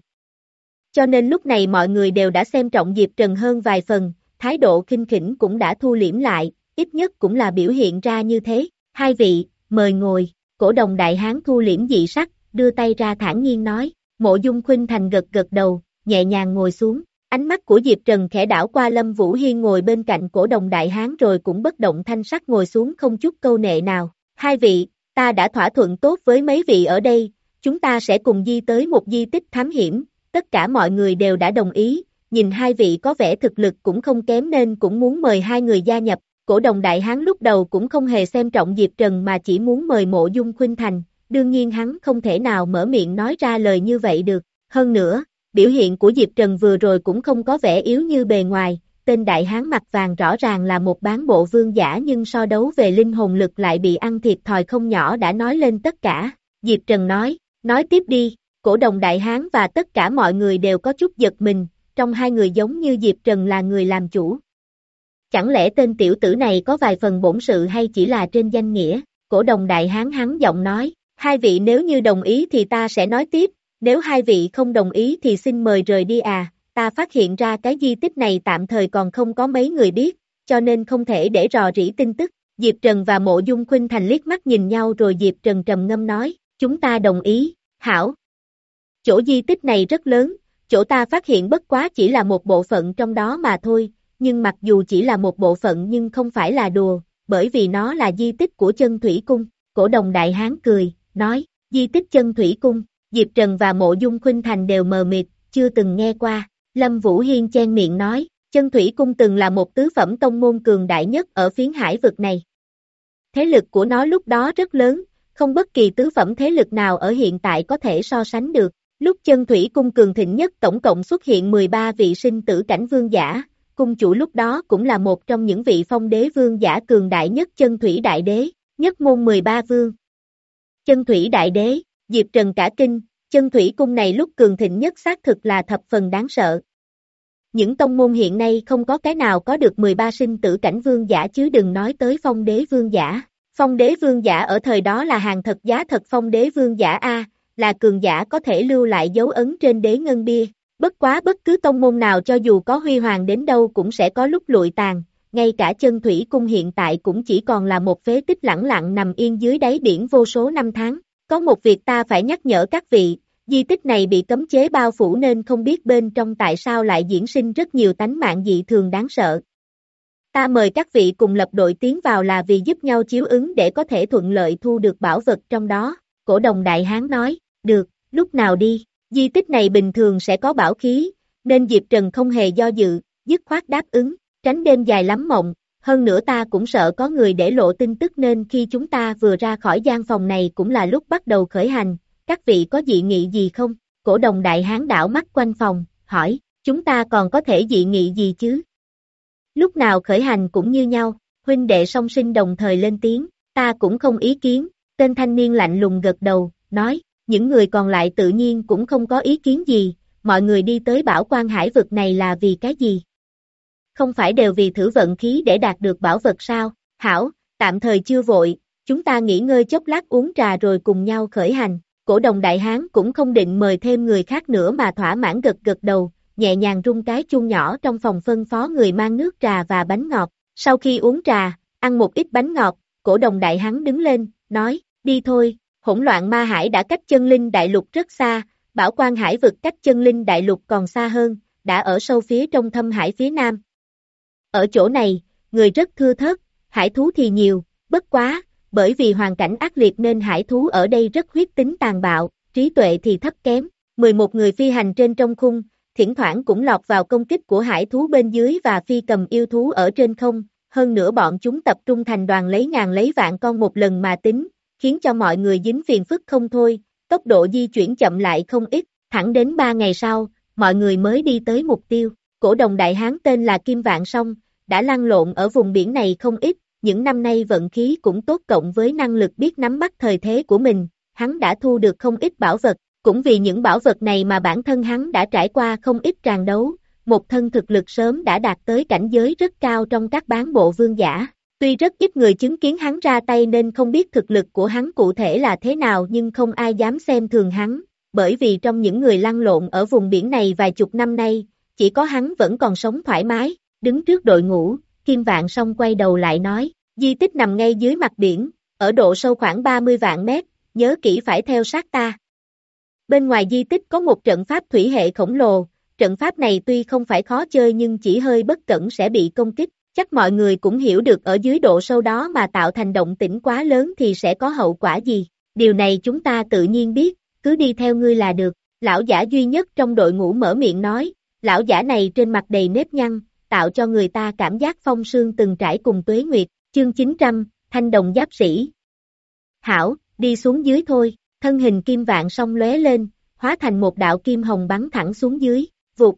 Cho nên lúc này mọi người đều đã xem trọng Diệp Trần hơn vài phần, thái độ khinh khỉnh cũng đã thu liễm lại, ít nhất cũng là biểu hiện ra như thế. Hai vị, mời ngồi, cổ đồng đại hán thu liễm dị sắc, đưa tay ra thản nhiên nói, Mộ Dung Khuynh Thành gật gật đầu, nhẹ nhàng ngồi xuống, ánh mắt của Diệp Trần khẽ đảo qua Lâm Vũ Hiên ngồi bên cạnh cổ đồng đại hán rồi cũng bất động thanh sắc ngồi xuống không chút câu nệ nào. Hai vị, ta đã thỏa thuận tốt với mấy vị ở đây, chúng ta sẽ cùng di tới một di tích thám hiểm, tất cả mọi người đều đã đồng ý, nhìn hai vị có vẻ thực lực cũng không kém nên cũng muốn mời hai người gia nhập, cổ đồng đại hán lúc đầu cũng không hề xem trọng Diệp Trần mà chỉ muốn mời Mộ Dung Khuynh Thành, đương nhiên hắn không thể nào mở miệng nói ra lời như vậy được, hơn nữa, biểu hiện của Diệp Trần vừa rồi cũng không có vẻ yếu như bề ngoài, tên đại hán mặt vàng rõ ràng là một bán bộ vương giả nhưng so đấu về linh hồn lực lại bị ăn thiệt thòi không nhỏ đã nói lên tất cả, Diệp Trần nói, nói tiếp đi. Cổ đồng đại hán và tất cả mọi người đều có chút giật mình, trong hai người giống như Diệp Trần là người làm chủ. Chẳng lẽ tên tiểu tử này có vài phần bổn sự hay chỉ là trên danh nghĩa? Cổ đồng đại hán hắn giọng nói, hai vị nếu như đồng ý thì ta sẽ nói tiếp, nếu hai vị không đồng ý thì xin mời rời đi à, ta phát hiện ra cái di tích này tạm thời còn không có mấy người biết, cho nên không thể để rò rỉ tin tức. Diệp Trần và Mộ Dung Khuynh Thành liếc mắt nhìn nhau rồi Diệp Trần trầm ngâm nói, chúng ta đồng ý, hảo. Chỗ di tích này rất lớn, chỗ ta phát hiện bất quá chỉ là một bộ phận trong đó mà thôi, nhưng mặc dù chỉ là một bộ phận nhưng không phải là đùa, bởi vì nó là di tích của Chân Thủy Cung, cổ đồng đại hán cười, nói, di tích Chân Thủy Cung, Diệp Trần và Mộ Dung Khuynh Thành đều mờ mịt, chưa từng nghe qua, Lâm Vũ Hiên chen miệng nói, Chân Thủy Cung từng là một tứ phẩm tông môn cường đại nhất ở phiến hải vực này. Thế lực của nó lúc đó rất lớn, không bất kỳ tứ phẩm thế lực nào ở hiện tại có thể so sánh được. Lúc Chân Thủy Cung cường thịnh nhất tổng cộng xuất hiện mười ba vị sinh tử cảnh vương giả, cung chủ lúc đó cũng là một trong những vị phong đế vương giả cường đại nhất Chân Thủy Đại Đế, nhất môn mười ba vương. Chân Thủy Đại Đế, Diệp Trần cả kinh, Chân Thủy Cung này lúc cường thịnh nhất xác thực là thập phần đáng sợ. Những tông môn hiện nay không có cái nào có được mười ba sinh tử cảnh vương giả chứ đừng nói tới phong đế vương giả. Phong đế vương giả ở thời đó là hàng thật giá thật phong đế vương giả A, là cường giả có thể lưu lại dấu ấn trên đế ngân bia. Bất quá bất cứ tông môn nào cho dù có huy hoàng đến đâu cũng sẽ có lúc lụi tàn, ngay cả Chân Thủy Cung hiện tại cũng chỉ còn là một phế tích lẳng lặng nằm yên dưới đáy biển vô số năm tháng. Có một việc ta phải nhắc nhở các vị, di tích này bị cấm chế bao phủ nên không biết bên trong tại sao lại diễn sinh rất nhiều tánh mạng dị thường đáng sợ. Ta mời các vị cùng lập đội tiến vào là vì giúp nhau chiếu ứng để có thể thuận lợi thu được bảo vật trong đó, cổ đồng đại hán nói, được, lúc nào đi, di tích này bình thường sẽ có bảo khí, nên Diệp Trần không hề do dự, dứt khoát đáp ứng, tránh đêm dài lắm mộng, hơn nữa ta cũng sợ có người để lộ tin tức nên khi chúng ta vừa ra khỏi gian phòng này cũng là lúc bắt đầu khởi hành, các vị có dị nghị gì không? Cổ đồng đại hán đảo mắt quanh phòng, hỏi, chúng ta còn có thể dị nghị gì chứ? Lúc nào khởi hành cũng như nhau, huynh đệ song sinh đồng thời lên tiếng, ta cũng không ý kiến, tên thanh niên lạnh lùng gật đầu, nói, những người còn lại tự nhiên cũng không có ý kiến gì, mọi người đi tới Bảo Quan Hải vực này là vì cái gì? Không phải đều vì thử vận khí để đạt được bảo vật sao? Hảo, tạm thời chưa vội, chúng ta nghỉ ngơi chốc lát uống trà rồi cùng nhau khởi hành. Cổ đồng đại hán cũng không định mời thêm người khác nữa mà thỏa mãn gật gật đầu, nhẹ nhàng rung cái chuông nhỏ trong phòng phân phó người mang nước trà và bánh ngọt. Sau khi uống trà, ăn một ít bánh ngọt, cổ đồng đại hán đứng lên, nói, đi thôi, hỗn loạn ma hải đã cách chân linh đại lục rất xa, Bảo Quan Hải vực cách chân linh đại lục còn xa hơn, đã ở sâu phía trong thâm hải phía nam. Ở chỗ này, người rất thưa thớt, hải thú thì nhiều, bất quá, bởi vì hoàn cảnh ác liệt nên hải thú ở đây rất huyết tính tàn bạo, trí tuệ thì thấp kém. mười một người phi hành trên trong khung, thỉnh thoảng cũng lọt vào công kích của hải thú bên dưới và phi cầm yêu thú ở trên không, hơn nữa bọn chúng tập trung thành đoàn lấy ngàn lấy vạn con một lần mà tính, khiến cho mọi người dính phiền phức không thôi, tốc độ di chuyển chậm lại không ít, thẳng đến ba ngày sau, mọi người mới đi tới mục tiêu. Cổ đồng đại hán tên là Kim Vạn Song, đã lăn lộn ở vùng biển này không ít, những năm nay vận khí cũng tốt cộng với năng lực biết nắm bắt thời thế của mình, hắn đã thu được không ít bảo vật, cũng vì những bảo vật này mà bản thân hắn đã trải qua không ít tràng đấu, một thân thực lực sớm đã đạt tới cảnh giới rất cao trong các bán bộ vương giả. Tuy rất ít người chứng kiến hắn ra tay nên không biết thực lực của hắn cụ thể là thế nào nhưng không ai dám xem thường hắn, bởi vì trong những người lăn lộn ở vùng biển này vài chục năm nay, chỉ có hắn vẫn còn sống thoải mái, đứng trước đội ngũ, Kim Vạn Song quay đầu lại nói, di tích nằm ngay dưới mặt biển, ở độ sâu khoảng ba mươi vạn mét, nhớ kỹ phải theo sát ta. Bên ngoài di tích có một trận pháp thủy hệ khổng lồ, trận pháp này tuy không phải khó chơi nhưng chỉ hơi bất cẩn sẽ bị công kích, chắc mọi người cũng hiểu được ở dưới độ sâu đó mà tạo thành động tĩnh quá lớn thì sẽ có hậu quả gì, điều này chúng ta tự nhiên biết, cứ đi theo ngươi là được, lão giả duy nhất trong đội ngũ mở miệng nói, lão giả này trên mặt đầy nếp nhăn, tạo cho người ta cảm giác phong sương từng trải cùng tuế nguyệt, chương chín trăm, thanh đồng giáp sĩ. Hảo, đi xuống dưới thôi, thân hình Kim Vạn Song lóe lên, hóa thành một đạo kim hồng bắn thẳng xuống dưới, vụt,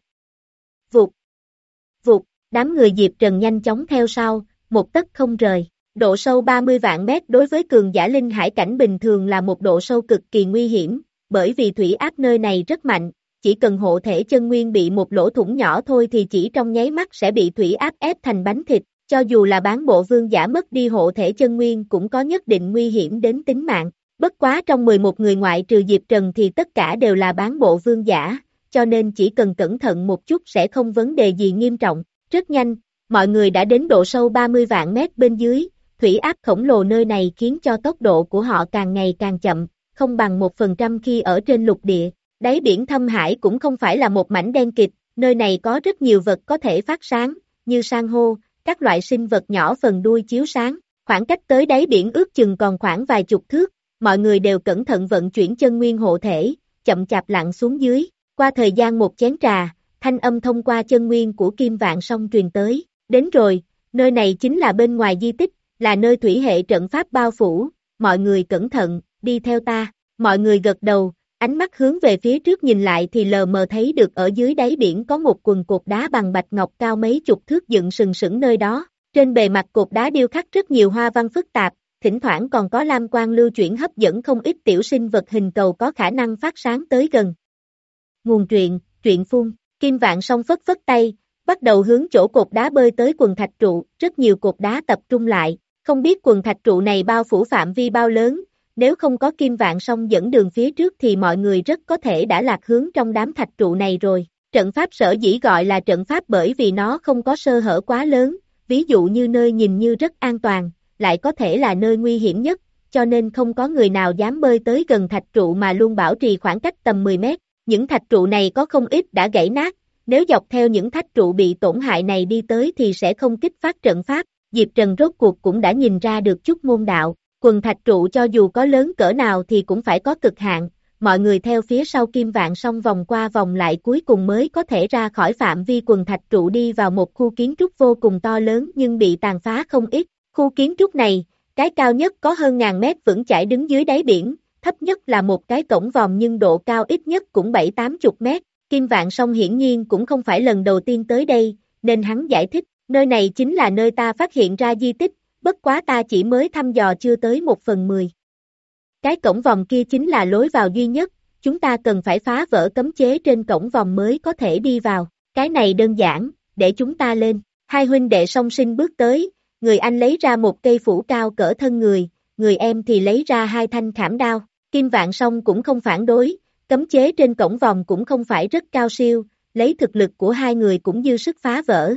vụt, vụt, đám người Diệp Trần nhanh chóng theo sau, một tấc không rời, độ sâu ba mươi vạn mét đối với cường giả linh hải cảnh bình thường là một độ sâu cực kỳ nguy hiểm, bởi vì thủy áp nơi này rất mạnh, chỉ cần hộ thể chân nguyên bị một lỗ thủng nhỏ thôi thì chỉ trong nháy mắt sẽ bị thủy áp ép thành bánh thịt, cho dù là bán bộ vương giả mất đi hộ thể chân nguyên cũng có nhất định nguy hiểm đến tính mạng. Bất quá trong mười một người ngoại trừ Diệp Trần thì tất cả đều là bán bộ vương giả, cho nên chỉ cần cẩn thận một chút sẽ không vấn đề gì nghiêm trọng. Rất nhanh, mọi người đã đến độ sâu ba mươi vạn mét bên dưới, thủy áp khổng lồ nơi này khiến cho tốc độ của họ càng ngày càng chậm, không bằng một phần trăm khi ở trên lục địa. Đáy biển thâm hải cũng không phải là một mảnh đen kịt, nơi này có rất nhiều vật có thể phát sáng, như san hô, các loại sinh vật nhỏ phần đuôi chiếu sáng, khoảng cách tới đáy biển ước chừng còn khoảng vài chục thước. Mọi người đều cẩn thận vận chuyển chân nguyên hộ thể, chậm chạp lặn xuống dưới, qua thời gian một chén trà, thanh âm thông qua chân nguyên của Kim Vạn Song truyền tới, đến rồi, nơi này chính là bên ngoài di tích, là nơi thủy hệ trận pháp bao phủ, mọi người cẩn thận, đi theo ta, mọi người gật đầu, ánh mắt hướng về phía trước nhìn lại thì lờ mờ thấy được ở dưới đáy biển có một quần cột đá bằng bạch ngọc cao mấy chục thước dựng sừng sững nơi đó, trên bề mặt cột đá điêu khắc rất nhiều hoa văn phức tạp, thỉnh thoảng còn có lam quang lưu chuyển hấp dẫn không ít tiểu sinh vật hình cầu có khả năng phát sáng tới gần. Nguồn truyện, truyện phun, Kim Vạn Song phất phất tay, bắt đầu hướng chỗ cột đá bơi tới quần thạch trụ, rất nhiều cột đá tập trung lại, không biết quần thạch trụ này bao phủ phạm vi bao lớn, nếu không có Kim Vạn Song dẫn đường phía trước thì mọi người rất có thể đã lạc hướng trong đám thạch trụ này rồi. Trận pháp sở dĩ gọi là trận pháp bởi vì nó không có sơ hở quá lớn, ví dụ như nơi nhìn như rất an toàn, lại có thể là nơi nguy hiểm nhất, cho nên không có người nào dám bơi tới gần thạch trụ mà luôn bảo trì khoảng cách tầm mười mét. Những thạch trụ này có không ít đã gãy nát, nếu dọc theo những thạch trụ bị tổn hại này đi tới thì sẽ không kích phát trận pháp. Diệp Trần rốt cuộc cũng đã nhìn ra được chút môn đạo, quần thạch trụ cho dù có lớn cỡ nào thì cũng phải có cực hạn, mọi người theo phía sau Kim Vạn Song vòng qua vòng lại cuối cùng mới có thể ra khỏi phạm vi quần thạch trụ đi vào một khu kiến trúc vô cùng to lớn nhưng bị tàn phá không ít. Khu kiến trúc này, cái cao nhất có hơn ngàn mét vững chãi đứng dưới đáy biển, thấp nhất là một cái cổng vòm nhưng độ cao ít nhất cũng bảy tám chục mét. Kim Vạn Song hiển nhiên cũng không phải lần đầu tiên tới đây, nên hắn giải thích, nơi này chính là nơi ta phát hiện ra di tích, bất quá ta chỉ mới thăm dò chưa tới một phần mười. Cái cổng vòm kia chính là lối vào duy nhất, chúng ta cần phải phá vỡ cấm chế trên cổng vòm mới có thể đi vào, cái này đơn giản, để chúng ta lên. Hai huynh đệ song sinh bước tới, người anh lấy ra một cây phủ cao cỡ thân người, người em thì lấy ra hai thanh khảm đao. Kim Vạn Song cũng không phản đối, cấm chế trên cổng vòm cũng không phải rất cao siêu, lấy thực lực của hai người cũng dư sức phá vỡ.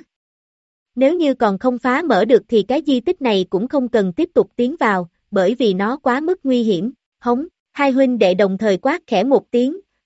Nếu như còn không phá mở được thì cái di tích này cũng không cần tiếp tục tiến vào, bởi vì nó quá mức nguy hiểm. Hống, hai huynh đệ đồng thời quát khẽ một tiếng,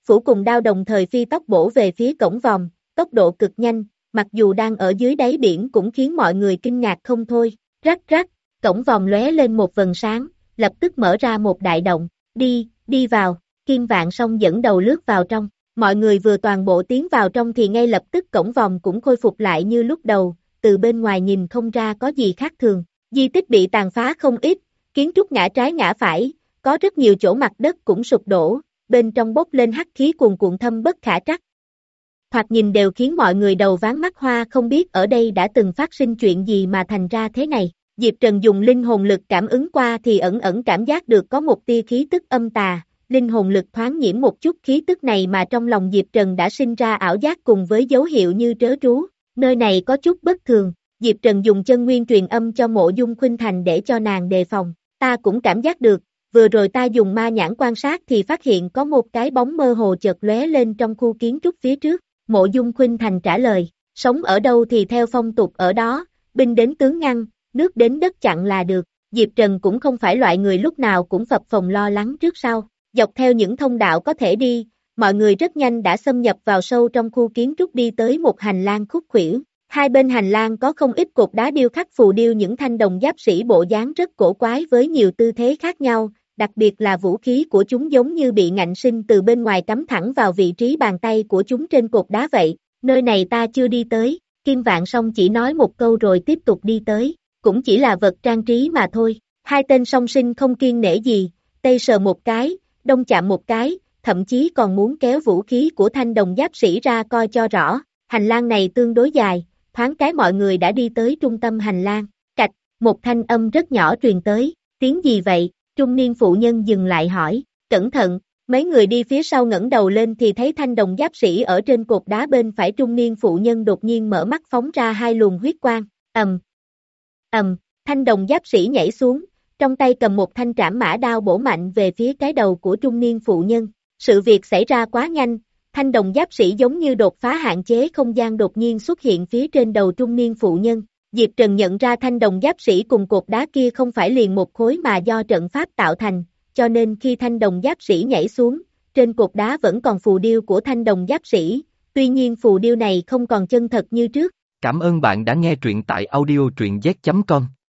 phủ cùng đao đồng thời phi tốc bổ về phía cổng vòm, tốc độ cực nhanh, mặc dù đang ở dưới đáy biển cũng khiến mọi người kinh ngạc không thôi. Rắc rắc, cổng vòm lóe lên một vầng sáng, lập tức mở ra một đại động. Đi, đi vào, Kim Vạn Song dẫn đầu lướt vào trong. Mọi người vừa toàn bộ tiến vào trong thì ngay lập tức cổng vòm cũng khôi phục lại như lúc đầu, từ bên ngoài nhìn không ra có gì khác thường. Di tích bị tàn phá không ít, kiến trúc ngã trái ngã phải, có rất nhiều chỗ mặt đất cũng sụp đổ, bên trong bốc lên hắc khí cuồn cuộn thâm bất khả trắc. Thoạt nhìn đều khiến mọi người đầu váng mắt hoa, không biết ở đây đã từng phát sinh chuyện gì mà thành ra thế này. Diệp Trần dùng linh hồn lực cảm ứng qua thì ẩn ẩn cảm giác được có một tia khí tức âm tà, linh hồn lực thoáng nhiễm một chút khí tức này mà trong lòng Diệp Trần đã sinh ra ảo giác cùng với dấu hiệu như trớ trú, nơi này có chút bất thường. Diệp Trần dùng chân nguyên truyền âm cho Mộ Dung Khuynh Thành để cho nàng đề phòng. Ta cũng cảm giác được, vừa rồi ta dùng ma nhãn quan sát thì phát hiện có một cái bóng mơ hồ chợt lóe lên trong khu kiến trúc phía trước. Mộ Dung Khuynh Thành trả lời, sống ở đâu thì theo phong tục ở đó, binh đến tướng ngăn, nước đến đất chặn là được. Diệp Trần cũng không phải loại người lúc nào cũng phập phồng lo lắng trước sau. Dọc theo những thông đạo có thể đi, mọi người rất nhanh đã xâm nhập vào sâu trong khu kiến trúc, đi tới một hành lang khúc khuỷu. Hai bên hành lang có không ít cột đá điêu khắc phù điêu những thanh đồng giáp sĩ bộ dáng rất cổ quái với nhiều tư thế khác nhau, đặc biệt là vũ khí của chúng giống như bị ngạnh sinh từ bên ngoài cắm thẳng vào vị trí bàn tay của chúng trên cột đá vậy. Nơi này ta chưa đi tới, Kim Vạn Song chỉ nói một câu rồi tiếp tục đi tới, cũng chỉ là vật trang trí mà thôi. Hai tên song sinh không kiêng nể gì, tây sờ một cái, đông chạm một cái, thậm chí còn muốn kéo vũ khí của thanh đồng giáp sĩ ra coi cho rõ. Hành lang này tương đối dài, thoáng cái mọi người đã đi tới trung tâm hành lang. Cạch, một thanh âm rất nhỏ truyền tới, tiếng gì vậy? Trung niên phụ nhân dừng lại hỏi, cẩn thận. Mấy người đi phía sau ngẩng đầu lên thì thấy thanh đồng giáp sĩ ở trên cột đá bên phải. Trung niên phụ nhân đột nhiên mở mắt phóng ra hai luồng huyết quang, ầm, ầm, thanh đồng giáp sĩ nhảy xuống, trong tay cầm một thanh trảm mã đao bổ mạnh về phía cái đầu của trung niên phụ nhân. Sự việc xảy ra quá nhanh, thanh đồng giáp sĩ giống như đột phá hạn chế không gian đột nhiên xuất hiện phía trên đầu trung niên phụ nhân. Diệp Trần nhận ra thanh đồng giáp sĩ cùng cột đá kia không phải liền một khối mà do trận pháp tạo thành, cho nên khi thanh đồng giáp sĩ nhảy xuống, trên cột đá vẫn còn phù điêu của thanh đồng giáp sĩ, tuy nhiên phù điêu này không còn chân thật như trước. Cảm ơn bạn đã nghe truyện tại audio truyện z chấm com.